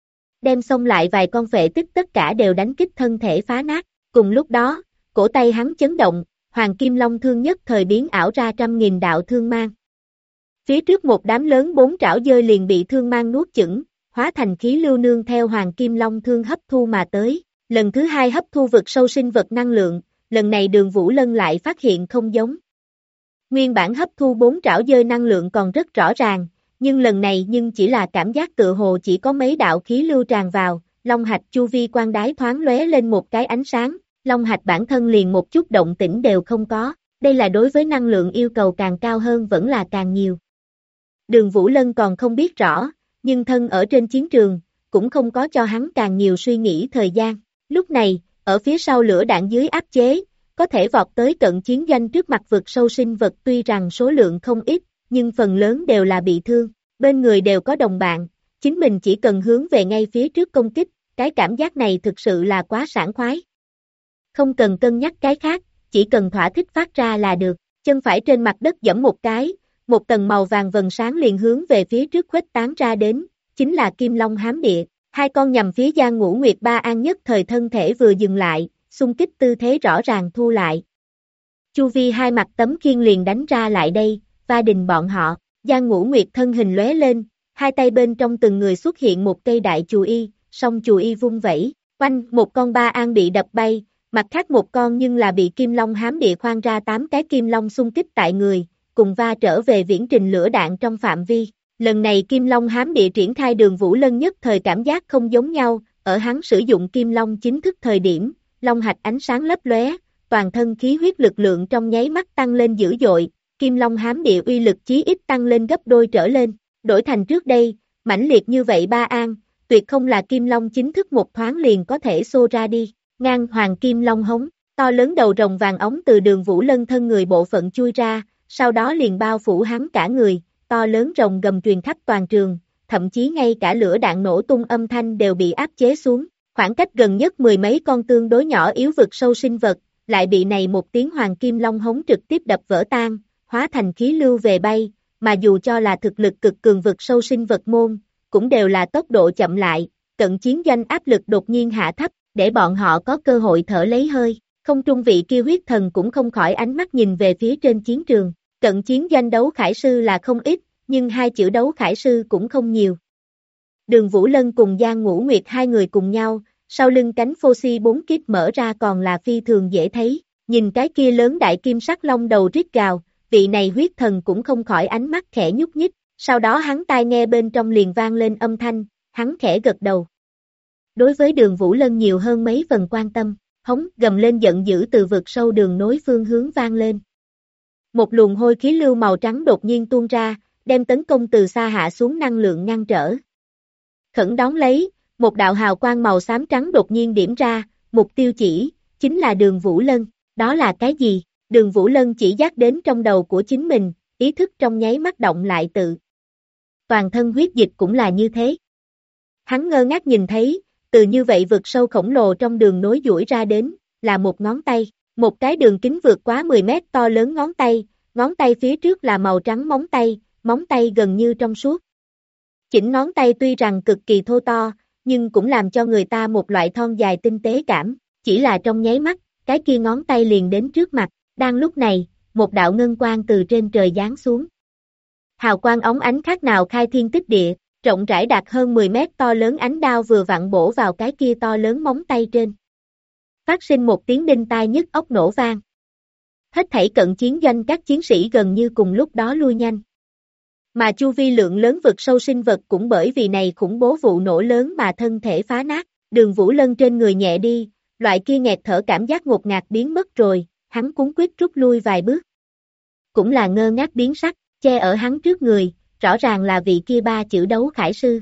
Đem xông lại vài con phệ tích tất cả đều đánh kích thân thể phá nát, cùng lúc đó, cổ tay hắn chấn động, Hoàng Kim Long thương nhất thời biến ảo ra 100.000 đạo thương mang. Phía trước một đám lớn 4 trảo dơi liền bị thương mang nuốt chửng, hóa thành khí lưu nương theo Hoàng Kim Long thương hấp thu mà tới, lần thứ 2 hấp thu vực sâu sinh vật năng lượng, lần này Đường Vũ Lân lại phát hiện không giống. Nguyên bản hấp thu 4 trảo dơi năng lượng còn rất rõ ràng, nhưng lần này chỉ là cảm giác tựa hồ chỉ có mấy đạo khí lưu tràn vào, long hạch chu vi quan đái thoáng lóe lên một cái ánh sáng, long hạch bản thân liền một chút động tĩnh đều không có, đây là đối với năng lượng yêu cầu càng cao hơn vẫn là càng nhiều. Đường Vũ Lân còn không biết rõ, nhưng thân ở trên chiến trường, cũng không có cho hắn càng nhiều suy nghĩ thời gian. Lúc này, ở phía sau lửa đạn dưới áp chế, có thể vọt tới cận chiến doanh trước mặt vực sâu sinh vật tuy rằng số lượng không ít, nhưng phần lớn đều là bị thương, bên người đều có đồng bạn, chính mình chỉ cần hướng về ngay phía trước công kích, cái cảm giác này thực sự là quá sảng khoái. Không cần cân nhắc cái khác, chỉ cần thỏa thích phát ra là được, chân phải trên mặt đất giẫm một cái, một tầng màu vàng vầng sáng liền hướng về phía trước khuếch tán ra đến, chính là Kim Long hám địa, 2 con nhằm phía Giang Ngũ Nguyệt Ba An nhất thời thân thể vừa dừng lại, xung kích tư thế rõ ràng thu lại. Chu vi 2 mặt tấm khiên liền đánh ra lại đây, va đình bọn họ, Giang Ngũ Nguyệt thân hình lóe lên, 2 tay bên trong từng người xuất hiện một cây đại chù y, song chù y vung vẩy, quanh một con Ba An bị đập bay, mặt khác một con nhưng là bị Kim Long hám địa khoan ra 8 cái Kim Long xung kích tại người, cùng va trở về viễn trình lửa đạn trong phạm vi. Lần này Kim Long hám địa triển khai Đường Vũ Lân nhất thời cảm giác không giống nhau, ở hắn sử dụng Kim Long chính thức thời điểm, long hạch ánh sáng lấp lóe, toàn thân khí huyết lực lượng trong nháy mắt tăng lên dữ dội, Kim Long hám địa uy lực chí ít tăng lên gấp đôi trở lên, đổi thành trước đây, mãnh liệt như vậy Ba An, tuyệt không là Kim Long chính thức một thoáng liền có thể xô ra đi, ngang Hoàng Kim Long hống, to lớn đầu rồng vàng ống từ Đường Vũ Lân thân người bộ phận chui ra, sau đó liền bao phủ hắn cả người, to lớn rồng gầm truyền khắp toàn trường, thậm chí ngay cả lửa đạn nổ tung âm thanh đều bị áp chế xuống, khoảng cách gần nhất 10 mấy con tương đối nhỏ yếu vực sâu sinh vật, lại bị này một tiếng Hoàng Kim Long hống trực tiếp đập vỡ tan, hóa thành khí lưu về bay, mà dù cho là thực lực cực cường vực sâu sinh vật môn, cũng đều là tốc độ chậm lại, cận chiến doanh áp lực đột nhiên hạ thấp, để bọn họ có cơ hội thở lấy hơi, không trung vị kia huyết thần cũng không khỏi ánh mắt nhìn về phía trên chiến trường, cận chiến doanh đấu khải sư là không ít, nhưng 2 chữ đấu khải sư cũng không nhiều. Đường Vũ Lân cùng Giang Ngũ Nguyệt hai người cùng nhau, sau lưng cánh phô si 4 kíp mở ra còn là phi thường dễ thấy, nhìn cái kia lớn đại kim sắc long đầu rít gào, vị này huyết thần cũng không khỏi ánh mắt khẽ nhúc nhích, sau đó hắn tai nghe bên trong liền vang lên âm thanh, hắn khẽ gật đầu. Đối với Đường Vũ Lân nhiều hơn mấy phần quan tâm, hống gầm lên giận dữ từ vực sâu đường nối phương hướng vang lên. Một luồng hôi khí lưu màu trắng đột nhiên tuôn ra, đem tấn công từ xa hạ xuống năng lượng ngăn trở. Khẩn đón lấy, một đạo hào quang màu xám trắng đột nhiên điểm ra, mục tiêu chính là Đường Vũ Lân, đó là cái gì? Đường Vũ Lân chỉ dắt đến trong đầu của chính mình, ý thức trong nháy mắt động lại tự. Toàn thân huyết dịch cũng là như thế. Hắn ngơ ngác nhìn thấy, từ như vậy vực sâu khổng lồ trong đường nối duỗi ra đến, là một ngón tay, một cái đường kính vượt quá 10 mét to lớn ngón tay phía trước là màu trắng móng tay gần như trong suốt. Chỉnh ngón tay tuy rằng cực kỳ thô to, nhưng cũng làm cho người ta một loại thon dài tinh tế cảm, chỉ là trong nháy mắt, cái kia ngón tay liền đến trước mặt, đang lúc này, một đạo ngân quang từ trên trời giáng xuống. Hào quang óng ánh khác nào khai thiên tích địa, rộng rãi đạt hơn 10 mét to lớn ánh đao vừa vặn bổ vào cái kia to lớn móng tay trên. Phát sinh một tiếng đinh tai nhức óc nổ vang. Hết thảy cận chiến doanh các chiến sĩ gần như cùng lúc đó lui nhanh. Mà chu vi lượng lớn vực sâu sinh vật cũng bởi vì này khủng bố vụ nổ lớn mà thân thể phá nát, Đường Vũ Lân trên người nhẹ đi, loại kia nghẹt thở cảm giác ngột ngạt biến mất rồi, hắn cuống quýt rút lui vài bước. Cũng là ngơ ngác biến sắc, che ở hắn trước người, rõ ràng là vị kia 3 chữ đấu khải sư.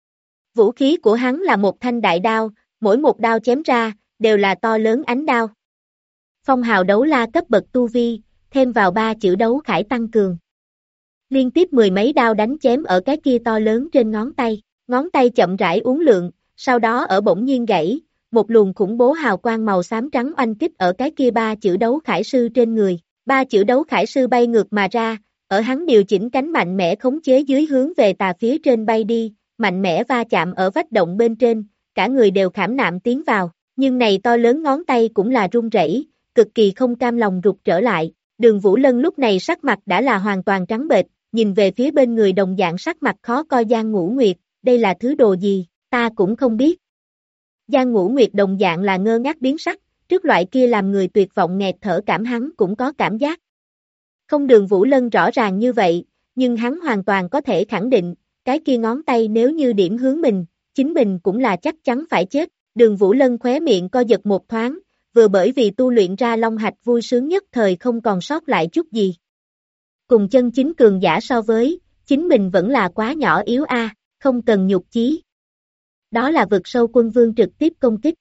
Vũ khí của hắn là một thanh đại đao, mỗi một đao chém ra, đều là to lớn ánh đao. Phong hào đấu la cấp bậc tu vi, thêm vào 3 chữ đấu khải tăng cường. Liên tiếp 10 mấy đao đánh chém ở cái kia to lớn trên ngón tay chậm rãi uốn lượn, sau đó ở bỗng nhiên gãy, một luồng khủng bố hào quang màu xám trắng oanh kích ở cái kia 3 chữ đấu khải sư trên người. 3 chữ đấu khải sư bay ngược mà ra, ở hắn điều chỉnh cánh mạnh mẽ khống chế dưới hướng về tà phía trên bay đi, mạnh mẽ va chạm ở vách động bên trên, cả người đều khảm nạm tiến vào, nhưng này to lớn ngón tay cũng là run rẩy, cực kỳ không cam lòng rụt trở lại. Đường Vũ Lân lúc này sắc mặt đã là hoàn toàn trắng bệch, nhìn về phía bên người đồng dạng sắc mặt khó coi Giang Ngũ Nguyệt, đây là thứ đồ gì, ta cũng không biết. Giang Ngũ Nguyệt đồng dạng là ngơ ngác biến sắc, trước loại kia làm người tuyệt vọng nghẹt thở cảm hắn cũng có cảm giác. Không Đường Vũ Lân rõ ràng như vậy, nhưng hắn hoàn toàn có thể khẳng định, cái kia ngón tay nếu như điểm hướng mình, chính mình cũng là chắc chắn phải chết. Đường Vũ Lân khóe miệng co giật một thoáng, vừa bởi vì tu luyện ra long hạch vui sướng nhất thời không còn sót lại chút gì. Cùng chân chính cường giả so với, chính mình vẫn là quá nhỏ yếu không cần nhục chí. Đó là vực sâu quân vương trực tiếp công kích.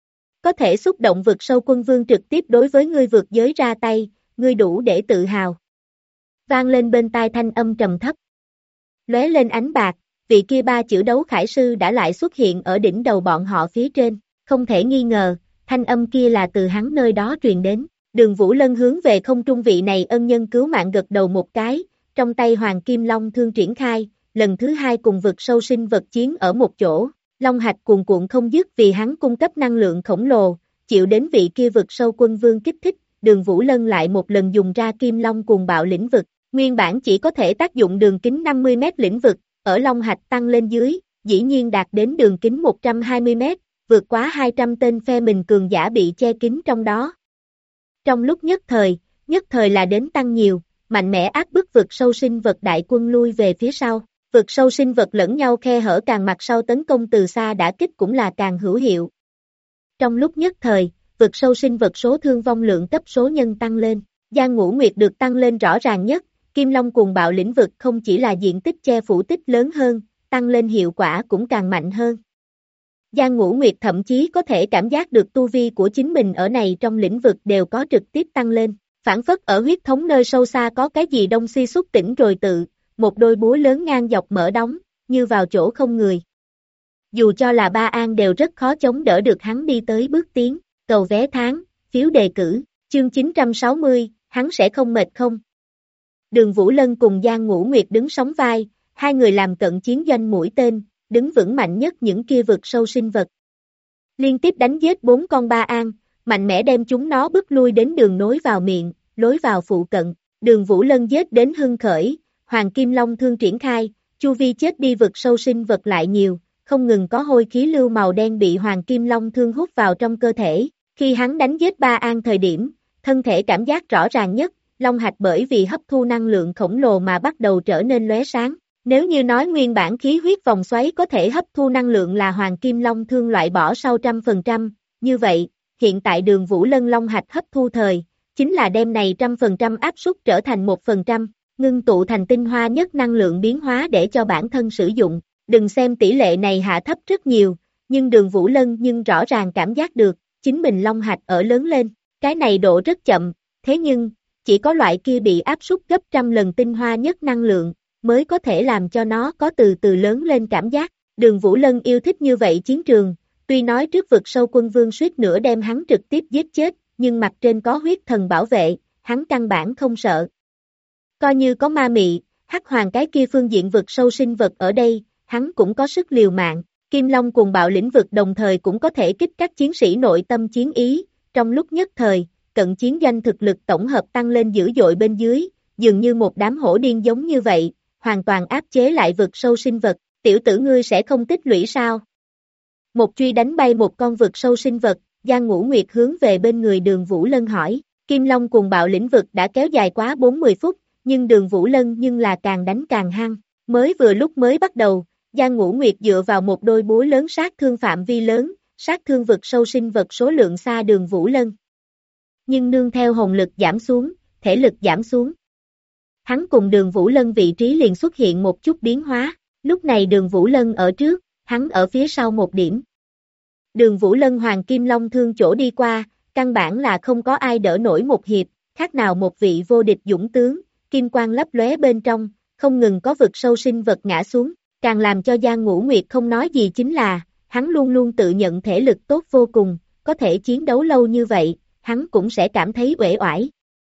Có thể xúc động vực sâu quân vương trực tiếp đối với ngươi vượt giới ra tay, ngươi đủ để tự hào. Vang lên bên tai thanh âm trầm thấp. Lóe lên ánh bạc, vị kia 3 chữ đấu khải sư đã lại xuất hiện ở đỉnh đầu bọn họ phía trên, không thể nghi ngờ, thanh âm kia là từ hắn nơi đó truyền đến. Đường Vũ Lân hướng về không trung vị này ân nhân cứu mạng gật đầu một cái, trong tay Hoàng Kim Long thương triển khai, lần thứ 2 cùng vực sâu sinh vật chiến ở một chỗ, long hạch cuồn cuộn không dứt vì hắn cung cấp năng lượng khổng lồ, chịu đến vị kia vực sâu quân vương kích thích, Đường Vũ Lân lại một lần dùng ra Kim Long cuồng bạo lĩnh vực, nguyên bản chỉ có thể tác dụng đường kính 50 mét lĩnh vực, ở long hạch tăng lên dưới, dĩ nhiên đạt đến đường kính 120 mét, vượt quá 200 tên phe mình cường giả bị che kín trong đó. Trong lúc nhất thời là đến tăng nhiều, mạnh mẽ áp bức vực sâu sinh vật đại quân lui về phía sau, vực sâu sinh vật lẫn nhau khe hở càng mặt sau tấn công từ xa đã kích cũng là càng hữu hiệu. Trong lúc nhất thời, vực sâu sinh vật số thương vong lượng cấp số nhân tăng lên, Giang Ngũ Nguyệt được tăng lên rõ ràng nhất, Kim Long cuồng bạo lĩnh vực không chỉ là diện tích che phủ tích lớn hơn, tăng lên hiệu quả cũng càng mạnh hơn. Giang Ngũ Nguyệt thậm chí có thể cảm giác được tu vi của chính mình ở này trong lĩnh vực đều có trực tiếp tăng lên, phản phất ở huyết thống nơi sâu xa có cái gì đông si xúc tỉnh rồi tự, một đôi búa lớn ngang dọc mở đóng, như vào chỗ không người. Dù cho là Ba An đều rất khó chống đỡ được hắn đi tới bước tiến, cầu vé tháng, phiếu đề cử, chương 960, hắn sẽ không mệt không? Đường Vũ Lân cùng Giang Ngũ Nguyệt đứng sóng vai, hai người làm cận chiến doanh mũi tên, đứng vững mạnh nhất những kia vực sâu sinh vật. Liên tiếp đánh giết 4 con Ba An, mạnh mẽ đem chúng nó bức lui đến đường nối vào miệng, lối vào phụ cận, Đường Vũ Lân giết đến hưng khởi, Hoàng Kim Long thương triển khai, chu vi chết đi vực sâu sinh vật lại nhiều, không ngừng có hôi khí lưu màu đen bị Hoàng Kim Long Thương hút vào trong cơ thể. Khi hắn đánh giết Ba An thời điểm, thân thể cảm giác rõ ràng nhất, long hạch bởi vì hấp thu năng lượng khổng lồ mà bắt đầu trở nên lóe sáng. Nếu như nói nguyên bản khí huyết vòng xoáy có thể hấp thu năng lượng là Hoàng Kim Long Thương loại bỏ sau 100%, như vậy, hiện tại Đường Vũ Lân long hạch hấp thu thời, chính là đem này 100% áp suất trở thành 1%, ngưng tụ thành tinh hoa nhất năng lượng biến hóa để cho bản thân sử dụng. Đừng xem tỷ lệ này hạ thấp rất nhiều, nhưng Đường Vũ Lân nhưng rõ ràng cảm giác được, chính mình long hạch ở lớn lên, cái này độ rất chậm, thế nhưng, chỉ có loại kia bị áp suất gấp 100 lần tinh hoa nhất năng lượng, mới có thể làm cho nó có từ từ lớn lên cảm giác. Đường Vũ Lân yêu thích như vậy chiến trường, tuy nói trước vực sâu quân vương suýt nữa đem hắn trực tiếp giết chết, nhưng mặt trên có huyết thần bảo vệ, hắn căn bản không sợ. Coi như có ma mị, hắc hoàng cái kia phương diện vực sâu sinh vật ở đây, hắn cũng có sức liều mạng. Kim Long cùng bạo lĩnh vực đồng thời cũng có thể kích các chiến sĩ nội tâm chiến ý, trong lúc nhất thời, cận chiến doanh thực lực tổng hợp tăng lên dữ dội bên dưới, dường như một đám hổ điên giống như vậy, hoàn toàn áp chế lại vực sâu sinh vật. Tiểu tử ngươi sẽ không tích lũy sao? Một truy đánh bay một con vực sâu sinh vật, Giang Ngũ Nguyệt hướng về bên người Đường Vũ Lân hỏi. Kim Long cùng bạo lĩnh vực đã kéo dài quá 40 phút, nhưng Đường Vũ Lân nhưng là càng đánh càng hăng. Mới vừa lúc mới bắt đầu, Giang Ngũ Nguyệt dựa vào một đôi búa lớn sát thương phạm vi lớn, sát thương vực sâu sinh vật số lượng xa Đường Vũ Lân. Nhưng nương theo hồn lực giảm xuống, thể lực giảm xuống. Hắn cùng Đường Vũ Lân vị trí liền xuất hiện một chút biến hóa, lúc này Đường Vũ Lân ở trước, hắn ở phía sau một điểm. Đường Vũ Lân Hoàng Kim Long Thương chỗ đi qua, căn bản là không có ai đỡ nổi một hiệp, khác nào một vị vô địch dũng tướng, kim quang lấp lóe bên trong, không ngừng có vực sâu sinh vật ngã xuống, càng làm cho Giang Ngũ Nguyệt không nói gì chính là, hắn luôn luôn tự nhận thể lực tốt vô cùng, có thể chiến đấu lâu như vậy, hắn cũng sẽ cảm thấy uể oải.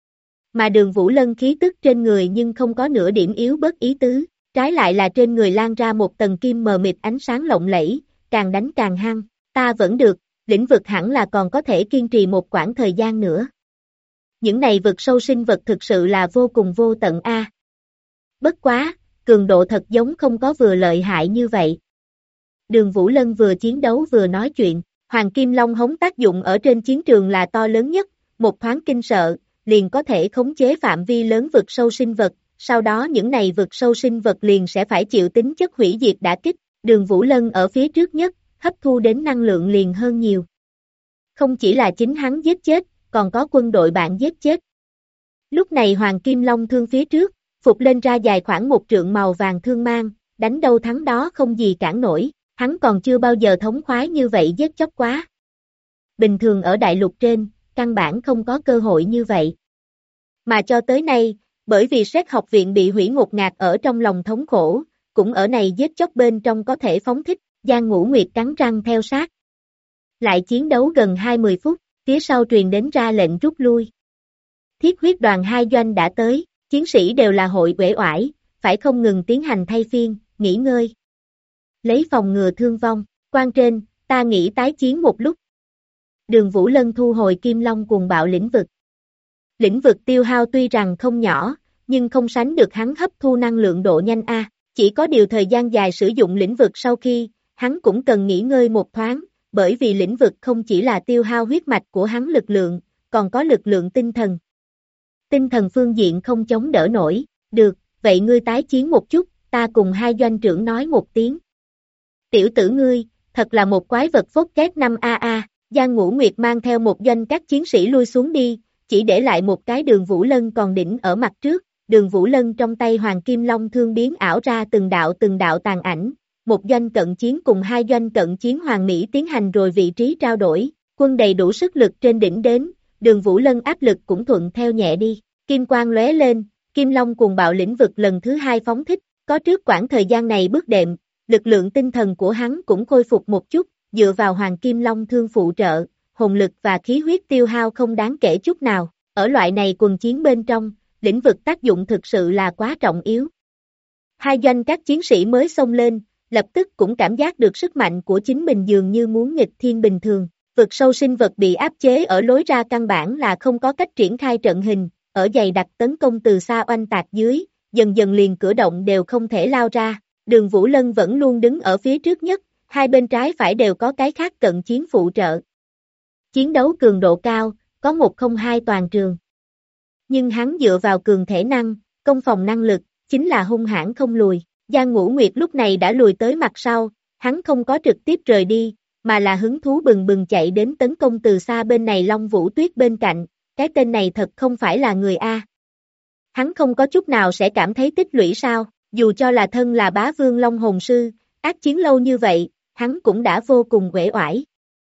Mà Đường Vũ Lân khí tức trên người nhưng không có nửa điểm yếu bớt ý tứ, trái lại là trên người lan ra một tầng kim mờ mịt ánh sáng lộng lẫy, càng đánh càng hăng, ta vẫn được, lĩnh vực hẳn là còn có thể kiên trì một quãng thời gian nữa. Những này vực sâu sinh vật thực sự là vô cùng vô tận a. Bất quá, cường độ thật giống không có vừa lợi hại như vậy. Đường Vũ Lân vừa chiến đấu vừa nói chuyện, Hoàng Kim Long hống tác dụng ở trên chiến trường là to lớn nhất, một thoáng kinh sợ, liền có thể khống chế phạm vi lớn vực sâu sinh vật, sau đó những này vực sâu sinh vật liền sẽ phải chịu tính chất hủy diệt đả kích. Đường Vũ Lân ở phía trước nhất, hấp thu đến năng lượng liền hơn nhiều. Không chỉ là chính hắn giết chết, còn có quân đội bạn giết chết. Lúc này Hoàng Kim Long Thương phía trước, phục lên ra dài khoảng một trượng màu vàng thương mang, đánh đâu thắng đó không gì cản nổi, hắn còn chưa bao giờ thống khoái như vậy giết chóc quá. Bình thường ở đại lục trên, căn bản không có cơ hội như vậy. Mà cho tới nay, bởi vì Sét học viện bị hủy ngột ngạt ở trong lòng thống khổ, cũng ở này giết chóc bên trong có thể phóng thích, Giang Ngũ Nguyệt cắn răng theo sát. Lại chiến đấu gần 20 phút, phía sau truyền đến ra lệnh rút lui. Thiết huyết đoàn 2 doanh đã tới, chiến sĩ đều là hội uể oải, phải không ngừng tiến hành thay phiên, nghỉ ngơi. Lấy phòng ngừa thương vong, quan trên, ta nghĩ tái chiến một lúc. Đường Vũ Lân thu hồi Kim Long cuồng bạo lĩnh vực. Lĩnh vực tiêu hao tuy rằng không nhỏ, nhưng không sánh được hắn hấp thu năng lượng độ nhanh a. Chỉ có điều thời gian dài sử dụng lĩnh vực sau khi, hắn cũng cần nghỉ ngơi một thoáng, bởi vì lĩnh vực không chỉ là tiêu hao huyết mạch của hắn lực lượng, còn có lực lượng tinh thần. Tinh thần phương diện không chống đỡ nổi, được, vậy ngươi tái chiến một chút, ta cùng 2 doanh trưởng nói một tiếng. Tiểu tử ngươi, thật là một quái vật phốt két 5AA, Giang Ngũ Nguyệt mang theo một doanh các chiến sĩ lui xuống đi, chỉ để lại một cái Đường Vũ Lân còn đỉnh ở mặt trước, Đường Vũ Lân trong tay Hoàng Kim Long Thương biến ảo ra từng đạo tàn ảnh, một doanh cận chiến cùng 2 doanh cận chiến Hoàng Mỹ tiến hành rồi vị trí trao đổi, quân đầy đủ sức lực trên đỉnh đến, Đường Vũ Lân áp lực cũng thuận theo nhẹ đi, kim quang lóe lên, Kim Long cuồng bạo lĩnh vực lần thứ 2 phóng thích, có trước quãng thời gian này bước đệm, lực lượng tinh thần của hắn cũng khôi phục một chút, dựa vào Hoàng Kim Long Thương phụ trợ, hồn lực và khí huyết tiêu hao không đáng kể chút nào, ở loại này quần chiến bên trong, lĩnh vực tác dụng thực sự là quá trọng yếu. 2 doanh các chiến sĩ mới xông lên, lập tức cũng cảm giác được sức mạnh của chính mình dường như muốn nghịch thiên bình thường, vực sâu sinh vật bị áp chế ở lối ra căn bản là không có cách triển khai trận hình, ở dày đặc tấn công từ xa oanh tạc dưới, dần dần liền cửa động đều không thể lao ra, Đường Vũ Lân vẫn luôn đứng ở phía trước nhất, hai bên trái phải đều có cái khác cận chiến phụ trợ. Chiến đấu cường độ cao, có 102 toàn trường. Nhưng hắn dựa vào cường thể năng, công phòng năng lực, chính là hung hãn không lùi. Giang Ngũ Nguyệt lúc này đã lùi tới mặt sau, hắn không có trực tiếp rời đi, mà là hứng thú bừng bừng chạy đến tấn công từ xa bên này Long Vũ Tuyết bên cạnh, cái tên này thật không phải là người A. Hắn không có chút nào sẽ cảm thấy tích lũy sao, dù cho là thân là bá vương Long Hồn Sư, ác chiến lâu như vậy, hắn cũng đã vô cùng uể oải.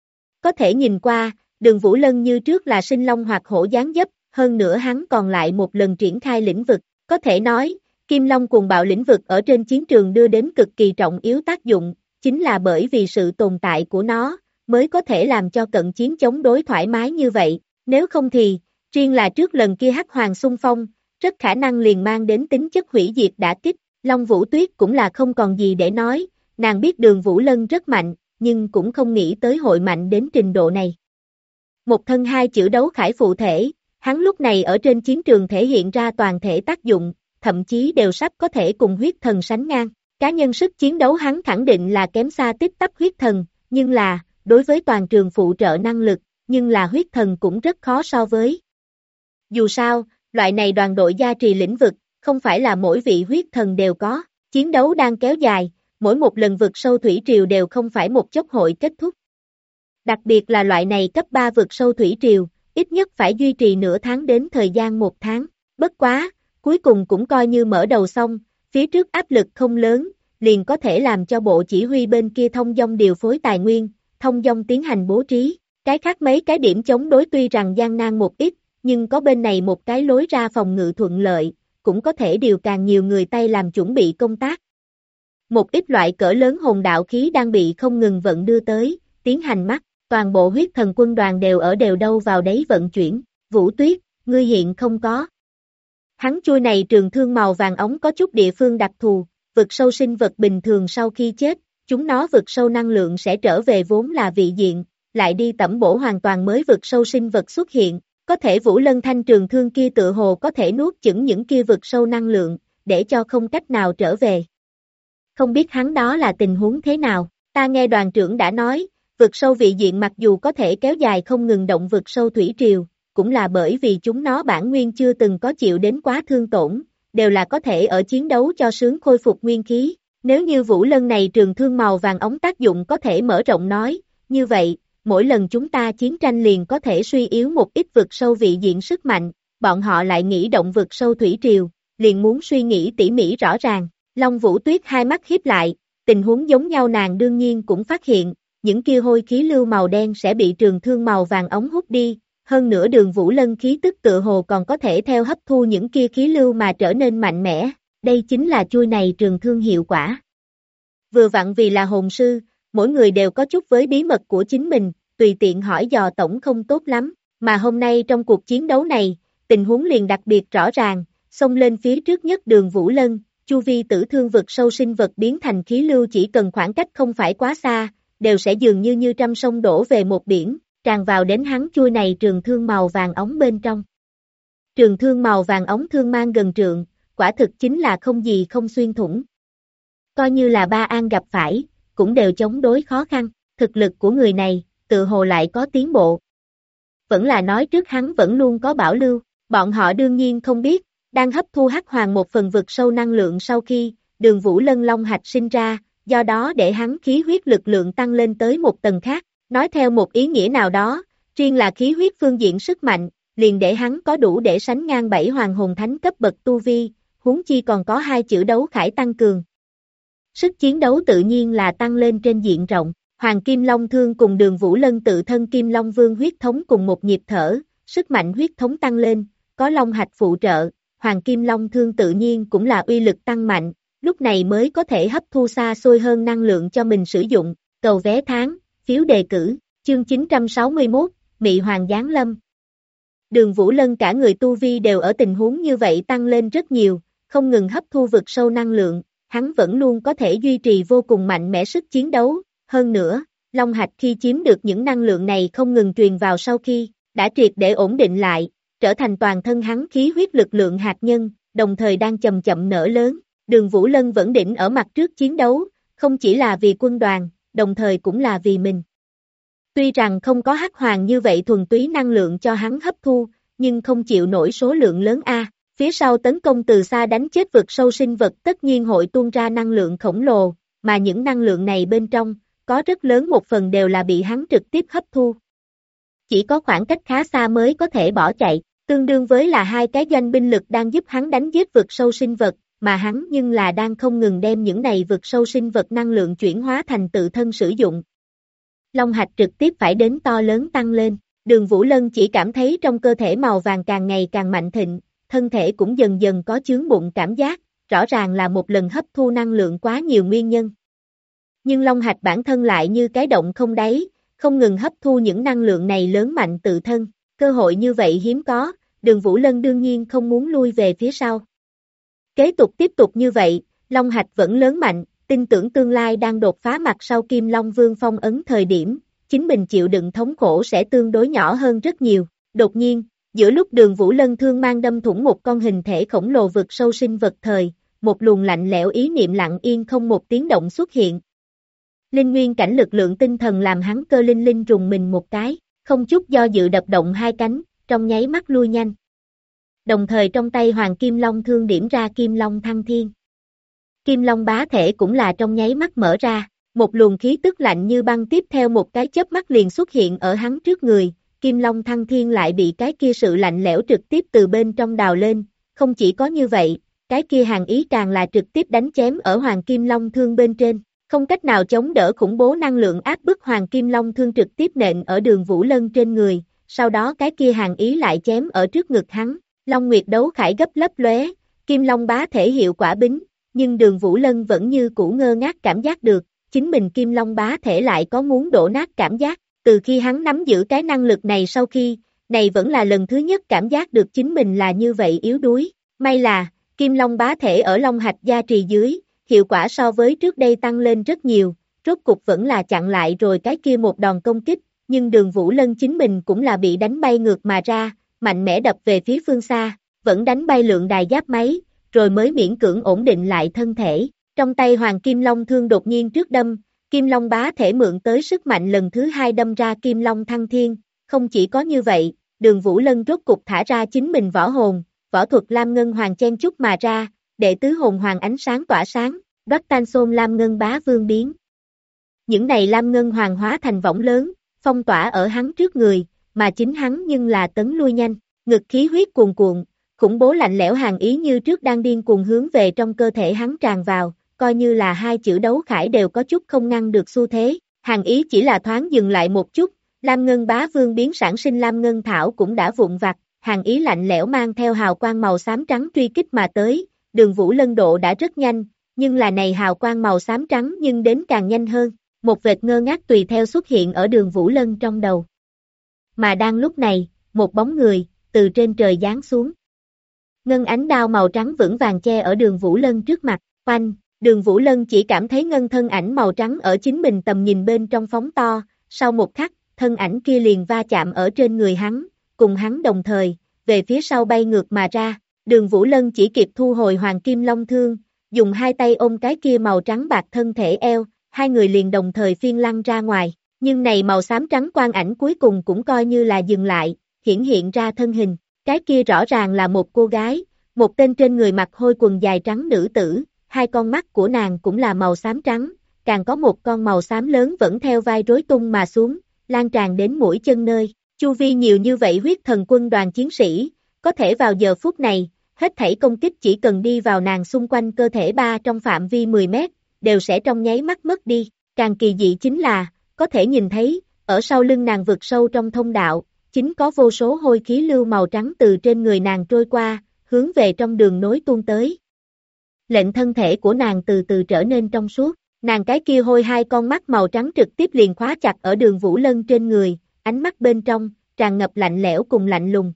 Có thể nhìn qua, Đường Vũ Lân như trước là sinh long hoặc hổ dáng dấp, hơn nữa hắn còn lại một lần triển khai lĩnh vực, có thể nói, Kim Long cuồng bạo lĩnh vực ở trên chiến trường đưa đến cực kỳ trọng yếu tác dụng, chính là bởi vì sự tồn tại của nó, mới có thể làm cho cận chiến chống đối thoải mái như vậy, nếu không thì, riêng là trước lần kia Hắc Hoàng xung phong, rất khả năng liền mang đến tính chất hủy diệt đả kích, Long Vũ Tuyết cũng là không còn gì để nói, nàng biết Đường Vũ Lân rất mạnh, nhưng cũng không nghĩ tới hội mạnh đến trình độ này. Một thân hai chữ đấu khải phụ thể, hắn lúc này ở trên chiến trường thể hiện ra toàn thể tác dụng, thậm chí đều sắp có thể cùng huyết thần sánh ngang. Cá nhân sức chiến đấu hắn khẳng định là kém xa tích tắp huyết thần, nhưng là, đối với toàn trường phụ trợ năng lực, nhưng là huyết thần cũng rất khó so với. Dù sao, loại này đoàn đội gia trì lĩnh vực, không phải là mỗi vị huyết thần đều có, chiến đấu đang kéo dài, mỗi một lần vực sâu thủy triều đều không phải một chốc hội kết thúc. Đặc biệt là loại này cấp 3 vực sâu thủy triều, ít nhất phải duy trì nửa tháng đến thời gian 1 tháng, bất quá, cuối cùng cũng coi như mở đầu xong, phía trước áp lực không lớn, liền có thể làm cho bộ chỉ huy bên kia thông dong điều phối tài nguyên, thông dong tiến hành bố trí, cái khác mấy cái điểm chống đối tuy rằng gian nan một ít, nhưng có bên này một cái lối ra phòng ngự thuận lợi, cũng có thể điều càng nhiều người tay làm chuẩn bị công tác. Một ít loại cỡ lớn hồn đạo khí đang bị không ngừng vận đưa tới, tiến hành mắt, toàn bộ huyết thần quân đoàn đều ở đều đâu vào đấy vận chuyển, Vũ Tuyết, ngươi hiện không có. Hắn chui này trường thương màu vàng ống có chút địa phương đặc thù, vực sâu sinh vật bình thường sau khi chết, chúng nó vực sâu năng lượng sẽ trở về vốn là vị diện, lại đi tẩm bổ hoàn toàn mới vực sâu sinh vật xuất hiện, có thể Vũ Lân thanh trường thương kia tự hồ có thể nuốt chửng những kia vực sâu năng lượng, để cho không cách nào trở về. Không biết hắn đó là tình huống thế nào, ta nghe đoàn trưởng đã nói, vực sâu vị diện mặc dù có thể kéo dài không ngừng động vực sâu thủy triều, cũng là bởi vì chúng nó bản nguyên chưa từng có chịu đến quá thương tổn, đều là có thể ở chiến đấu cho sướng khôi phục nguyên khí. Nếu như Vũ Lân này trường thương màu vàng ống tác dụng có thể mở rộng nói, như vậy, mỗi lần chúng ta chiến tranh liền có thể suy yếu một ít vực sâu vị diện sức mạnh, bọn họ lại nghĩ động vực sâu thủy triều, liền muốn suy nghĩ tỉ mỉ rõ ràng. Long Vũ Tuyết hai mắt híp lại, tình huống giống nhau nàng đương nhiên cũng phát hiện, những kia hôi khí lưu màu đen sẽ bị trường thương màu vàng ống hút đi, hơn nữa Đường Vũ Lân khí tức tự hồ còn có thể theo hấp thu những kia khí lưu mà trở nên mạnh mẽ, đây chính là chui này trường thương hiệu quả. Vừa vặn vì là hồn sư, mỗi người đều có chút với bí mật của chính mình, tùy tiện hỏi dò tổng không tốt lắm, mà hôm nay trong cuộc chiến đấu này, tình huống liền đặc biệt rõ ràng, xông lên phía trước nhất Đường Vũ Lân, chu vi tử thương vực sâu sinh vật biến thành khí lưu chỉ cần khoảng cách không phải quá xa, đều sẽ dường như trăm sông đổ về một biển, tràn vào đến hắn chui này trường thương màu vàng ống bên trong. Trường thương màu vàng ống thương mang gần trượng, quả thực chính là không gì không xuyên thủng. Coi như là Ba An gặp phải, cũng đều chống đối khó khăn, thực lực của người này, tự hồ lại có tiến bộ. Vẫn là nói trước hắn vẫn luôn có bảo lưu, bọn họ đương nhiên không biết, đang hấp thu Hắc Hoàng một phần vực sâu năng lượng sau khi, Đường Vũ Lân long hạch sinh ra, do đó để hắn khí huyết lực lượng tăng lên tới một tầng khác, nói theo một ý nghĩa nào đó, riêng là khí huyết phương diện sức mạnh, liền để hắn có đủ để sánh ngang 7 hoàng hồn thánh cấp bậc tu vi, huống chi còn có 2 chữ đấu khải tăng cường. Sức chiến đấu tự nhiên là tăng lên trên diện rộng, Hoàng Kim Long Thương cùng Đường Vũ Lân tự thân Kim Long Vương huyết thống cùng một nhịp thở, sức mạnh huyết thống tăng lên, có long hạch phụ trợ, Hoàng Kim Long Thương tự nhiên cũng là uy lực tăng mạnh, lúc này mới có thể hấp thu xa xôi hơn năng lượng cho mình sử dụng, cầu vé tháng, phiếu đề cử, chương 961, Mị Hoàng Giáng Lâm. Đường Vũ Lân cả người tu vi đều ở tình huống như vậy tăng lên rất nhiều, không ngừng hấp thu vực sâu năng lượng, hắn vẫn luôn có thể duy trì vô cùng mạnh mẽ sức chiến đấu, hơn nữa, Long Hạch khi chiếm được những năng lượng này không ngừng truyền vào sau khi, đã triệt để ổn định lại, trở thành toàn thân hắn khí huyết lực lượng hạt nhân, đồng thời đang chậm chậm nở lớn. Đường Vũ Lân vẫn định ở mặt trước chiến đấu, không chỉ là vì quân đoàn, đồng thời cũng là vì mình. Tuy rằng không có hắc hoàng như vậy thuần túy năng lượng cho hắn hấp thu, nhưng không chịu nổi số lượng lớn A. Phía sau tấn công từ xa đánh chết vực sâu sinh vật tất nhiên hội tuôn ra năng lượng khổng lồ, mà những năng lượng này bên trong, có rất lớn một phần đều là bị hắn trực tiếp hấp thu. Chỉ có khoảng cách khá xa mới có thể bỏ chạy, tương đương với là hai cái doanh binh lực đang giúp hắn đánh giết vực sâu sinh vật, mà hắn nhưng là đang không ngừng đem những này vực sâu sinh vật năng lượng chuyển hóa thành tự thân sử dụng. Long hạch trực tiếp phải đến to lớn tăng lên, Đường Vũ Lân chỉ cảm thấy trong cơ thể màu vàng càng ngày càng mạnh thịnh, thân thể cũng dần dần có chướng bụng cảm giác, rõ ràng là một lần hấp thu năng lượng quá nhiều nguyên nhân. Nhưng long hạch bản thân lại như cái động không đáy, không ngừng hấp thu những năng lượng này lớn mạnh tự thân, cơ hội như vậy hiếm có, Đường Vũ Lân đương nhiên không muốn lui về phía sau. Kế tục tiếp tục như vậy, long hạch vẫn lớn mạnh, tin tưởng tương lai đang đột phá mặt sau Kim Long Vương phong ấn thời điểm, chính mình chịu đựng thống khổ sẽ tương đối nhỏ hơn rất nhiều. Đột nhiên, giữa lúc Đường Vũ Lân thương mang đâm thủng một con hình thể khổng lồ vực sâu sinh vật thời, một luồng lạnh lẽo ý niệm lặng yên không một tiếng động xuất hiện. Linh nguyên cảnh lực lượng tinh thần làm hắn cơ linh linh rùng mình một cái, không chút do dự đập động hai cánh, trong nháy mắt lui nhanh. Đồng thời trong tay Hoàng Kim Long thương điểm ra Kim Long Thăng Thiên. Kim Long bá thể cũng là trong nháy mắt mở ra, một luồng khí tức lạnh như băng tiếp theo một cái chớp mắt liền xuất hiện ở hắn trước người, Kim Long Thăng Thiên lại bị cái kia sự lạnh lẽo trực tiếp từ bên trong đào lên, không chỉ có như vậy, cái kia hàn ý càng là trực tiếp đánh chém ở Hoàng Kim Long thương bên trên, không cách nào chống đỡ khủng bố năng lượng áp bức Hoàng Kim Long thương trực tiếp nện ở Đường Vũ Lân trên người, sau đó cái kia hàn ý lại chém ở trước ngực hắn, Long Nguyệt đấu khải gấp lấp lóe, Kim Long bá thể hiệu quả bính, nhưng Đường Vũ Lân vẫn như cũ ngơ ngác cảm giác được, chính mình Kim Long bá thể lại có muốn đổ nát cảm giác, từ khi hắn nắm giữ cái năng lực này sau khi, này vẫn là lần thứ nhất cảm giác được chính mình là như vậy yếu đuối, may là, Kim Long bá thể ở Long hạch gia trì dưới, hiệu quả so với trước đây tăng lên rất nhiều, rốt cục vẫn là chặn lại rồi cái kia một đòn công kích, nhưng Đường Vũ Lân chính mình cũng là bị đánh bay ngược mà ra, mạnh mẽ đập về phía phương xa, vẫn đánh bay lượng đài giáp máy, rồi mới miễn cưỡng ổn định lại thân thể. Trong tay Hoàng Kim Long thương đột nhiên trước đâm, Kim Long bá thể mượn tới sức mạnh lần thứ hai đâm ra Kim Long Thăng Thiên, không chỉ có như vậy, Đường Vũ Lân rốt cục thả ra chính mình võ hồn, võ thuật Lam Ngân Hoàng chen chúc mà ra, đệ tứ hồn hoàng ánh sáng tỏa sáng, Đoát Tan Xôn Lam Ngân bá vương biến. Những này Lam Ngân Hoàng hóa thành võng lớn, phong tỏa ở hắn trước người, mà chính hắn nhưng là tấn lui nhanh, ngực khí huyết cuồn cuộn, khủng bố lạnh lẽo hàn ý như trước đang điên cuồng hướng về trong cơ thể hắn tràn vào, coi như là hai chữ đấu khải đều có chút không ngăn được xu thế, hàn ý chỉ là thoáng dừng lại một chút, Lam Ngân bá vương biến sản sinh Lam Ngân Thảo cũng đã vụn vặt, hàn ý lạnh lẽo mang theo hào quang màu xám trắng truy kích mà tới, Đường Vũ Lân độ đã rất nhanh, nhưng là này hào quang màu xám trắng nhưng đến càng nhanh hơn, một vệt ngơ ngác tùy theo xuất hiện ở Đường Vũ Lân trong đầu. Mà đang lúc này, một bóng người, từ trên trời giáng xuống. Ngân ánh đao màu trắng vững vàng che ở Đường Vũ Lân trước mặt, oanh, Đường Vũ Lân chỉ cảm thấy ngân thân ảnh màu trắng ở chính mình tầm nhìn bên trong phóng to, sau một khắc, thân ảnh kia liền va chạm ở trên người hắn, cùng hắn đồng thời, về phía sau bay ngược mà ra, Đường Vũ Lân chỉ kịp thu hồi Hoàng Kim Long thương, dùng hai tay ôm cái kia màu trắng bạc thân thể eo, hai người liền đồng thời phiên lăn ra ngoài, nhưng này màu xám trắng quang ảnh cuối cùng cũng coi như là dừng lại, hiển hiện ra thân hình, cái kia rõ ràng là một cô gái, một tên trên người mặc hôi quần dài trắng nữ tử, hai con mắt của nàng cũng là màu xám trắng, càng có một con màu xám lớn vẫn theo vai rối tung mà xuống, lan tràn đến mũi chân nơi, chu vi nhiều như vậy huyết thần quân đoàn chiến sĩ, có thể vào giờ phút này, hết thảy công kích chỉ cần đi vào nàng xung quanh cơ thể ba trong phạm vi 10 mét, đều sẽ trong nháy mắt mất đi, càng kỳ dị chính là, có thể nhìn thấy, ở sau lưng nàng vực sâu trong thông đạo, chính có vô số hôi khí lưu màu trắng từ trên người nàng trôi qua, hướng về trong đường nối tuôn tới. Lệnh thân thể của nàng từ từ trở nên trong suốt, nàng cái kia hôi hai con mắt màu trắng trực tiếp liền khóa chặt ở Đường Vũ Lân trên người, ánh mắt bên trong, tràn ngập lạnh lẽo cùng lạnh lùng.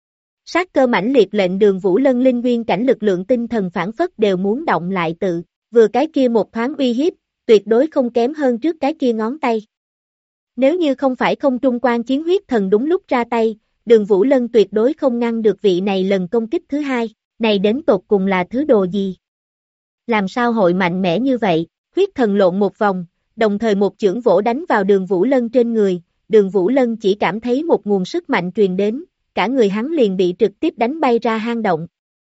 Sát cơ mãnh liệt lệnh Đường Vũ Lân linh nguyên cảnh lực lượng tinh thần phản phất đều muốn động lại tự, vừa cái kia một thoáng uy hiếp, tuyệt đối không kém hơn trước cái kia ngón tay. Nếu như không phải không trung quan chiến huyết thần đúng lúc ra tay, Đường Vũ Lân tuyệt đối không ngăn được vị này lần công kích thứ hai, này đến tột cùng là thứ đồ gì? Làm sao hội mạnh mẽ như vậy? Huyết thần lộn một vòng, đồng thời một chưởng vỗ đánh vào Đường Vũ Lân trên người, Đường Vũ Lân chỉ cảm thấy một nguồn sức mạnh truyền đến, cả người hắn liền bị trực tiếp đánh bay ra hang động.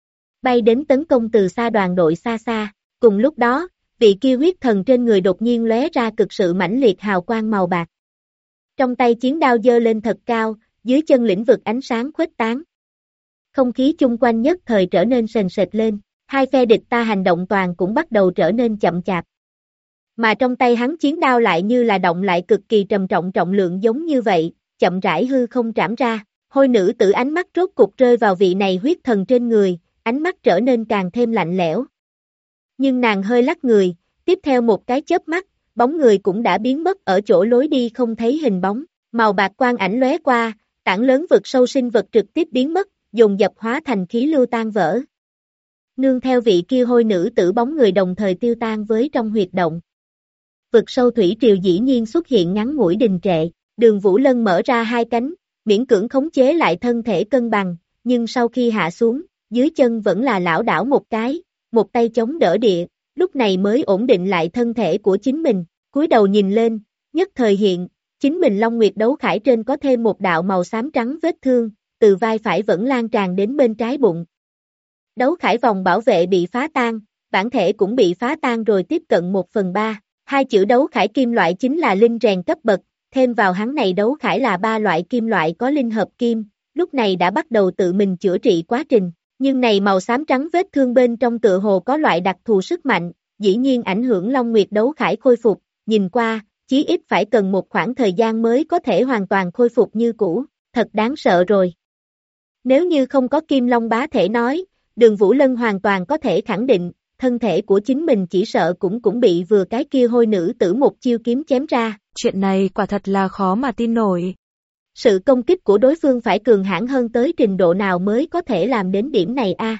Bay đến tấn công từ xa đoàn đội xa xa, cùng lúc đó, vị kia huyết thần trên người đột nhiên lóe ra cực sự mãnh liệt hào quang màu bạc. Trong tay chiến đao giơ lên thật cao, dưới chân lĩnh vực ánh sáng khuếch tán. Không khí chung quanh nhất thời trở nên sền sệt lên, hai phe địch ta hành động toàn cũng bắt đầu trở nên chậm chạp. Mà trong tay hắn chiến đao lại như là động lại cực kỳ trầm trọng trọng lượng giống như vậy, chậm rãi hư không trảm ra, hôi nữ tử ánh mắt rốt cục rơi vào vị này huyết thần trên người, ánh mắt trở nên càng thêm lạnh lẽo. Nhưng nàng hơi lắc người, tiếp theo một cái chớp mắt, bóng người cũng đã biến mất ở chỗ lối đi không thấy hình bóng, màu bạc quang ảnh lóe qua, tảng lớn vực sâu sinh vật trực tiếp biến mất, dồn dập hóa thành khí lưu tan vỡ. Nương theo vị kia hôi nữ tử bóng người đồng thời tiêu tan với trong huyệt động. Vực sâu thủy triều dĩ nhiên xuất hiện ngắn ngủi đình trệ, Đường Vũ Lân mở ra hai cánh, miễn cưỡng khống chế lại thân thể cân bằng, nhưng sau khi hạ xuống, dưới chân vẫn là lảo đảo một cái, một tay chống đỡ địa, lúc này mới ổn định lại thân thể của chính mình, cúi đầu nhìn lên, nhất thời hiện, chính mình Long Nguyệt đấu khải trên có thêm một đạo màu xám trắng vết thương, từ vai phải vẫn lan tràn đến bên trái bụng. Đấu khải vòng bảo vệ bị phá tan, bản thể cũng bị phá tan rồi tiếp cận 1/3. Hai chữ đấu khải kim loại chính là linh rèn cấp bậc, thêm vào hắn này đấu khải là 3 loại kim loại có linh hợp kim, lúc này đã bắt đầu tự mình chữa trị quá trình. Nhưng này màu xám trắng vết thương bên trong tựa hồ có loại đặc thù sức mạnh, dĩ nhiên ảnh hưởng Long Nguyệt đấu khải khôi phục, nhìn qua, chí ít phải cần một khoảng thời gian mới có thể hoàn toàn khôi phục như cũ, thật đáng sợ rồi. Nếu như không có Kim Long bá thể nói, Đường Vũ Lân hoàn toàn có thể khẳng định, thân thể của chính mình chỉ sợ cũng bị vừa cái kia hôi nữ tử một chiêu kiếm chém ra. Chuyện này quả thật là khó mà tin nổi. Sự công kích của đối phương phải cường hãn hơn tới trình độ nào mới có thể làm đến điểm này a?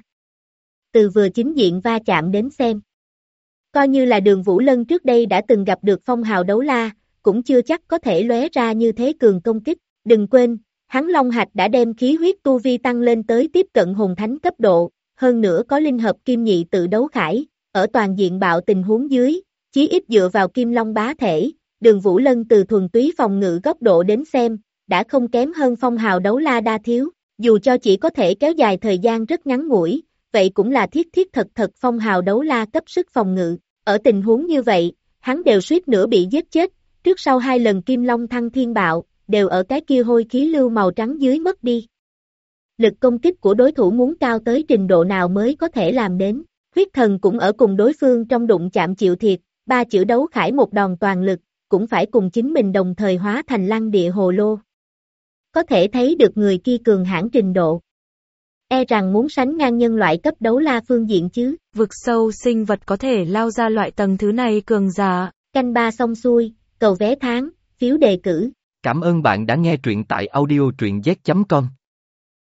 Từ vừa chính diện va chạm đến xem. Coi như là Đường Vũ Lân trước đây đã từng gặp được phong hào đấu la, cũng chưa chắc có thể lóe ra như thế cường công kích. Đừng quên, hắn Long Hạch đã đem khí huyết tu vi tăng lên tới tiếp cận hồn thánh cấp độ, hơn nữa có linh hợp kim nhị tự đấu khải, ở toàn diện bạo tình huống dưới, chí ít dựa vào Kim Long bá thể, Đường Vũ Lân từ thuần túy phòng ngự góc độ đến xem, đã không kém hơn phong hào đấu la đa thiếu, dù cho chỉ có thể kéo dài thời gian rất ngắn ngủi, vậy cũng là thiết thật phong hào đấu la cấp sức phòng ngự, ở tình huống như vậy, hắn đều suýt nữa bị giết chết, trước sau 2 lần Kim Long thăng thiên bạo, đều ở cái kia hôi khí lưu màu trắng dưới mất đi. Lực công kích của đối thủ muốn cao tới trình độ nào mới có thể làm đến, huyết thần cũng ở cùng đối phương trong đụng chạm chịu thiệt, 3 chữ đấu khải một đòn toàn lực, cũng phải cùng chính mình đồng thời hóa thành lăng địa hồ lô. Có thể thấy được người kia cường hãn trình độ. E rằng muốn sánh ngang nhân loại cấp đấu la phương diện chứ. Vực sâu sinh vật có thể lao ra loại tầng thứ này cường giả. Canh ba xong xuôi, cầu vé tháng, phiếu đề cử. Cảm ơn bạn đã nghe truyện tại audio truyện z.com.